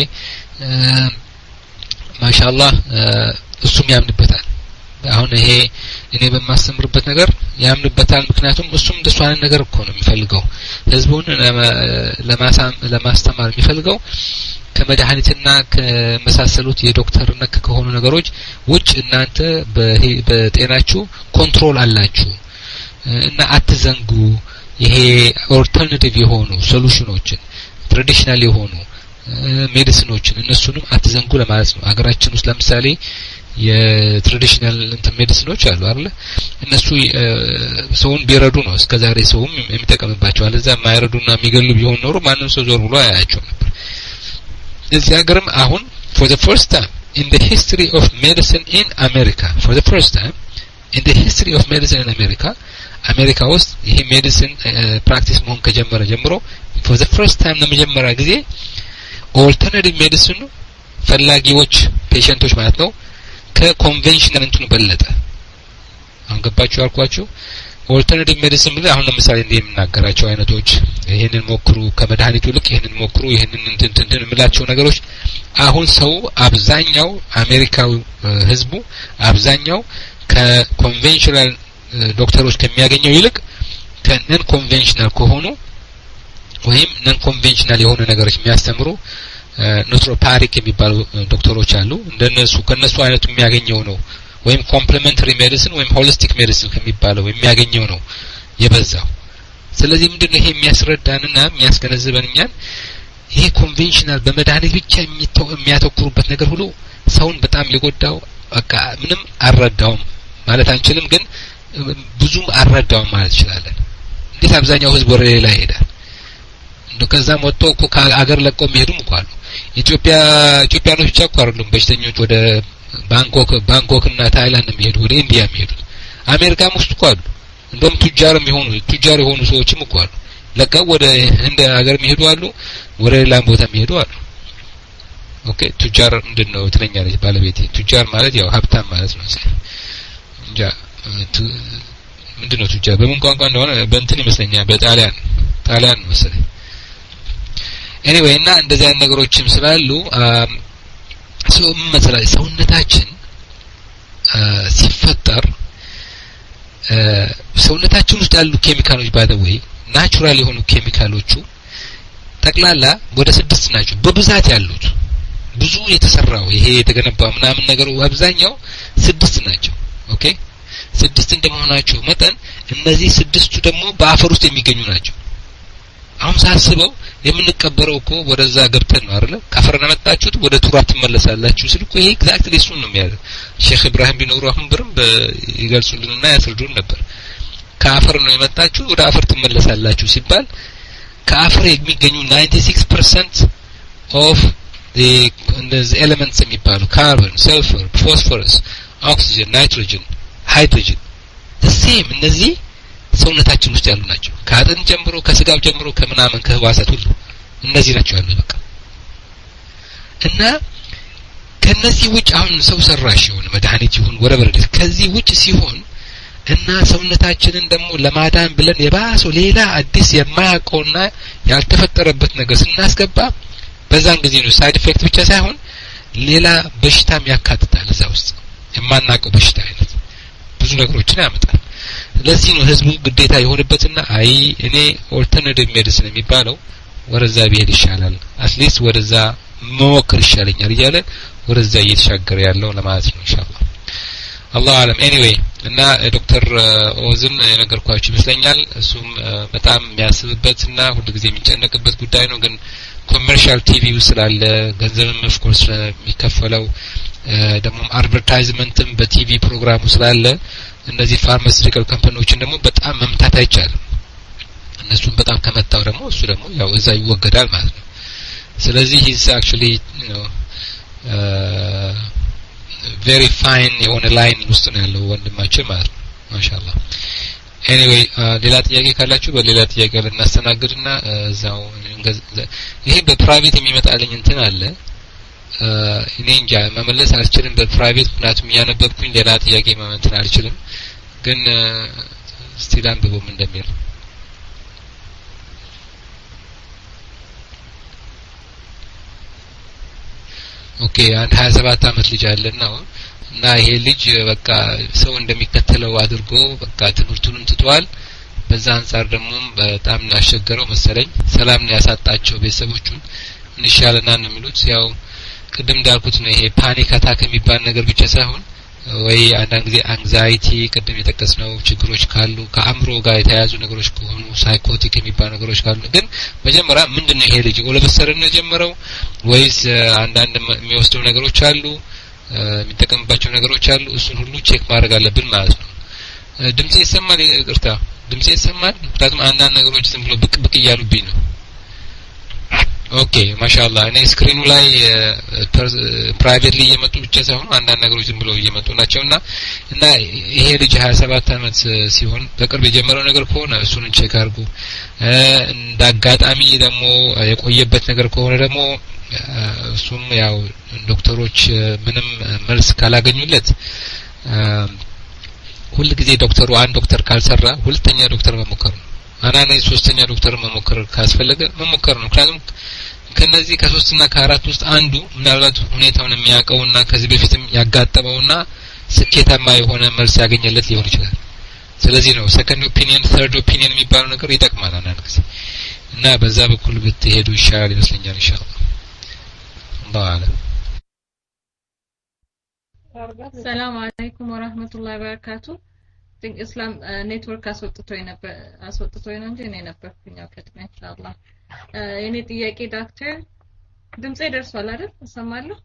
ማሻአላህ እሱም ያምንበታል አሁን ይሄ እኔ በማስተምርበት ነገር ያምንበታል ምክንያቱም እሱም እንደሱ አይነት ነገር እኮ ነው የሚፈልገው ህዝቡን ለማሳም ለማስተማር የሚፈልገው ከመድኃኒትና ከመሳሰሉት የዶክተር ነክ ከሆኑ ነገሮች ውጭ እናንተ በጤናችሁ ኮንትሮል አላችሁ እና አትዘንጉ ይሄ ኦልተርናቲቭ የሆኑ ሶሉሽኖችን ትራዲሽናል የሆኑ ሜዲሲኖችን እነሱንም አትዘንጉ ለማለት ነው ሀገራችን ውስጥ ለምሳሌ የትራዲሽናል እንትን ሜዲሲኖች አሉ አይደል እነሱ ሰውን ቢረዱ ነው እስከዛሬ ሰውም የሚጠቀምባቸው አለዛ ማይረዱና የሚገሉ ቢሆን ኖሮ ማንም ሰው ዞር ብሎ አያያቸው ነበር እዚህ ሀገርም አሁን for the first time in the history of medicine in America for the first time in the history of medicine in America አሜሪካ ውስጥ ይሄ ሜዲሲን ፕራክቲስ መሆን ከጀመረ ጀምሮ for the first time ለመጀመሪያ ጊዜ ኦልተርናቲቭ ሜዲሲን ፈላጊዎች ፔሸንቶች ማለት ነው ከኮንቬንሽናል እንትኑ በለጠ አሁን ገባችሁ አልኳችሁ ኦልተርናቲቭ ሜዲሲን ብለ አሁን ለምሳሌ እንደ የምናገራቸው አይነቶች ይሄንን ሞክሩ ከመድኃኒቱ ልክ ይሄንን ሞክሩ ይሄንን እንትን እንትን የምላቸው ነገሮች አሁን ሰው አብዛኛው አሜሪካው ህዝቡ አብዛኛው ከኮንቬንሽናል ዶክተሮች ከሚያገኘው ይልቅ ከነን ኮንቬንሽናል ከሆኑ ወይም ነን ኮንቬንሽናል የሆነ ነገሮች የሚያስተምሩ ኑትሮፓቲክ የሚባሉ ዶክተሮች አሉ እንደነሱ ከነሱ አይነቱ የሚያገኘው ነው ወይም ኮምፕሊሜንተሪ ሜዲሲን ወይም ሆሊስቲክ ሜዲሲን ከሚባለው የሚያገኘው ነው የበዛው ስለዚህ ምንድነው ይሄ የሚያስረዳንና የሚያስገነዝበን እኛን ይሄ ኮንቬንሽናል በመድኃኒት ብቻ የሚያተኩሩበት ነገር ሁሉ ሰውን በጣም ሊጎዳው በቃ ምንም አረዳውም ማለት አንችልም ግን ብዙም አረዳውም ማለት ይችላል እንዴት አብዛኛው ህዝብ ወደ ሌላ ይሄዳል እንደው ከዛም ወጥቶ እኮ ከአገር ለቀው የሚሄዱም እኮ አሉ ኢትዮጵያ ኢትዮጵያኖች ብቻ እኮ አይደሉም በሽተኞች ወደ ባንኮክ ባንኮክ እና ታይላንድ የሚሄዱ ወደ ኢንዲያ የሚሄዱ አሜሪካም ውስጥ እኮ አሉ እንደውም ቱጃር የሚሆኑ ቱጃር የሆኑ ሰዎችም እኮ አሉ ለቀው ወደ ህንድ ሀገር የሚሄዱ አሉ ወደ ሌላ ቦታ የሚሄዱ አሉ ኦኬ ቱጃር ምንድነው ትለኛለች ባለቤቴ ቱጃር ማለት ያው ሀብታም ማለት ነው እንጃ ምንድነው ቱጃር በምን ቋንቋ እንደሆነ በእንትን ይመስለኛል በጣሊያን ጣሊያን መሰለኝ ኤኒዌይ እና እንደዚህ አይነት ነገሮችም ስላሉ ሰው መሰለኝ ሰውነታችን ሲፈጠር ሰውነታችን ውስጥ ያሉ ኬሚካሎች ባደወይ ናቹራል የሆኑ ኬሚካሎቹ ጠቅላላ ወደ ስድስት ናቸው በብዛት ያሉት ብዙ የተሰራው ይሄ የተገነባው ምናምን ነገር አብዛኛው ስድስት ናቸው ኦኬ ስድስት እንደመሆናቸው መጠን እነዚህ ስድስቱ ደግሞ በአፈር ውስጥ የሚገኙ ናቸው አሁን ሳስበው የምንቀበረው እኮ ወደዛ ገብተን ነው አይደል ካፈር ለመጣችሁት ወደ ቱራት ተመለሳላችሁ ሲልኩ ይሄ ኤግዛክትሊ እሱን ነው የሚያደርግ ሼክ ኢብራሂም ቢኖሩ አሁን ብርም ይገልጹልንና ያስረዱን ነበር ካፈር ነው የመጣችሁ ወደ አፈር ተመለሳላችሁ ሲባል ካፈር የሚገኙ ninety-six percent of the the elements የሚባሉ carbon sulfur phosphorus oxygen nitrogen hydrogen the same እነዚህ ሰውነታችን ውስጥ ያሉ ናቸው ከአጥን ጀምሮ ከስጋው ጀምሮ ከምናምን ከህዋሳት ሁሉ እነዚህ ናቸው ያሉት በቃ እና ከነዚህ ውጭ አሁን ሰው ሰራሽ የሆነ መድኃኒት ይሁን ወረበረደ ከዚህ ውጭ ሲሆን እና ሰውነታችንን ደግሞ ለማዳን ብለን የባሰው ሌላ አዲስ የማያውቀውና ያልተፈጠረበት ነገር ስናስገባ በዛን ጊዜ ነው ሳይድ ኢፌክት ብቻ ሳይሆን ሌላ በሽታም ያካትታል እዛ ውስጥ የማናውቀው በሽታ አይነት ብዙ ነገሮችን ያመጣል ለዚህ ነው ህዝቡ ግዴታ የሆነበትና አይ እኔ ኦልተርናቲቭ ሜዲሲን የሚባለው ወደዛ ቢሄድ ይሻላል አትሊስት ወደዛ መሞከር ይሻለኛል እያለ ወደዛ እየተሻገረ ያለው ለማለት ነው ኢንሻአላህ አላህ አለም ኤኒዌይ እና ዶክተር ኦዝን የነገርኳችሁ ይመስለኛል እሱም በጣም የሚያስብበትና ሁሉ ጊዜ የሚጨነቅበት ጉዳይ ነው ግን ኮመርሻል ቲቪ ስላለ ገንዘብም ኦፍ ኮርስ የሚከፈለው ደግሞ አድቨርታይዝመንትም በቲቪ ፕሮግራሙ ስላለ እነዚህ ፋርማሲቲካል ካምፓኒዎችን ደግሞ በጣም መምታት አይቻልም እነሱን በጣም ከመታው ደግሞ እሱ ደግሞ ያው እዛ ይወገዳል ማለት ነው ስለዚህ he's actually you know uh, very fine የሆነ ላይን ውስጥ ነው ያለው ወንድማችን ማለት ነው ማሻአላህ anyway ሌላ ጥያቄ ካላችሁ በሌላ ጥያቄ ልናስተናግድና እዛው ይሄ በፕራይቬት የሚመጣልኝ እንትን አለ እኔ እንጃ መመለስ አልችልም በፕራይቬት ምክንያቱም ያነበብኩኝ ሌላ ጥያቄ መመለስ አልችልም ግን ስቲል አንብቦም እንደሚል ኦኬ አንድ ሃያ ሰባት አመት ልጅ አለና እና ይሄ ልጅ በቃ ሰው እንደሚከተለው አድርጎ በቃ ትምህርቱንም ትቷል በዛ አንፃር ደግሞ በጣም ያሸገረው መሰለኝ ሰላም ነው ያሳጣቸው ቤተሰቦቹን እንሻለና ነው የሚሉት ያው ቅድም እንዳልኩት ነው ይሄ ፓኒክ አታክ የሚባል ነገር ብቻ ሳይሆን ወይ አንዳንድ ጊዜ አንግዛይቲ ቅድም የተከሰነው ችግሮች ካሉ ከአምሮ ጋር የተያያዙ ነገሮች ከሆኑ ሳይኮቲክ የሚባል ነገሮች ካሉ ግን መጀመሪያ ምንድነው ይሄ ልጅ ወለበሰረን ነው ጀመረው ወይስ አንዳንድ የሚወስደው ነገሮች አሉ የሚጠቀምባቸው ነገሮች አሉ እሱን ሁሉ ቼክ ማድረግ አለብን ማለት ነው ድምጽ ይሰማል ይቅርታ ድምጽ ይሰማል ምክንያቱም አንዳንድ ነገሮች ዝም ብሎ ብቅ ብቅ እያሉብኝ ነው ኦኬ ማሻአላህ እኔ ስክሪኑ ላይ ፕራይቬትሊ እየመጡ ብቻ ሳይሆን አንዳንድ ነገሮች ዝም ብለው እየመጡ ናቸውና እና ይሄ ልጅ ሃያ ሰባት አመት ሲሆን በቅርብ የጀመረው ነገር ከሆነ እሱን ቼክ አድርጉ እንዳጋጣሚ ደግሞ የቆየበት ነገር ከሆነ ደግሞ እሱም ያው ዶክተሮች ምንም መልስ ካላገኙለት ሁሉ ጊዜ ዶክተሩ አንድ ዶክተር ካልሰራ ሁለተኛ ዶክተር መሞከር ነው አናኔ ሶስተኛ ዶክተር መሞከር ካስፈለገ መሞከር ነው ምክንያቱም ከነዚህ ከሶስትና ከአራት ውስጥ አንዱ ምናልባት ሁኔታውን የሚያቀውና ከዚህ በፊትም ያጋጠመውና ስኬታማ የሆነ መልስ ያገኘለት ሊሆን ይችላል ስለዚህ ነው ሰከንድ ኦፒኒየን ተርድ ኦፒኒየን የሚባለው ነገር ይጠቅማል አንዳንድ ጊዜ እና በዛ በኩል ብትሄዱ ይሻላል ይመስለኛል ኢንሻአላህ አላህ አለ ሰላም አለይኩም ወራህመቱላሂ ወበረካቱ ቲንክ እስላም ኔትወርክ አስወጥቶኝ ነበር አስወጥቶኝ ነው እንጂ እኔ ነበርኩኝ አቀጥሜ ኢንሻአላህ የኔ ጥያቄ ዶክተር ድምጼ ደርሷል አይደል እሰማለሁ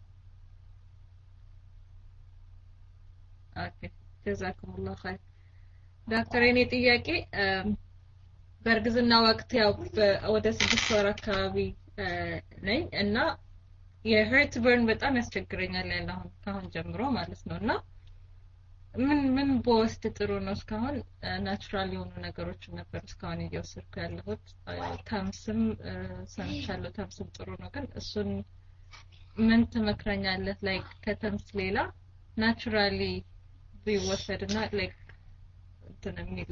ኦኬ ጀዛኩሙላህ ኸይር ዶክተር የኔ ጥያቄ በእርግዝና ወቅት ያው ወደ ስድስት ወር አካባቢ ነኝ እና የሄርት በርን በጣም ያስቸግረኛል ያለው ካሁን ጀምሮ ማለት ነውና ምን ምን በውስጥ ጥሩ ነው እስካሁን ናቹራል የሆኑ ነገሮች ነበር እስካሁን እየወሰድኩ ያለሁት ታምስም ሰምቻለሁ ታምስም ጥሩ ነው ግን እሱን ምን ትመክረኛለህ ላይክ ከተምስ ሌላ ናቹራሊ ቢወሰድና ላይክ እንትን የሚል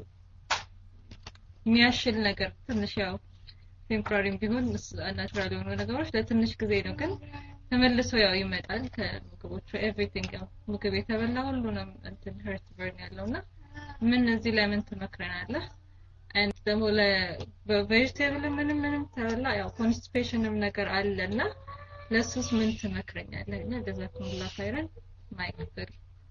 የሚያሽል ነገር ትንሽ ያው ቴምፖራሪም ቢሆን ናቹራል የሆኑ ነገሮች ለትንሽ ጊዜ ነው ግን ተመልሶ ያው ይመጣል ከምግቦቹ ኤቭሪቲንግ ያው ምግብ የተበላ ሁሉ ነው እንትን ሄርት በርን ያለውና ምን እዚህ ላይ ምን ትመክረናለህ and ደግሞ ለቬጂቴብል ምንም ምንም ተበላ ያው ኮንስቲፔሽንም ነገር አለና ለሱስ ምን ትመክረኛለህ እና ጀዛኩሙላህ ኸይረን ማይክፍል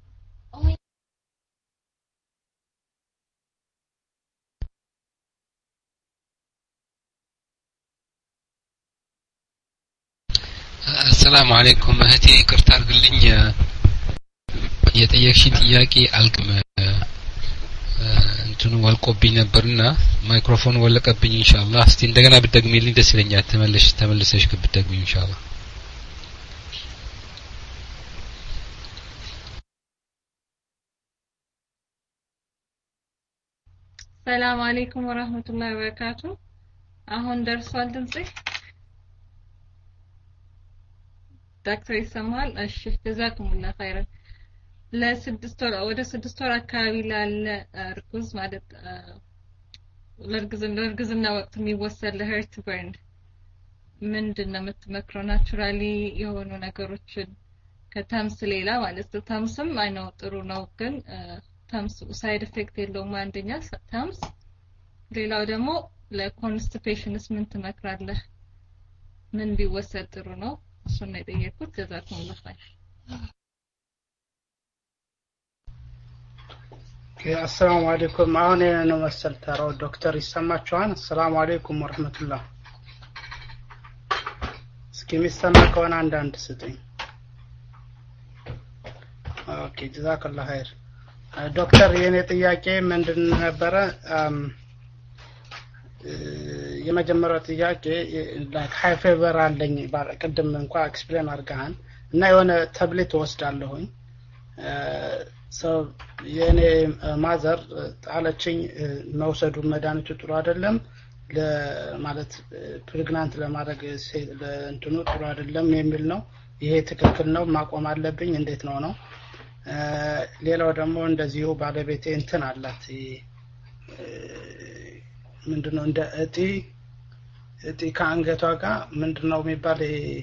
السلام عليكم እህቴ ይቅርታ አድርግልኝ የጠየቅሽ ጥያቄ አልቅም እንትኑ ወልቆብኝ ነበርና ማይክሮፎን ወለቀብኝ ኢንሻአላህ እስቲ እንደገና ብትደግሚልኝ ደስ ይለኛል ተመለሽ ተመለሰሽ ብትደግሚ ኢንሻአላህ ሰላም አለይኩም ወራህመቱላሂ ወበረካቱ አሁን ደርሷል ድምጼ ዶክተር ይሰማል እሺ ጀዛኩሙላህ ኸይረን ለስድስት ወር ወደ ስድስት ወር አካባቢ ላለ እርጉዝ ማለት ለርግዝና ለርግዝና ወቅት የሚወሰድ ለሄርት በርን ምንድነው የምትመክረው ናቹራሊ የሆኑ ነገሮችን ከተምስ ሌላ ማለት ነው ተምስም አይነው ጥሩ ነው ግን ተምስ ሳይድ ኢፌክት የለውም አንደኛ ተምስ ሌላው ደግሞ ለኮንስቲፔሽንስ ምን ትመክራለህ ምን ቢወሰድ ጥሩ ነው እሱን ነው የጠየቁት ጀዛኩሙላህ ኸይር السلام عليكم አሁን ነው መሰል ተራው ዶክተር ይሰማችኋል السلام عليكم ورحمة الله እስኪ የሚሰማ ከሆነ አንዳንድ ስጡኝ ኦኬ ጀዛከላህ ኸይር ዶክተር የኔ ጥያቄ ምንድን ነበረ የመጀመሪያው ጥያቄ ላይክ ሃይ ፌቨር አለኝ ቅድም እንኳን ኤክስፕሌን አድርገሃል እና የሆነ ታብሌት ወስዳለሁኝ ሰው የኔ ማዘር ጣለችኝ መውሰዱ መድኃኒቱ ጥሩ አይደለም ለማለት ፕሬግናንት ለማድረግ ለእንትኑ ጥሩ አይደለም የሚል ነው ይሄ ትክክል ነው ማቆም አለብኝ እንዴት ነው ነው ሌላው ደግሞ እንደዚሁ ባለቤቴ እንትን አላት ምንድነው እንደ እጢ እጢ ከአንገቷ ጋር ምንድነው የሚባል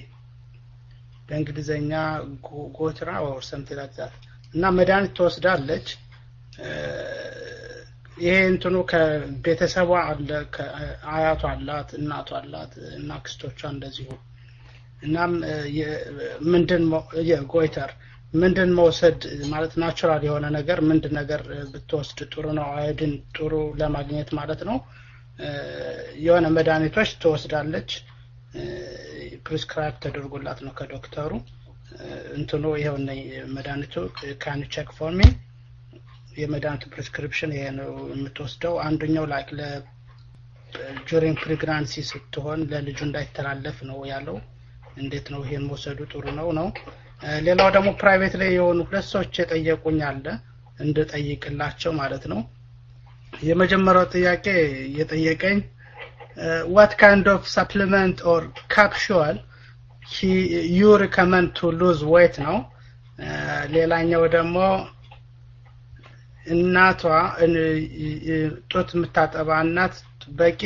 በእንግሊዘኛ ጎትራ or something like that እና መድኃኒት ትወስዳለች ይሄ እንትኑ ከቤተሰቧ አለ ከአያቷ አላት እናቷ አላት እና ክስቶቿ እንደዚሁ እናም ምንድን የጎይተር ምንድን መውሰድ ማለት ናቹራል የሆነ ነገር ምንድን ነገር ብትወስድ ጥሩ ነው አይድን ጥሩ ለማግኘት ማለት ነው የሆነ መድኃኒቶች ትወስዳለች ፕሪስክራይብ ተደርጎላት ነው ከዶክተሩ እንትኑ ይሄው ነው መድኃኒቱ ካን ቼክ ፎር ሚ የመድኃኒቱ ፕሪስክሪፕሽን ይሄ ነው የምትወስደው አንደኛው ላይክ ለ ጁሪንግ ፕሬግናንሲ ስትሆን ለልጁ እንዳይተላለፍ ነው ያለው እንዴት ነው ይሄን መውሰዱ ጥሩ ነው ነው ሌላው ደግሞ ፕራይቬት ላይ የሆኑ ሁለት ሰዎች የጠየቁኝ አለ እንደጠይቅላቸው ማለት ነው የመጀመሪያው ጥያቄ የጠየቀኝ what kind of supplement or capsule he you recommend to lose weight ነው ሌላኛው ደግሞ እናቷ ጡት የምታጠባ እናት በቂ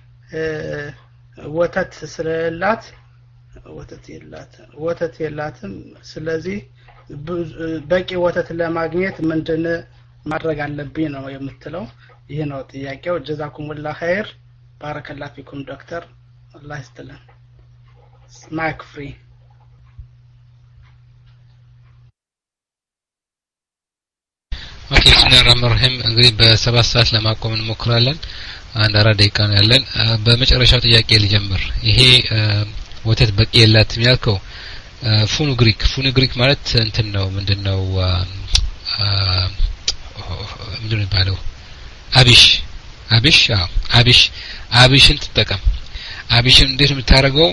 ወተት ስለላት ወተት የላት ወተት የላትም ስለዚህ በቂ ወተት ለማግኘት ምንድን ማድረግ አለብኝ ነው የምትለው ይሄ ነው ጥያቄው ጀዛኩሙላህ ኸይር ባረከላሁ ፊኩም ዶክተር አላህ ይስጥልን ማይክ ፍሪ ኦኬ ስናራመርህም እንግዲህ በሰባት ሰዓት ለማቆም እንሞክራለን አንድ አራት ደቂቃ ነው ያለን በመጨረሻው ጥያቄ ልጀምር ይሄ ወተት በቂ የላትም ያልከው ፉኑ ግሪክ ፉኑ ግሪክ ማለት እንትን ነው ምንድነው ምንድነው ባለው አቢሽ አቢሽ አዎ አቢሽ አቢሽን ተጠቀም አቢሽን እንዴት ነው የምታረገው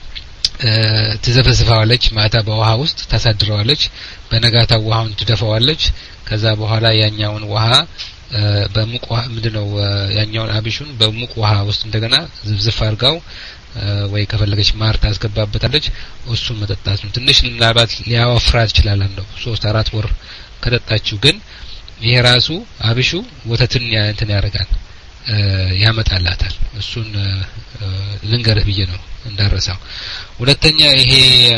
ትዘፈዝፋዋለች ማታ በውሃ ውስጥ ታሳድረዋለች በነጋታ ውሃውን ትደፋዋለች ከዛ በኋላ ያኛውን ውሃ በሙቅ ውሃ ምንድነው ያኛውን አቢሹን በሙቅ ውሃ ውስጥ እንደገና ዝፍዝፍ አርጋው ወይ ከፈለገች ማር ታስገባበታለች እሱን መጠጣት ነው ትንሽ ምናልባት ሊያወፍራት ይችላል እንደው ሶስት አራት ወር ከጠጣችው ግን ይሄ ራሱ አብሹ ወተትን እንትን ያረጋል ያመጣላታል እሱን ልንገርህ ብዬ ነው እንዳረሳው ሁለተኛ ይሄ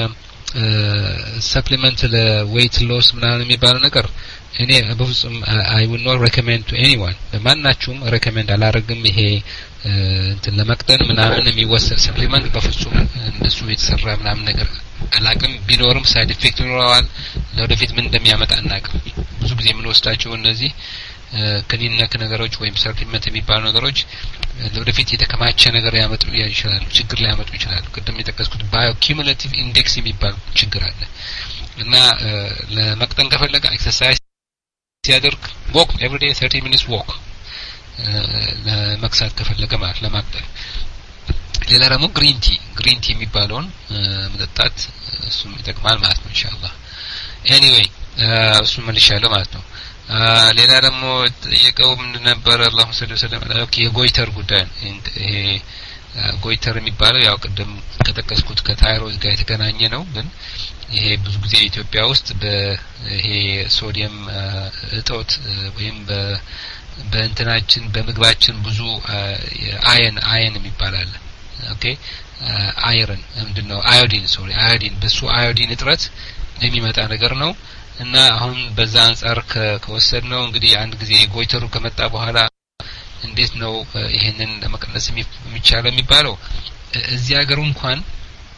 ሰፕሊመንት ለዌይት ሎስ ምናምን የሚባለው ነገር እኔ በፍጹም I would not recommend to anyone ማናችሁም recommend አላረግም ይሄ እንትን ለመቅጠን ምናምን የሚወሰድ ሰፕሊመንት በፍጹም እንደሱ የተሰራ ምናምን ነገር አላቅም ቢኖርም ሳይድ ኢፌክት ይኖረዋል ለወደፊት ምን እንደሚያመጣ አናቅም ብዙ ጊዜ ምን ወስዳቸው እነዚህ ከኒነክ ነገሮች ወይም ሰፕሊመንት የሚባሉ ነገሮች ለወደፊት የተከማቸ ነገር ያመጡ ይችላሉ ችግር ላይ ያመጡ ይችላሉ ቅድም የጠቀስኩት ባዮኪሙሌቲቭ ኢንዴክስ የሚባል ችግር አለ እና ለመቅጠን ከፈለገ ኤክሰርሳይዝ ሲያደርግ walk every day thirty minutes walk ለመክሳት ከፈለገ ማለት ለማቅጠል ሌላ ደግሞ ግሪን ቲ ግሪን ቲ የሚባለውን መጠጣት እሱም ይጠቅማል ማለት ነው ኢንሻአላህ ኤኒዌይ እሱ መልሻለሁ ማለት ነው ሌላ ደግሞ የቀው ምን ነበር አላሁ ሰለላሁ ዐለይሂ ኦኬ ጎይተር ጉዳይ ይሄ ጎይተር የሚባለው ያው ቅድም ከተከስኩት ከታይሮይድ ጋር የተገናኘ ነው ግን ይሄ ብዙ ጊዜ ኢትዮጵያ ውስጥ በይሄ ሶዲየም እጦት ወይም በ በእንትናችን በምግባችን ብዙ አየን አየን የሚባል አለ ኦኬ አይረን ምንድነው አዮዲን ሶሪ አዮዲን በሱ አዮዲን እጥረት የሚመጣ ነገር ነው እና አሁን በዛ አንፃር ከወሰድ ነው እንግዲህ አንድ ጊዜ ጎይተሩ ከመጣ በኋላ እንዴት ነው ይሄንን ለመቀነስ የሚቻለው የሚባለው እዚህ ሀገር እንኳን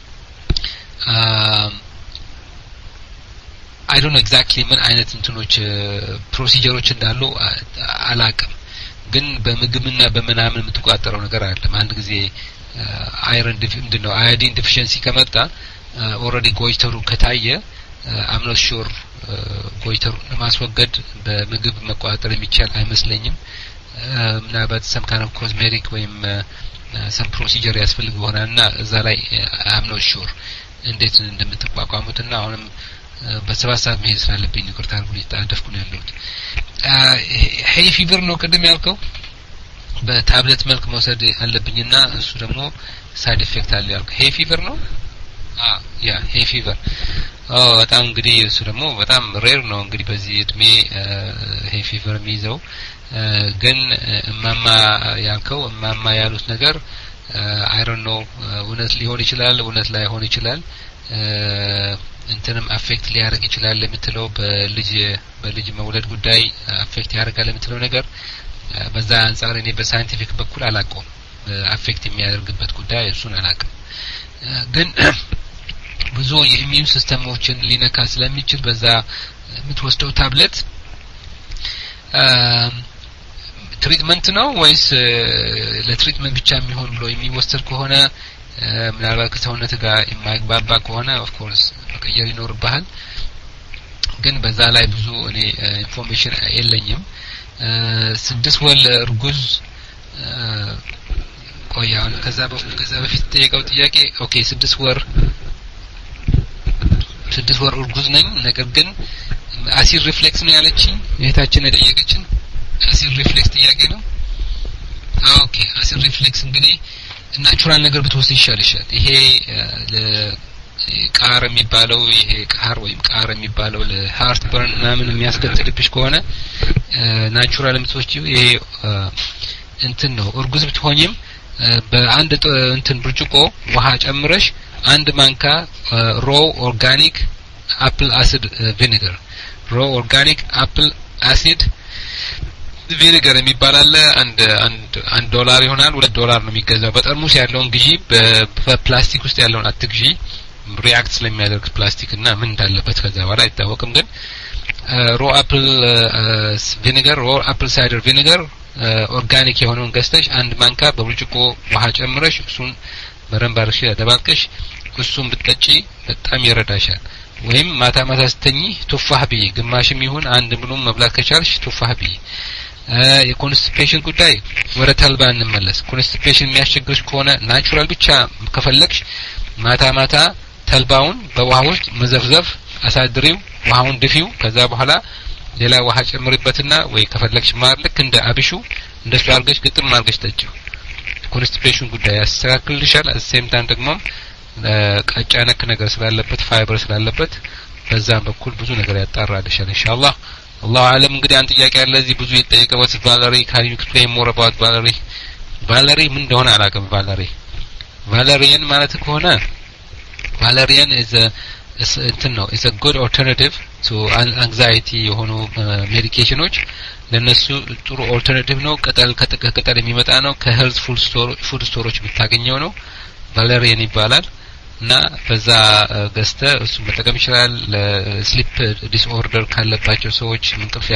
I don't know exactly ምን አይነት እንትኖች ፕሮሲጀሮች እንዳሉ አላቅም ግን በምግብና በመናምን የምትቋጠረው ነገር አለ አንድ ጊዜ አይረን ዲፊ ምንድነው አዮዲን ዲፊሸንሲ ከመጣ ኦሬዲ ጎይተሩ ከታየ I'm not sure ጎይተሩ ለማስወገድ በምግብ መቋጠር የሚቻል አይመስለኝም ምናልባት some kind of cosmetic ወይም some procedure ያስፈልግ ይሆናልና እዛ ላይ I'm not sure እንዴት እንደምትቋቋሙትና አሁንም በሰባት ሰዓት መሄድ ስላለብኝ ይቅርታ አድርጉልኝ ታደፍኩ ነው ያለሁት ሄይ ፊቨር ነው ቅድም ያልከው በታብሌት መልክ መውሰድ አለብኝና እሱ ደግሞ ሳይድ ኢፌክት አለ ያልከው ሄይ ፊቨር ነው አ ያ ሄይ ፊቨር ኦ በጣም እንግዲህ እሱ ደግሞ በጣም ሬር ነው እንግዲህ በዚህ እድሜ ሄይ ፊቨር የሚይዘው ግን ማማ ያልከው ማማ ያሉት ነገር አይ ዶንት ኖ እውነት ሊሆን ይችላል እውነት ላይ ሆን ይችላል እንትንም አፌክት ሊያደርግ ይችላል ለምትለው በልጅ በልጅ መውለድ ጉዳይ አፌክት ያደርጋል ለምትለው ነገር በዛ አንፃር እኔ በሳይንቲፊክ በኩል አላውቀውም አፌክት የሚያደርግበት ጉዳይ እሱን አላውቅም ግን ብዙ የኢሚዩን ሲስተሞችን ሊነካ ስለሚችል በዛ የምትወስደው ታብሌት ትሪትመንት ነው ወይስ ለትሪትመንት ብቻ የሚሆን ብሎ የሚወሰድ ከሆነ ምናልባት ከሰውነት ጋር የማይግባባ ከሆነ ኦፍ ኮርስ መቀየር ይኖርብሃል ግን በዛ ላይ ብዙ እኔ ኢንፎርሜሽን የለኝም ስድስት ወር እርጉዝ ቆያው ከዛ በፊት ከዛ በፊት ጠየቀው ጥያቄ ኦኬ ስድስት ወር ስድስት ወር እርጉዝ ነኝ ነገር ግን አሲድ ሪፍሌክስ ነው ያለችኝ እህታችን ጠየቀችን አሲድ ሪፍሌክስ ጥያቄ ነው ኦኬ አሲድ ሪፍሌክስ እንግዲህ ናቹራል ነገር ብትወስድ ይሻልሻል ይሄ ለቃር የሚባለው ይሄ ቃር ወይም ቃር የሚባለው ለሃርት በርን ምናምን የሚያስከትልብሽ ከሆነ ናቹራል የምትወስጂው ይሄ እንትን ነው እርጉዝ ብትሆኝም በአንድ እንትን ብርጭቆ ውሃ ጨምረሽ አንድ ማንካ ሮ ኦርጋኒክ አፕል አሲድ ቪኒገር ሮ ኦርጋኒክ አፕል አሲድ ቪኒገር የሚባል አለ አንድ አንድ አንድ ዶላር ይሆናል ሁለት ዶላር ነው የሚገዛው በጠርሙስ ያለውን ግዢ በፕላስቲክ ውስጥ ያለውን አትግዢ ሪአክት ስለሚያደርግ ፕላስቲክ እና ምን እንዳለበት ከዛ በኋላ አይታወቅም ግን ሮ አፕል ቪኒገር ሮ አፕል ሳይደር ቪኒገር ኦርጋኒክ የሆነውን ገዝተሽ አንድ ማንካ በብርጭቆ ውሃ ጨምረሽ እሱን በረንብ አርሽ ያደባልቀሽ እሱን ብትጠጪ በጣም ይረዳሻል ወይም ማታ ማታ ስተኝ ቱፋህ ቢ ግማሽም ይሁን አንድ ብሎም መብላት ከቻልሽ ቱፋህ ቢ የኮንስቲፔሽን ጉዳይ ወደ ተልባ እንመለስ ኮንስቲፔሽን የሚያስቸግርሽ ከሆነ ናቹራል ብቻ ከፈለግሽ ማታ ማታ ተልባውን በውሃ ውስጥ መዘፍዘፍ አሳድሪው ውሃውን ድፊው ከዛ በኋላ ሌላ ውሃ ጨምሪበትና ወይ ከፈለግሽ ማር ልክ እንደ አብሹ እንደሱ አርገሽ ግጥም አርገሽ ጠጪው ኮንስቲፔሽን ጉዳይ ያስተካክልልሻል አሴም ታን ደግሞ ቀጫነክ ነገር ስላለበት ፋይበር ስላለበት በዛም በኩል ብዙ ነገር ያጣራልሻል ኢንሻአላህ አላሁ አለም እንግዲህ አንተ ጥያቄ ያለ እዚህ ብዙ የተጠየቀበት ቫለሪ ካን ዩ ኤክስፕሌን ሞር አባውት ቫለሪ ቫለሪ ምን እንደሆነ አላውቅም ቫለሪ ቫለሪያን ማለት ከሆነ ቫለሪያን is a እንትን ነው is a good alternative to anxiety የሆኑ ሜዲኬሽኖች ለነሱ ጥሩ ኦልተርናቲቭ ነው ቅጠል ከቅጠል የሚመጣ ነው ከሄልዝ ፉድ ስቶር ፉድ ስቶሮች ብታገኘው ነው ቫለሪያን ይባላል እና በዛ ገዝተ እሱ መጠቀም ይችላል ለስሊፕ ዲስኦርደር ካለባቸው ሰዎች እንቅልፍ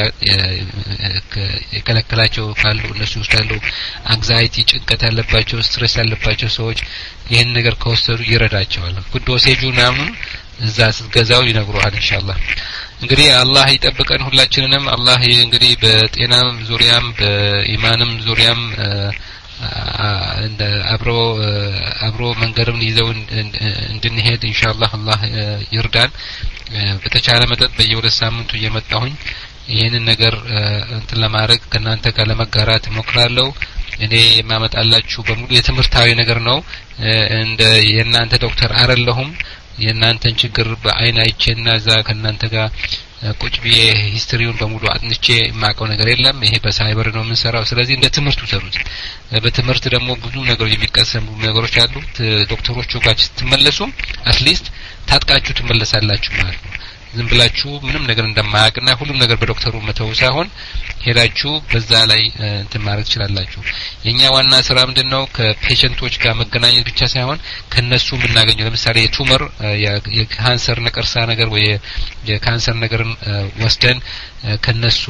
የከለከላቸው ካሉ እነሱ ውስጥ ያለው አንግዛይቲ ጭንቀት ያለባቸው ስትሬስ ያለባቸው ሰዎች ይሄን ነገር ከወሰዱ ይረዳቸዋል ጉዶሴጁ ናሙን እዛ ስትገዛው ይነግሩሃል ኢንሻአላህ እንግዲህ አላህ ይጠብቀን ሁላችንንም አላህ እንግዲህ በጤናም ዙሪያም በኢማንም ዙሪያም እንደ አብሮ አብሮ መንገርም ይዘው እንድንሄድ ኢንሻአላህ አላህ ይርዳን በተቻለ መጠን በየሁለት ሳምንቱ እየመጣሁኝ ይሄንን ነገር እንትን ለማድረግ ከናንተ ጋር ለመጋራት እሞክራለሁ እኔ የማመጣላችሁ በሙሉ የትምህርታዊ ነገር ነው እንደ የናንተ ዶክተር አይደለሁም የናንተን ችግር በአይን አይቼና ዛ ከናንተ ጋር ቁጭ ብዬ ሂስትሪውን በሙሉ አጥንቼ ማቀው ነገር የለም ይሄ በሳይበር ነው የምንሰራው ስለዚህ እንደ ትምህርቱ ሰሩት በትምህርት ደግሞ ብዙ ነገሮች የሚቀሰሙ ነገሮች አሉ ዶክተሮቹ ጋር ስትመለሱ አትሊስት ታጥቃችሁ ትመለሳላችሁ ማለት ነው ዝም ብላችሁ ምንም ነገር እንደማያውቅና ሁሉም ነገር በዶክተሩ መተው ሳይሆን ሄዳችሁ በዛ ላይ እንትን ማድረግ ትችላላችሁ። የኛ ዋና ስራ ምንድነው ከፔሸንቶች ጋር መገናኘት ብቻ ሳይሆን ከነሱ የምናገኘው ለምሳሌ የቱመር የካንሰር ነቀርሳ ነገር ወይ የካንሰር ነገርን ወስደን ከነሱ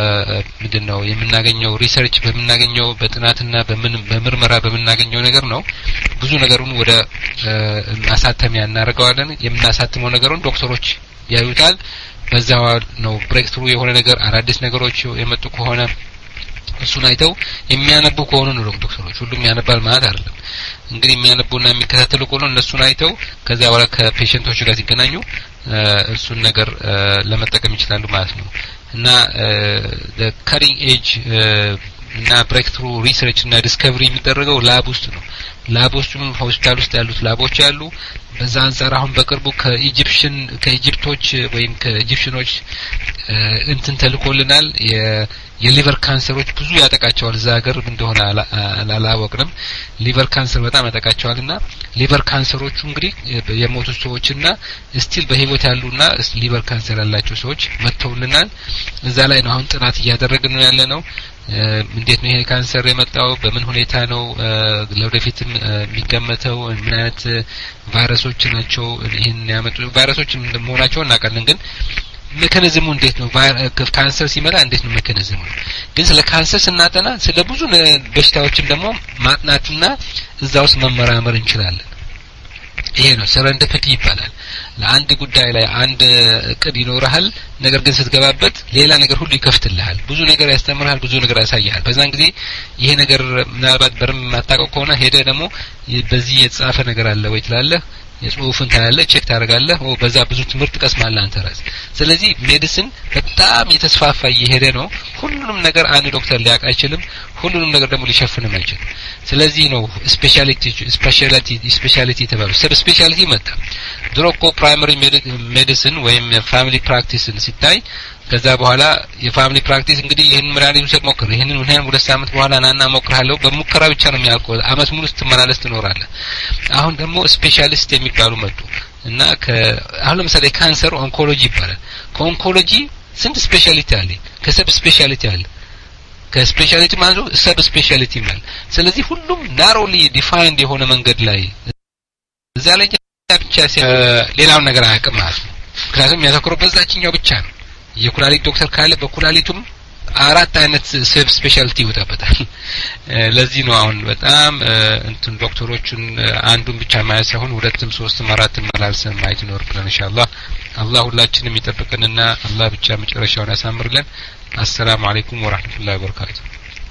ምንድነው የምናገኘው ሪሰርች በምናገኘው በጥናትና በምን በምርመራ በምናገኘው ነገር ነው ብዙ ነገሩን ወደ ማሳተሚያ እናደርገዋለን። የምናሳትመው ነገሩን ዶክተሮች ያዩታል። በዛው ነው ብሬክ ትሩ የሆነ ነገር አዳዲስ ነገሮች የመጡ ከሆነ እሱን አይተው የሚያነቡ ከሆነ ነው ዶክተሮች ሁሉም ያነባል ማለት አይደለም። እንግዲህ የሚያነቡና የሚከታተሉ ከሆነ እነሱን አይተው ከዛ በኋላ ከፔሸንቶች ጋር ሲገናኙ እሱን ነገር ለመጠቀም ይችላሉ ማለት ነው። እና the cutting edge እና ብሬክ ትሩ ሪሰርች እና ዲስከቨሪ የሚደረገው ላብ ውስጥ ነው። ላብ ውስጥም ሆስፒታል ውስጥ ያሉት ላቦች ያሉ በዛ አንፃር አሁን በቅርቡ ከኢጂፕሽን ከኢጂፕቶች ወይም ከኢጂፕሽኖች እንትን ተልኮልናል የሊቨር ካንሰሮች ብዙ ያጠቃቸዋል። እዛ ሀገር እንደሆነ አላወቅንም። ሊቨር ካንሰር በጣም ያጠቃቸዋልና ሊቨር ካንሰሮቹ እንግዲህ የሞቱ ሰዎችና ስቲል በህይወት ያሉና ሊቨር ካንሰር ያላቸው ሰዎች መተውልናል። እዛ ላይ ነው አሁን ጥናት እያደረግን ነው ያለነው። እንዴት ነው ይሄ ካንሰር የመጣው በምን ሁኔታ ነው ለወደፊትም የሚገመተው ምን አይነት ቫይረሶች ናቸው ይሄን ያመጡ ቫይረሶች እንደሆናቸው እናውቃለን። ግን ሜካኒዝሙ እንዴት ነው ካንሰር ሲመጣ እንዴት ነው ሜካኒዝሙ ግን ስለ ካንሰር ስናጠና ስለ ብዙ በሽታዎችም ደግሞ ማጥናትና እዛውስ መመራመር እንችላለን። ይሄ ነው ሰረንደፒቲ ይባላል። ለአንድ ጉዳይ ላይ አንድ እቅድ ይኖርሃል ነገር ግን ስትገባበት ሌላ ነገር ሁሉ ይከፍትልሃል። ብዙ ነገር ያስተምርሃል፣ ብዙ ነገር ያሳያል። በዛን ጊዜ ይሄ ነገር ምናልባት በርም ማጣቀው ከሆነ ሄደ ደግሞ በዚህ የተጻፈ ነገር አለ ወይ ትላለህ የጽሁፍን ታያለህ ቼክ ታደርጋለህ ኦ በዛ ብዙ ትምህርት ቀስማለህ አንተ ራስ። ስለዚህ ሜዲሲን በጣም የተስፋፋ እየሄደ ነው። ሁሉንም ነገር አንድ ዶክተር ሊያውቅ አይችልም፣ ሁሉንም ነገር ደግሞ ሊሸፍንም አይችልም። ስለዚህ ነው ስፔሻሊቲ ስፔሻሊቲ ስፔሻሊቲ ተባለ ሰብ ስፔሻሊቲ መጣ። ድሮ እኮ ፕራይመሪ ሜዲሲን ወይም ፋሚሊ ፕራክቲስን ሲታይ ከዛ በኋላ የፋሚሊ ፕራክቲስ እንግዲህ ይሄን መድኃኒት ውሰድ ሞክር ይሄንን ምንም ሁለት ሳምንት በኋላ ናና ሞክራለሁ በሙከራ ብቻ ነው የሚያልቀው። አመት ሙሉ ስትመላለስ ትኖራለህ። አሁን ደግሞ ስፔሻሊስት የሚባሉ መጡ እና አሁን ለምሳሌ ካንሰር ኦንኮሎጂ ይባላል። ከኦንኮሎጂ ስንት ስፔሻሊቲ አለ? ከሰብ ስፔሻሊቲ አለ። ከስፔሻሊቲ ማለት ሰብ ስፔሻሊቲ ማለት ስለዚህ ሁሉም ናሮሊ ዲፋይንድ የሆነ መንገድ ላይ እዛ ላይ ብቻ ሌላው ነገር አያውቅም ማለት ነው። ምክንያቱም ያተኮረው በዛችኛው ብቻ ነው። የኩላሊት ዶክተር ካለ በኩላሊቱም አራት አይነት ሰብ ስፔሻሊቲ ይወጣበታል። ለዚህ ነው አሁን በጣም እንትን ዶክተሮችን አንዱን ብቻ ማየት ሳይሆን ሁለትም ሶስትም አራትም ማላልሰን ማየት ይኖርብናል ኢንሻአላህ። አላህ ሁላችንም ይጠብቀንና አላህ ብቻ መጨረሻውን ያሳምርልን። አሰላሙ አለይኩም ወራህመቱላሂ ወበረካቱ።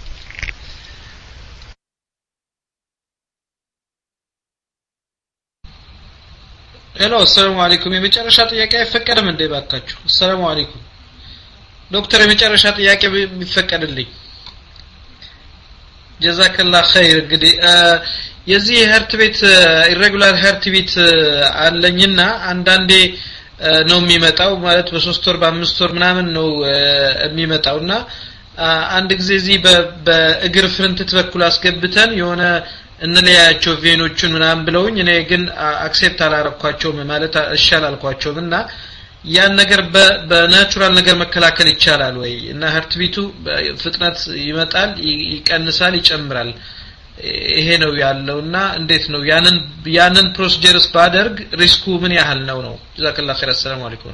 ሄሎ ሰላም አለይኩም። የመጨረሻ ጥያቄ አይፈቀድም እንዴ ባካችሁ? ሰላም አለይኩም ዶክተር የመጨረሻ ጥያቄ ቢፈቀድልኝ ጀዛከላህ ኸይር። እንግዲህ የዚህ ሀርት ቤት ኢሬጉላር ሀርት ቤት አለኝና አንዳንዴ ነው የሚመጣው ማለት በሶስት ወር በአምስት ወር ምናምን ነው የሚመጣውና አንድ ጊዜ እዚህ በእግር ፍርንትት በኩል አስገብተን የሆነ እንለያቸው ቬኖቹን ምናምን ብለውኝ እኔ ግን አክሴፕት አላረኳቸውም ማለት እሻላልኳቸውምና ያን ነገር በናቹራል ነገር መከላከል ይቻላል ወይ? እና ሀርት ቢቱ ፍጥነት ይመጣል ይቀንሳል ይጨምራል ይሄ ነው ያለውና እንዴት ነው ያንን ያንን ፕሮሲጀርስ ባደርግ ሪስኩ ምን ያህል ነው ነው? ጀዛከላህ ኸይር። ሰላም አለይኩም።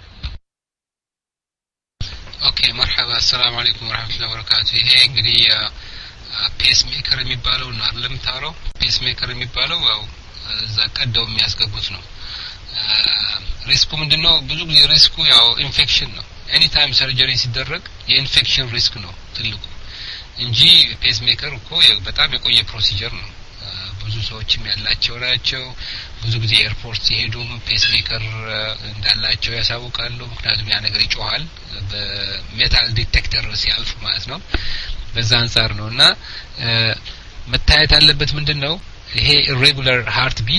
ኦኬ መርሐባ ሰላም አለይኩም ወራህመቱላሂ ወበረካቱ። ይሄ እንግዲህ ፔስ ሜከር የሚባለው ነው አይደለም ታረው ፔስ ሜከር የሚባለው ያው እዛ ቀደው የሚያስገቡት ነው። ሪስኩ ምንድነው? ብዙ ጊዜ ሪስኩ ያው ኢንፌክሽን ነው። ኤኒ ታይም ሰርጀሪ ሲደረግ የኢንፌክሽን ሪስክ ነው ትልቁ እንጂ ፔስ ሜከር እኮ በጣም የቆየ ፕሮሲጀር ነው። ብዙ ሰዎችም ያላቸው ናቸው። ብዙ ጊዜ ኤርፖርት ሲሄዱም ፔስ ሜከር እንዳላቸው ያሳውቃሉ። ምክንያቱም ያ ነገር ይጮሃል በሜታል ዲቴክተር ሲያልፍ ማለት ነው። በዛ አንፃር ነውና መታየት ያለበት ምንድነው ይሄ ኢሬጉላር ሃርት ቢት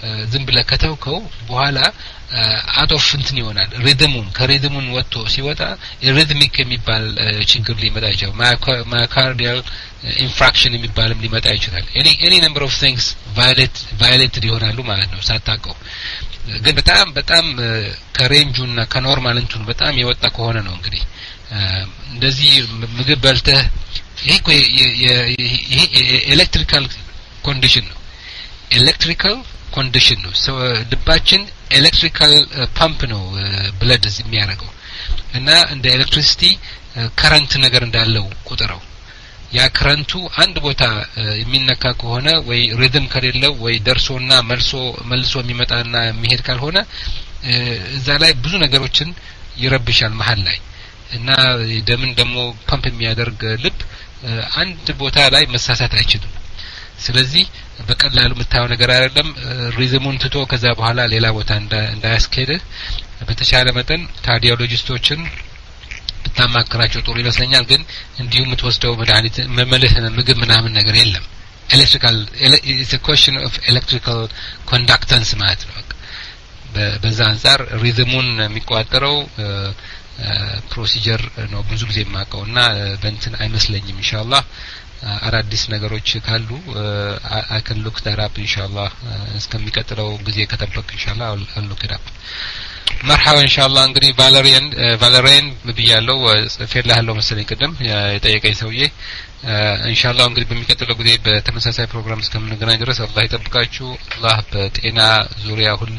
ዝም ብለህ ከተውከው በኋላ አውት ኦፍ እንትን ይሆናል ሪድሙን ከሪድሙን ወጥቶ ሲወጣ ሪድሚክ የሚባል ችግር ሊመጣ ይችላል ማዮካርዲያል ኢንፍራክሽን የሚባልም ሊመጣ ይችላል ኤኒ ኤኒ ነምበር ኦፍ ቲንግስ ቫዮሌት ቫዮሌትድ ይሆናሉ ማለት ነው ሳታውቀው ግን በጣም በጣም ከሬንጁና ከኖርማል እንትኑ በጣም የወጣ ከሆነ ነው እንግዲህ እንደዚህ ምግብ በልተህ ይሄ ይሄ ኤሌክትሪካል ኮንዲሽን ነው ኤሌክትሪካል ኮንዲሽን ነው ሶ ልባችን ኤሌክትሪካል ፓምፕ ነው ብለድ የሚያደርገው እና እንደ ኤሌክትሪሲቲ ከረንት ነገር እንዳለው ቁጥረው ያ ከረንቱ አንድ ቦታ የሚነካ ከሆነ ወይ ሪድም ከሌለው ወይ ደርሶና መልሶ መልሶ የሚመጣና የሚሄድ ካልሆነ እዛ ላይ ብዙ ነገሮችን ይረብሻል መሃል ላይ እና ደምን ደግሞ ፓምፕ የሚያደርግ ልብ አንድ ቦታ ላይ መሳሳት አይችልም ስለዚህ በቀላሉ የምታየው ነገር አይደለም ሪዝሙን ትቶ ከዛ በኋላ ሌላ ቦታ እንዳያስኬድ በተቻለ መጠን ካርዲዮሎጂስቶችን ብታማክራቸው ጥሩ ይመስለኛል ግን እንዲሁ የምትወስደው መድኃኒት መመለስ ምግብ ምናምን ነገር የለም ኤሌክትሪካል ኢትስ አ ኩዌስቸን ኦፍ ኤሌክትሪካል ኮንዳክተንስ ማለት ነው በዛ አንፃር ሪዝሙን የሚቆጣጠረው ፕሮሲጀር ነው ብዙ ጊዜ የማውቀውና በእንትን አይመስለኝም ኢንሻአላህ አዳዲስ ነገሮች ካሉ I can look that up ኢንሻአላህ እስከሚቀጥለው ጊዜ ከተበቅ ኢንሻአላህ I'll look it up مرحبا ان شاء الله እንግዲህ ቫለሪያን ቫለሪያን ብያለው ጽፌልሃለሁ መሰለኝ ቅድም የጠየቀኝ ሰውዬ ኢንሻአላህ እንግዲህ በሚቀጥለው ጊዜ በተመሳሳይ ፕሮግራም እስከምንገናኝ ድረስ አላህ ይጠብቃችሁ አላህ በጤና ዙሪያ ሁሉ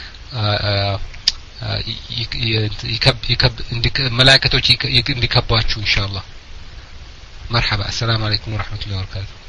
ይከብ ይከብ መላእክቶች እንዲከባችሁ ኢንሻአላህ مرحبا السلام عليكم ورحمة الله وبركاته